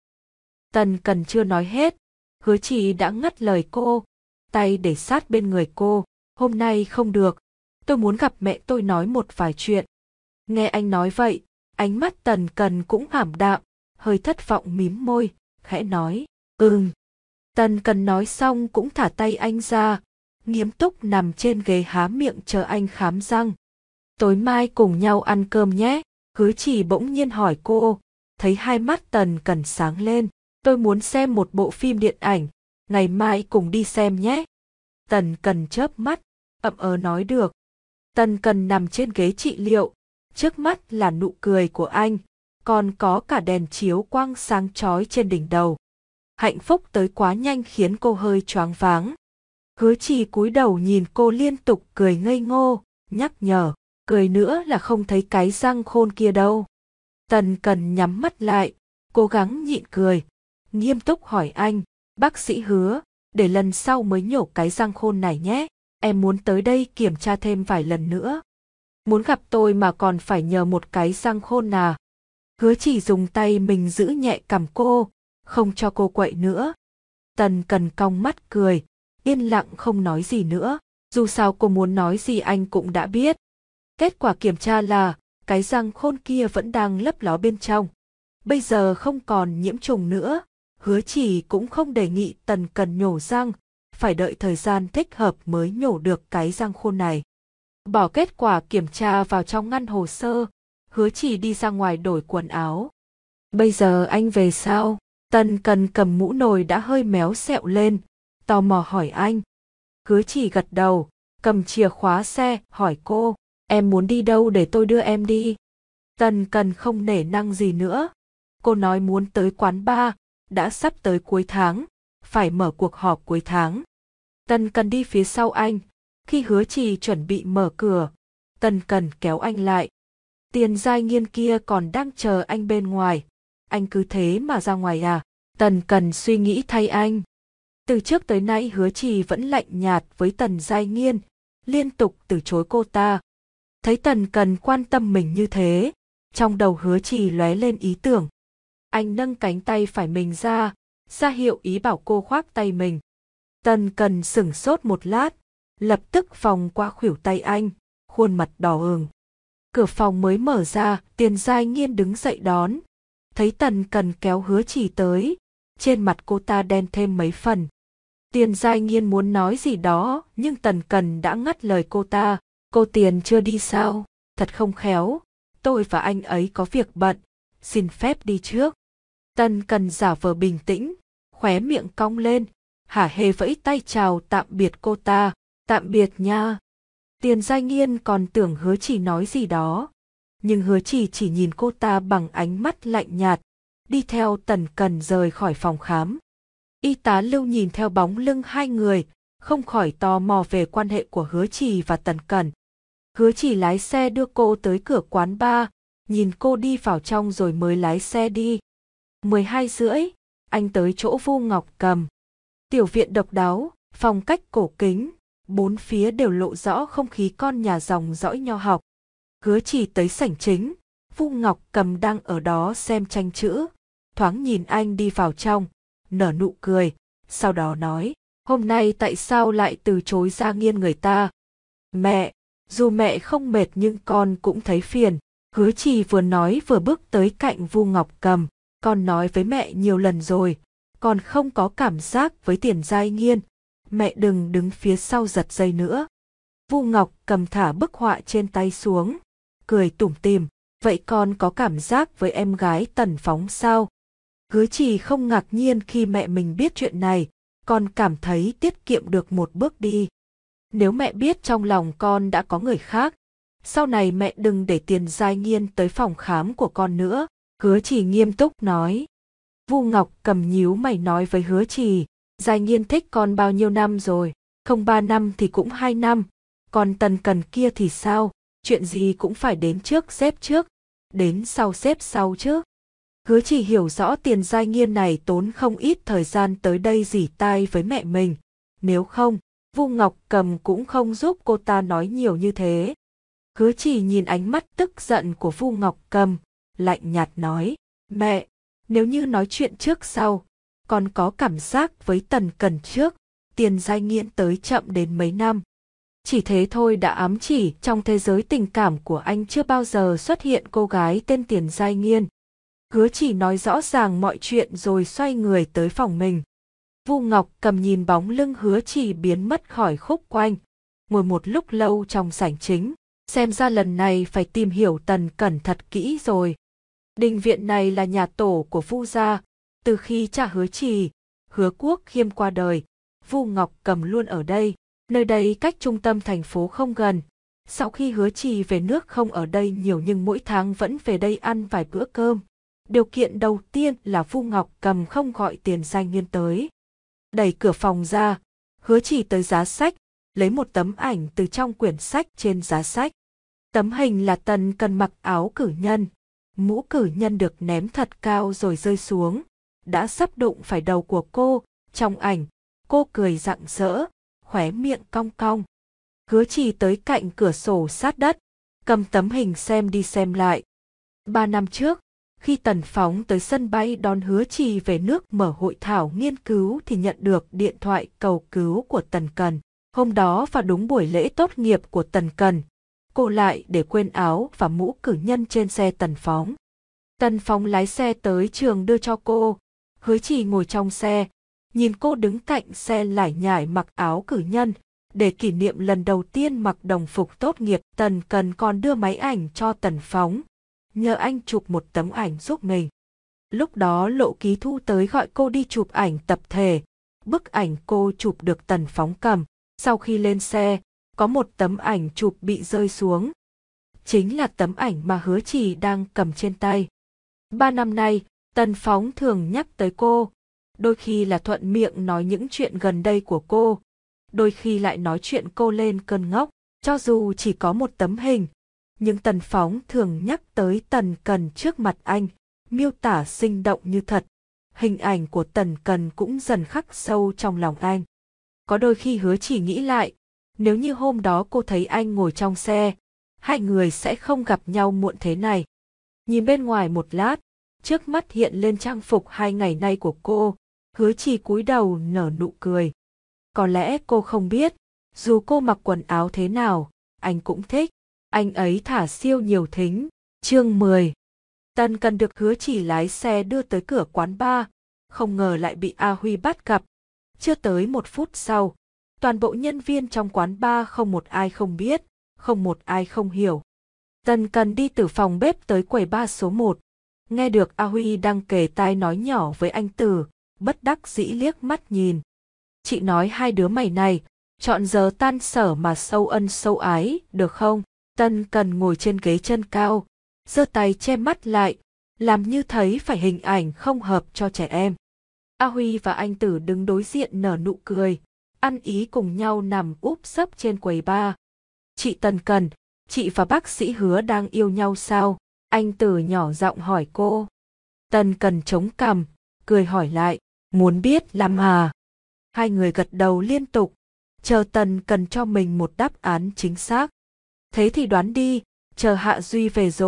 Tần Cần chưa nói hết, Hứa Trì đã ngắt lời cô, tay để sát bên người cô, hôm nay không được, tôi muốn gặp mẹ tôi nói một vài chuyện. Nghe anh nói vậy, ánh mắt Tần Cần cũng ảm đạm, hơi thất vọng mím môi, khẽ nói, ừm. Tần Cần nói xong cũng thả tay anh ra, nghiêm túc nằm trên ghế há miệng chờ anh khám răng. Tối mai cùng nhau ăn cơm nhé, Hứa Trì bỗng nhiên hỏi cô, thấy hai mắt Tần Cần sáng lên, tôi muốn xem một bộ phim điện ảnh, ngày mai cùng đi xem nhé. Tần Cần chớp mắt, ậm ờ nói được. Tần Cần nằm trên ghế trị liệu, trước mắt là nụ cười của anh, còn có cả đèn chiếu quang sáng chói trên đỉnh đầu. Hạnh phúc tới quá nhanh khiến cô hơi choáng váng. Hứa Trì cúi đầu nhìn cô liên tục cười ngây ngô, nhắc nhở, cười nữa là không thấy cái răng khôn kia đâu. Tần Cần nhắm mắt lại, cố gắng nhịn cười, nghiêm túc hỏi anh, bác sĩ Hứa, để lần sau mới nhổ cái răng khôn này nhé, em muốn tới đây kiểm tra thêm vài lần nữa. Muốn gặp tôi mà còn phải nhờ một cái răng khôn à? Hứa Trì dùng tay mình giữ nhẹ cằm cô, không cho cô quậy nữa. Tần Cần cong mắt cười, yên lặng không nói gì nữa, dù sao cô muốn nói gì anh cũng đã biết. Kết quả kiểm tra là, cái răng khôn kia vẫn đang lấp ló bên trong. Bây giờ không còn nhiễm trùng nữa, Hứa Trì cũng không đề nghị Tần Cần nhổ răng, phải đợi thời gian thích hợp mới nhổ được cái răng khôn này. Bỏ kết quả kiểm tra vào trong ngăn hồ sơ, Hứa Trì đi ra ngoài đổi quần áo. Bây giờ anh về sao? Tần Cần cầm mũ nồi đã hơi méo xẹo lên, tò mò hỏi anh. Hứa Trì gật đầu, cầm chìa khóa xe, hỏi cô, em muốn đi đâu để tôi đưa em đi? Tần Cần không nể nang gì nữa. Cô nói muốn tới quán bar, đã sắp tới cuối tháng, phải mở cuộc họp cuối tháng. Tần Cần đi phía sau anh, khi Hứa Trì chuẩn bị mở cửa, Tần Cần kéo anh lại. Tiền Giai Nghiên kia còn đang chờ anh bên ngoài, anh cứ thế mà ra ngoài à? Tần Cần suy nghĩ thay anh. Từ trước tới nay Hứa Trì vẫn lạnh nhạt với Tần Giai Nghiên, liên tục từ chối cô ta. Thấy Tần Cần quan tâm mình như thế, trong đầu Hứa Trì lóe lên ý tưởng. Anh nâng cánh tay phải mình ra, ra hiệu ý bảo cô khoác tay mình. Tần Cần sửng sốt một lát, lập tức vòng qua khuỷu tay anh, khuôn mặt đỏ ửng. Cửa phòng mới mở ra, Tiền Giai Nghiên đứng dậy đón. Thấy Tần Cần kéo Hứa Trì tới, trên mặt cô ta đen thêm mấy phần. Tiền Giai Nghiên muốn nói gì đó, nhưng Tần Cần đã ngắt lời cô ta. Cô Tiền chưa đi sao? Thật không khéo, tôi và anh ấy có việc bận, xin phép đi trước. Tần Cần giả vờ bình tĩnh, khóe miệng cong lên, hả hê vẫy tay chào tạm biệt cô ta, tạm biệt nha. Tiền Giai Nghiên còn tưởng Hứa Trì nói gì đó, nhưng Hứa Trì chỉ nhìn cô ta bằng ánh mắt lạnh nhạt, đi theo Tần Cần rời khỏi phòng khám. Y tá Lưu nhìn theo bóng lưng hai người, không khỏi tò mò về quan hệ của Hứa Trì và Tần Cần. Hứa Trì lái xe đưa cô tới cửa quán bar, nhìn cô đi vào trong rồi mới lái xe đi. mười hai rưỡi, anh tới chỗ Vu Ngọc Cầm. Tiểu viện độc đáo, phong cách cổ kính, bốn phía đều lộ rõ không khí con nhà dòng dõi nho học. Hứa Trì tới sảnh chính, Vu Ngọc Cầm đang ở đó xem tranh chữ. thoáng nhìn anh đi vào trong, nở nụ cười, sau đó nói, hôm nay tại sao lại từ chối Gia Nghiên người ta? Mẹ, dù mẹ không mệt nhưng con cũng thấy phiền. Hứa Trì vừa nói vừa bước tới cạnh Vu Ngọc Cầm, con nói với mẹ nhiều lần rồi, con không có cảm giác với Tiền Giai Nghiên, mẹ đừng đứng phía sau giật dây nữa. Vu Ngọc Cầm thả bức họa trên tay xuống, cười tủm tỉm, vậy con có cảm giác với em gái Tần Phóng sao? Hứa Trì không ngạc nhiên khi mẹ mình biết chuyện này, con cảm thấy tiết kiệm được một bước đi. Nếu mẹ biết trong lòng con đã có người khác, sau này mẹ đừng để Tiền Giai Nghiên tới phòng khám của con nữa, Hứa Trì nghiêm túc nói. Vu Ngọc Cầm nhíu mày nói với Hứa Trì, Giai Nghiên thích con bao nhiêu năm rồi, không ba năm thì cũng hai năm, còn Tần Cần kia thì sao, chuyện gì cũng phải đến trước xếp trước, đến sau xếp sau chứ. Hứa Trì hiểu rõ Tiền Giai Nghiên này tốn không ít thời gian tới đây rỉ tai với mẹ mình, nếu không, Vu Ngọc Cầm cũng không giúp cô ta nói nhiều như thế. Hứa Trì nhìn ánh mắt tức giận của Vu Ngọc Cầm, lạnh nhạt nói, mẹ, nếu như nói chuyện trước sau, con có cảm giác với Tần Cần trước, Tiền Giai Nghiên tới chậm đến mấy năm. Chỉ thế thôi đã ám chỉ trong thế giới tình cảm của anh chưa bao giờ xuất hiện cô gái tên Tiền Giai Nghiên. Hứa Trì nói rõ ràng mọi chuyện rồi xoay người tới phòng mình. Vu Ngọc Cầm nhìn bóng lưng Hứa Trì biến mất khỏi khúc quanh, ngồi một lúc lâu trong sảnh chính, xem ra lần này phải tìm hiểu Tần Cẩn thật kỹ rồi. Đình viện này là nhà tổ của Vu gia, từ khi cha Hứa Trì, Hứa Quốc Khiêm qua đời, Vu Ngọc Cầm luôn ở đây, nơi đây cách trung tâm thành phố không gần. Sau khi Hứa Trì về nước không ở đây nhiều nhưng mỗi tháng vẫn về đây ăn vài bữa cơm. Điều kiện đầu tiên là Vu Ngọc Cầm không gọi Tiền Giai Nghiên tới. Đẩy cửa phòng ra, Hứa Trì tới giá sách, lấy một tấm ảnh từ trong quyển sách trên giá sách. Tấm hình là Tần Cần mặc áo cử nhân, mũ cử nhân được ném thật cao rồi rơi xuống, đã sắp đụng phải đầu của cô. Trong ảnh, cô cười rạng rỡ, khóe miệng cong cong. Hứa Trì tới cạnh cửa sổ sát đất, cầm tấm hình xem đi xem lại. Ba năm trước, khi Tần Phóng tới sân bay đón Hứa Trì về nước mở hội thảo nghiên cứu thì nhận được điện thoại cầu cứu của Tần Cần. Hôm đó vào đúng buổi lễ tốt nghiệp của Tần Cần, cô lại để quên áo và mũ cử nhân trên xe Tần Phóng. Tần Phóng lái xe tới trường đưa cho cô, Hứa Trì ngồi trong xe, nhìn cô đứng cạnh xe lải nhải mặc áo cử nhân. Để kỷ niệm lần đầu tiên mặc đồng phục tốt nghiệp, Tần Cần còn đưa máy ảnh cho Tần Phóng, nhờ anh chụp một tấm ảnh giúp mình. Lúc đó Lộ Ký Thu tới gọi cô đi chụp ảnh tập thể, bức ảnh cô chụp được Tần Phóng cầm. Sau khi lên xe, có một tấm ảnh chụp bị rơi xuống. Chính là tấm ảnh mà Hứa Trì đang cầm trên tay. Ba năm nay, Tần Phóng thường nhắc tới cô, đôi khi là thuận miệng nói những chuyện gần đây của cô, đôi khi lại nói chuyện cô lên cơn ngốc. Cho dù chỉ có một tấm hình, nhưng Tần Phóng thường nhắc tới Tần Cần trước mặt anh, miêu tả sinh động như thật. Hình ảnh của Tần Cần cũng dần khắc sâu trong lòng anh. Có đôi khi Hứa Trì nghĩ lại, nếu như hôm đó cô thấy anh ngồi trong xe, hai người sẽ không gặp nhau muộn thế này. Nhìn bên ngoài một lát, trước mắt hiện lên trang phục hai ngày nay của cô, Hứa Trì cúi đầu nở nụ cười. Có lẽ cô không biết, dù cô mặc quần áo thế nào, anh cũng thích. Anh ấy thả siêu nhiều thính. Chương mười. Tần Cần được Hứa Trì lái xe đưa tới cửa quán bar, không ngờ lại bị A Huy bắt gặp. Chưa tới một phút sau, toàn bộ nhân viên trong quán bar không một ai không biết, không một ai không hiểu. Tần Cần đi từ phòng bếp tới quầy bar số một, nghe được A Huy đang kề tai nói nhỏ với anh Tử, bất đắc dĩ liếc mắt nhìn. Chị nói hai đứa mày này, chọn giờ tan sở mà sâu ân sâu ái, được không? Tần Cần ngồi trên ghế chân cao, giơ tay che mắt lại, làm như thấy phải hình ảnh không hợp cho trẻ em. A Huy và anh Tử đứng đối diện nở nụ cười, ăn ý cùng nhau nằm úp sấp trên quầy bar. Chị Tần Cần, chị và bác sĩ Hứa đang yêu nhau sao? Anh Tử nhỏ giọng hỏi cô. Tần Cần chống cằm, cười hỏi lại, muốn biết lắm à? Hai người gật đầu liên tục, chờ Tần Cần cho mình một đáp án chính xác. Thế thì đoán đi, chờ Hạ Duy về rồi,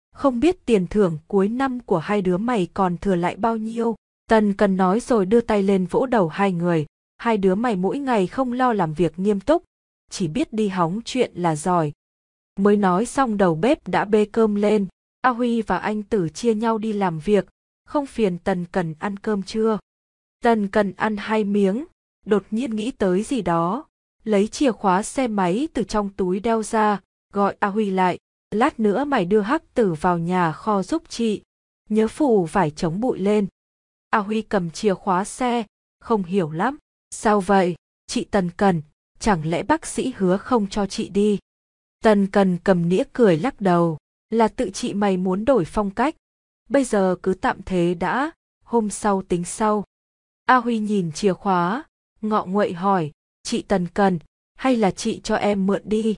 không biết tiền thưởng cuối năm của hai đứa mày còn thừa lại bao nhiêu. Tần Cần nói rồi đưa tay lên vỗ đầu hai người. Hai đứa mày mỗi ngày không lo làm việc nghiêm túc, chỉ biết đi hóng chuyện là giỏi. Mới nói xong đầu bếp đã bê cơm lên. A Huy và anh Tử chia nhau đi làm việc, không phiền Tần Cần ăn cơm trưa. Tần Cần ăn hai miếng, đột nhiên nghĩ tới gì đó, lấy chìa khóa xe máy từ trong túi đeo ra, gọi A Huy lại. Lát nữa mày đưa Hắc Tử vào nhà kho giúp chị, nhớ phủ vải chống bụi lên. A Huy cầm chìa khóa xe, không hiểu lắm. Sao vậy, chị Tần Cần, chẳng lẽ bác sĩ Hứa không cho chị đi? Tần Cần cầm nĩa cười lắc đầu, là tự chị mày muốn đổi phong cách. Bây giờ cứ tạm thế đã, hôm sau tính sau. A Huy nhìn chìa khóa, ngọ nguậy hỏi, chị Tần Cần, hay là chị cho em mượn đi?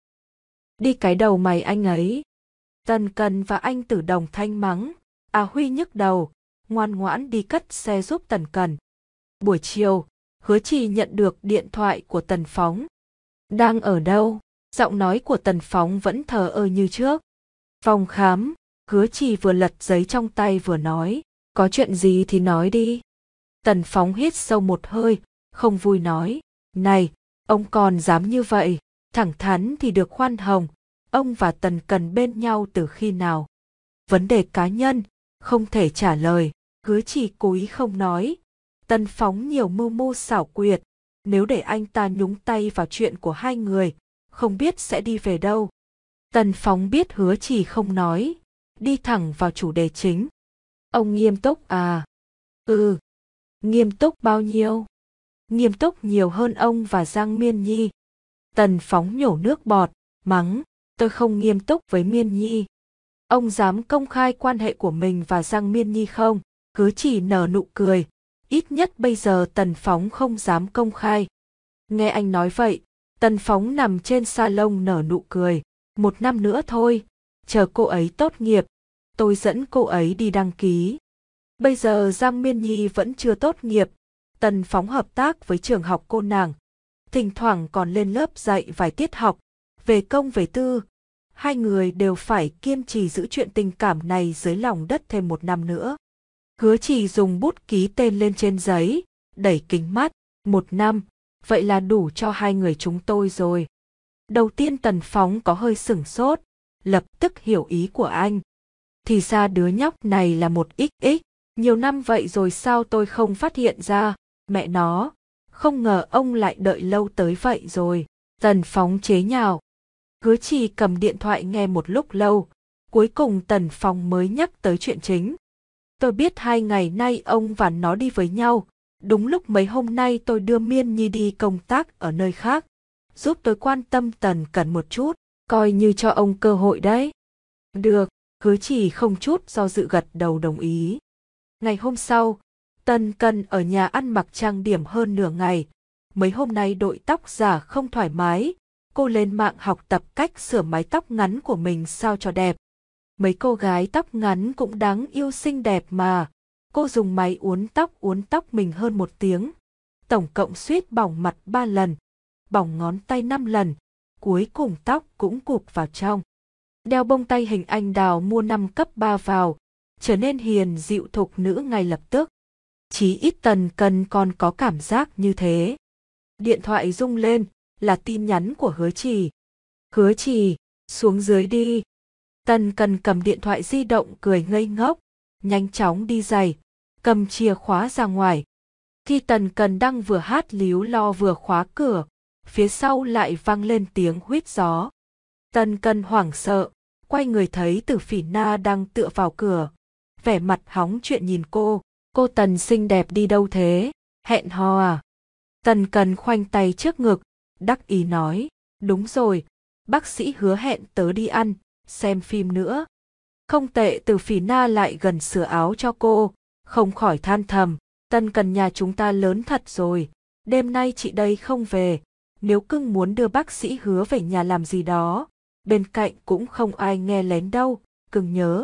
Đi cái đầu mày anh ấy. Tần Cần và anh Tử đồng thanh mắng. A Huy nhức đầu, ngoan ngoãn đi cất xe giúp Tần Cần. Buổi chiều, Hứa Trì nhận được điện thoại của Tần Phóng. Đang ở đâu? Giọng nói của Tần Phóng vẫn thờ ơ như trước. Phòng khám, Hứa Trì vừa lật giấy trong tay vừa nói, có chuyện gì thì nói đi. Tần Phóng hít sâu một hơi, không vui nói, này, ông còn dám như vậy, thẳng thắn thì được khoan hồng, ông và Tần Cần bên nhau từ khi nào? Vấn đề cá nhân, không thể trả lời. Hứa Trì cố ý không nói. Tần Phóng nhiều mưu mô xảo quyệt, nếu để anh ta nhúng tay vào chuyện của hai người, không biết sẽ đi về đâu. Tần Phóng biết Hứa Trì không nói, đi thẳng vào chủ đề chính. Ông nghiêm túc à? Ừ. Nghiêm túc bao nhiêu? Nghiêm túc nhiều hơn ông và Giang Miên Nhi. Tần Phóng nhổ nước bọt, mắng, tôi không nghiêm túc với Miên Nhi. Ông dám công khai quan hệ của mình và Giang Miên Nhi không? Hứa Trì nở nụ cười, ít nhất bây giờ Tần Phóng không dám công khai. Nghe anh nói vậy, Tần Phóng nằm trên salon nở nụ cười. Một năm nữa thôi, chờ cô ấy tốt nghiệp, tôi dẫn cô ấy đi đăng ký. Bây giờ Giang Miên Nhi vẫn chưa tốt nghiệp, Tần Phóng hợp tác với trường học cô nàng. Thỉnh thoảng còn lên lớp dạy vài tiết học, về công về tư. Hai người đều phải kiên trì giữ chuyện tình cảm này dưới lòng đất thêm một năm nữa. Hứa Trì dùng bút ký tên lên trên giấy, đẩy kính mắt, một năm, vậy là đủ cho hai người chúng tôi rồi. Đầu tiên Tần Phóng có hơi sửng sốt, lập tức hiểu ý của anh. Thì ra đứa nhóc này là một ích ích, nhiều năm vậy rồi sao tôi không phát hiện ra, mẹ nó, không ngờ ông lại đợi lâu tới vậy rồi. Tần Phóng chế nhạo. Hứa Trì cầm điện thoại nghe một lúc lâu, cuối cùng Tần Phóng mới nhắc tới chuyện chính. Tôi biết hai ngày nay ông và nó đi với nhau, đúng lúc mấy hôm nay tôi đưa Miên Nhi đi công tác ở nơi khác, giúp tôi quan tâm Tần Cần một chút, coi như cho ông cơ hội đấy. Được, Hứa Trì không chút do dự gật đầu đồng ý. Ngày hôm sau, Tần Cần ở nhà ăn mặc trang điểm hơn nửa ngày, mấy hôm nay đội tóc giả không thoải mái, cô lên mạng học tập cách sửa mái tóc ngắn của mình sao cho đẹp. Mấy cô gái tóc ngắn cũng đáng yêu xinh đẹp mà, cô dùng máy uốn tóc uốn tóc mình hơn một tiếng, tổng cộng suýt bỏng mặt ba lần, bỏng ngón tay năm lần, cuối cùng tóc cũng cụp vào trong. Đeo bông tay hình anh đào mua năm cấp ba vào, trở nên hiền dịu thục nữ ngay lập tức. Chí ít Tần Cần còn có cảm giác như thế. Điện thoại rung lên, là tin nhắn của Hứa Trì. Hứa Trì, xuống dưới đi. Tần Cần cầm điện thoại di động cười ngây ngốc, nhanh chóng đi giày, cầm chìa khóa ra ngoài. Khi Tần Cần đang vừa hát líu lo vừa khóa cửa, phía sau lại vang lên tiếng huýt gió. Tần Cần hoảng sợ, quay người thấy Tử Phỉ Na đang tựa vào cửa, vẻ mặt hóng chuyện nhìn cô. Cô Tần xinh đẹp đi đâu thế? Hẹn hò à? Tần Cần khoanh tay trước ngực, đắc ý nói, đúng rồi, bác sĩ hứa hẹn tớ đi ăn, xem phim nữa. Không tệ. Tử Phỉ Na lại gần sửa áo cho cô, không khỏi than thầm, Tần Cần nhà chúng ta lớn thật rồi, đêm nay chị đây không về, nếu cưng muốn đưa bác sĩ hứa về nhà làm gì đó, bên cạnh cũng không ai nghe lén đâu, cưng nhớ.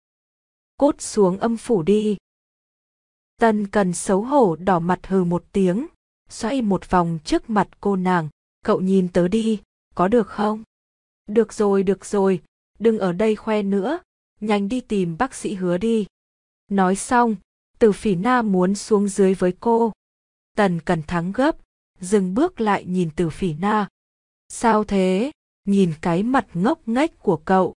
Cốt xuống âm phủ đi. Tần Cần xấu hổ đỏ mặt hừ một tiếng, xoay một vòng trước mặt cô nàng, cậu nhìn tớ đi, có được không? Được rồi được rồi, đừng ở đây khoe nữa, nhanh đi tìm bác sĩ Hứa đi. Nói xong, Từ Phỉ Na muốn xuống dưới với cô. Tần Cần Thắng gấp, dừng bước lại nhìn Từ Phỉ Na. Sao thế? Nhìn cái mặt ngốc nghếch của cậu.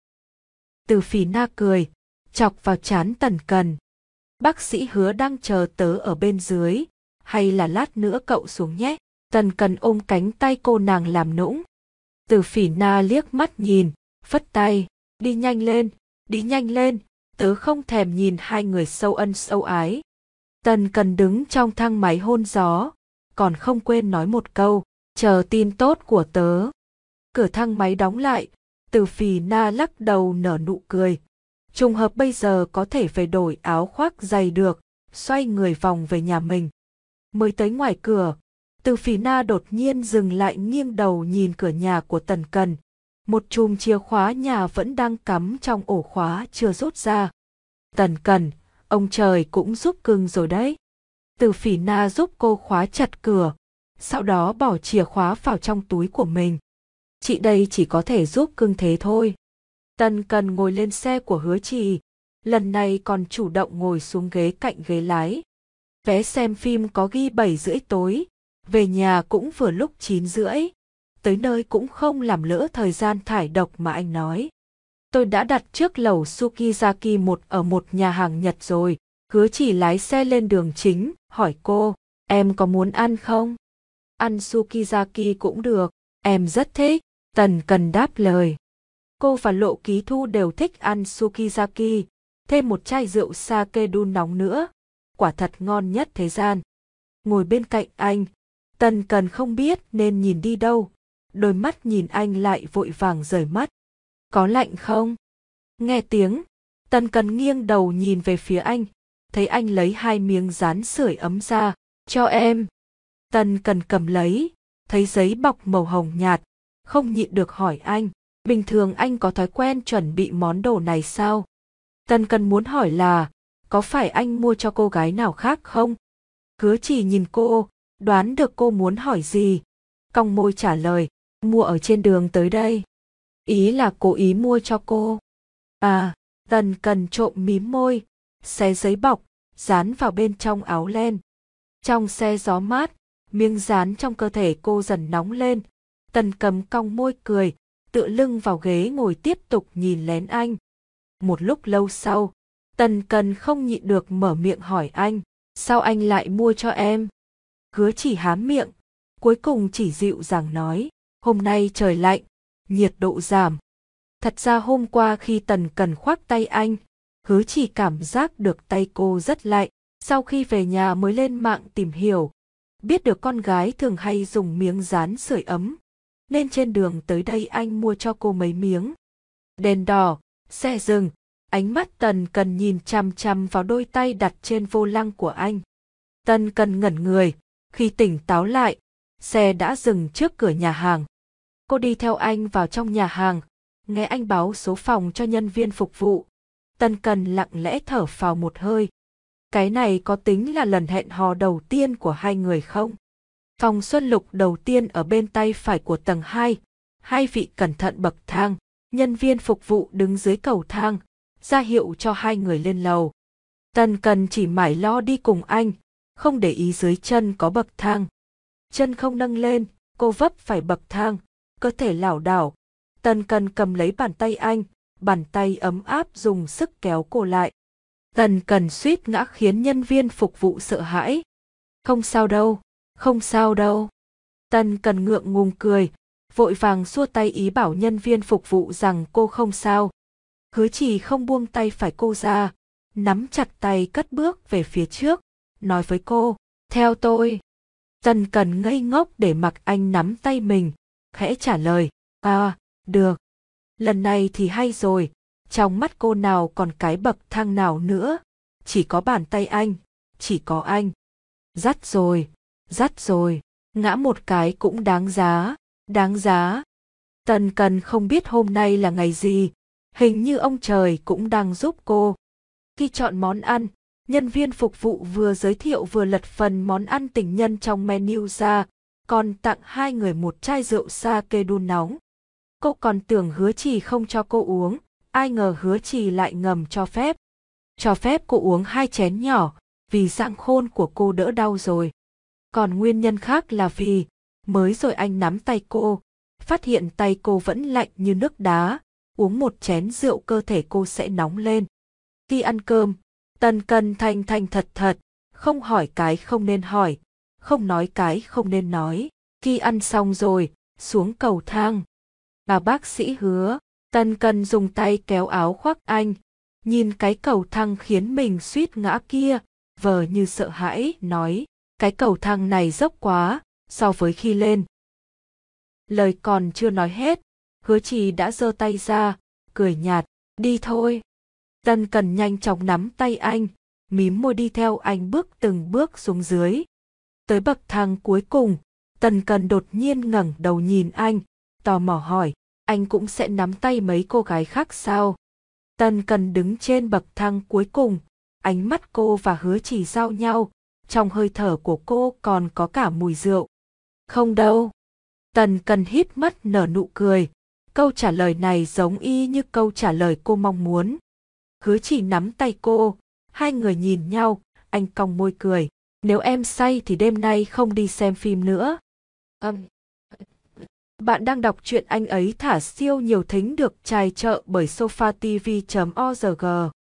Từ Phỉ Na cười, chọc vào trán Tần Cần. Bác sĩ Hứa đang chờ tớ ở bên dưới, hay là lát nữa cậu xuống nhé. Tần Cần ôm cánh tay cô nàng làm nũng. Từ Phỉ Na liếc mắt nhìn, phất tay, đi nhanh lên, đi nhanh lên, tớ không thèm nhìn hai người sâu ân sâu ái. Tần Cần đứng trong thang máy hôn gió, còn không quên nói một câu, chờ tin tốt của tớ. Cửa thang máy đóng lại, Từ Phỉ Na lắc đầu nở nụ cười. Trùng hợp bây giờ có thể về đổi áo khoác giày được, xoay người vòng về nhà mình. Mới tới ngoài cửa, Từ Phỉ Na đột nhiên dừng lại nghiêng đầu nhìn cửa nhà của Tần Cần. Một chùm chìa khóa nhà vẫn đang cắm trong ổ khóa chưa rút ra. Tần Cần, ông trời cũng giúp cưng rồi đấy. Từ Phỉ Na giúp cô khóa chặt cửa, sau đó bỏ chìa khóa vào trong túi của mình. Chị đây chỉ có thể giúp cưng thế thôi. Tần Cần ngồi lên xe của Hứa Trì, lần này còn chủ động ngồi xuống ghế cạnh ghế lái. Vé xem phim có ghi bảy rưỡi tối, về nhà cũng vừa lúc chín rưỡi. Tới nơi cũng không làm lỡ thời gian thải độc mà anh nói. Tôi đã đặt trước lẩu Sukizaki một ở một nhà hàng Nhật rồi. Hứa Trì lái xe lên đường chính, hỏi cô, em có muốn ăn không? Ăn Sukizaki cũng được, em rất thích. Tần Cần đáp lời. Cô và Lộ Ký Thu đều thích ăn Sukizaki, thêm một chai rượu sake đun nóng nữa. Quả thật ngon nhất thế gian. Ngồi bên cạnh anh, Tần Cần không biết nên nhìn đi đâu. Đôi mắt nhìn anh lại vội vàng rời mắt. Có lạnh không? Nghe tiếng, Tần Cần nghiêng đầu nhìn về phía anh, thấy anh lấy hai miếng dán sưởi ấm ra, cho em. Tần Cần cầm lấy, thấy giấy bọc màu hồng nhạt, không nhịn được hỏi anh, bình thường anh có thói quen chuẩn bị món đồ này sao? Tần Cần muốn hỏi là, có phải anh mua cho cô gái nào khác không? Hứa Trì nhìn cô, đoán được cô muốn hỏi gì, cong môi trả lời, mua ở trên đường tới đây. Ý là cố ý mua cho cô. À, Tần Cần trộm mím môi, xé giấy bọc, dán vào bên trong áo len. Trong xe gió mát, miếng dán trong cơ thể cô dần nóng lên. Tần Cầm cong môi cười, tựa lưng vào ghế ngồi tiếp tục nhìn lén anh. Một lúc lâu sau, Tần Cần không nhịn được mở miệng hỏi anh, sao anh lại mua cho em? Hứa Chỉ hám miệng, cuối cùng chỉ dịu dàng nói, hôm nay trời lạnh, nhiệt độ giảm. Thật ra hôm qua khi Tần Cần khoác tay anh, Hứa Chỉ cảm giác được tay cô rất lạnh. Sau khi về nhà mới lên mạng tìm hiểu, biết được con gái thường hay dùng miếng dán sưởi ấm, nên trên đường tới đây anh mua cho cô mấy miếng. Đèn đỏ, xe dừng, ánh mắt Tần Cần nhìn chằm chằm vào đôi tay đặt trên vô lăng của anh. Tần Cần ngẩn người, khi tỉnh táo lại, xe đã dừng trước cửa nhà hàng. Cô đi theo anh vào trong nhà hàng, nghe anh báo số phòng cho nhân viên phục vụ. Tần Cần lặng lẽ thở phào một hơi. Cái này có tính là lần hẹn hò đầu tiên của hai người không? Phòng Xuân Lục đầu tiên ở bên tay phải của tầng hai, hai vị cẩn thận bậc thang, nhân viên phục vụ đứng dưới cầu thang, ra hiệu cho hai người lên lầu. Tần Cần chỉ mải lo đi cùng anh, không để ý dưới chân có bậc thang. Chân không nâng lên, cô vấp phải bậc thang, cơ thể lảo đảo. Tần Cần cầm lấy bàn tay anh, bàn tay ấm áp dùng sức kéo cô lại. Tần Cần suýt ngã khiến nhân viên phục vụ sợ hãi. Không sao đâu, không sao đâu. Tần Cần ngượng ngùng cười, vội vàng xua tay ý bảo nhân viên phục vụ rằng cô không sao. Hứa Chỉ không buông tay phải cô ra, nắm chặt tay cất bước về phía trước, nói với cô, theo tôi. Tần Cần ngây ngốc để mặc anh nắm tay mình, khẽ trả lời, à, được. Lần này thì hay rồi, trong mắt cô nào còn cái bậc thang nào nữa, chỉ có bàn tay anh, chỉ có anh. Dắt rồi, dắt rồi, ngã một cái cũng đáng giá, đáng giá. Tần Cần không biết hôm nay là ngày gì, hình như ông trời cũng đang giúp cô. Khi chọn món ăn, nhân viên phục vụ vừa giới thiệu vừa lật phần món ăn tình nhân trong menu ra, còn tặng hai người một chai rượu sake đun nóng. Cô còn tưởng Hứa Chỉ không cho cô uống, Ai ngờ Hứa Trì lại ngầm cho phép. Cho phép cô uống hai chén nhỏ, vì răng khôn của cô đỡ đau rồi. Còn nguyên nhân khác là vì, mới rồi anh nắm tay cô, phát hiện tay cô vẫn lạnh như nước đá, uống một chén rượu cơ thể cô sẽ nóng lên. Khi ăn cơm, Tần Cần thành thành thật thật, không hỏi cái không nên hỏi, không nói cái không nên nói. Khi ăn xong rồi, xuống cầu thang. Bà bác sĩ Hứa, Tần Cần dùng tay kéo áo khoác anh, nhìn cái cầu thang khiến mình suýt ngã kia, vờ như sợ hãi, nói, cái cầu thang này dốc quá, so với khi lên. Lời còn chưa nói hết, Hứa Trì đã giơ tay ra, cười nhạt, đi thôi. Tần Cần nhanh chóng nắm tay anh, mím môi đi theo anh bước từng bước xuống dưới. Tới bậc thang cuối cùng, Tần Cần đột nhiên ngẩng đầu nhìn anh, tò mò hỏi, anh cũng sẽ nắm tay mấy cô gái khác sao? Tần Cần đứng trên bậc thang cuối cùng, ánh mắt cô và Hứa Trì giao nhau, trong hơi thở của cô còn có cả mùi rượu. Không đâu. Tần Cần híp mắt nở nụ cười, câu trả lời này giống y như câu trả lời cô mong muốn. Hứa Trì nắm tay cô, hai người nhìn nhau, anh cong môi cười, nếu em say thì đêm nay không đi xem phim nữa. Um. Bạn đang đọc truyện Anh ấy thả siêu nhiều thính được tài trợ bởi sofa t v chấm org.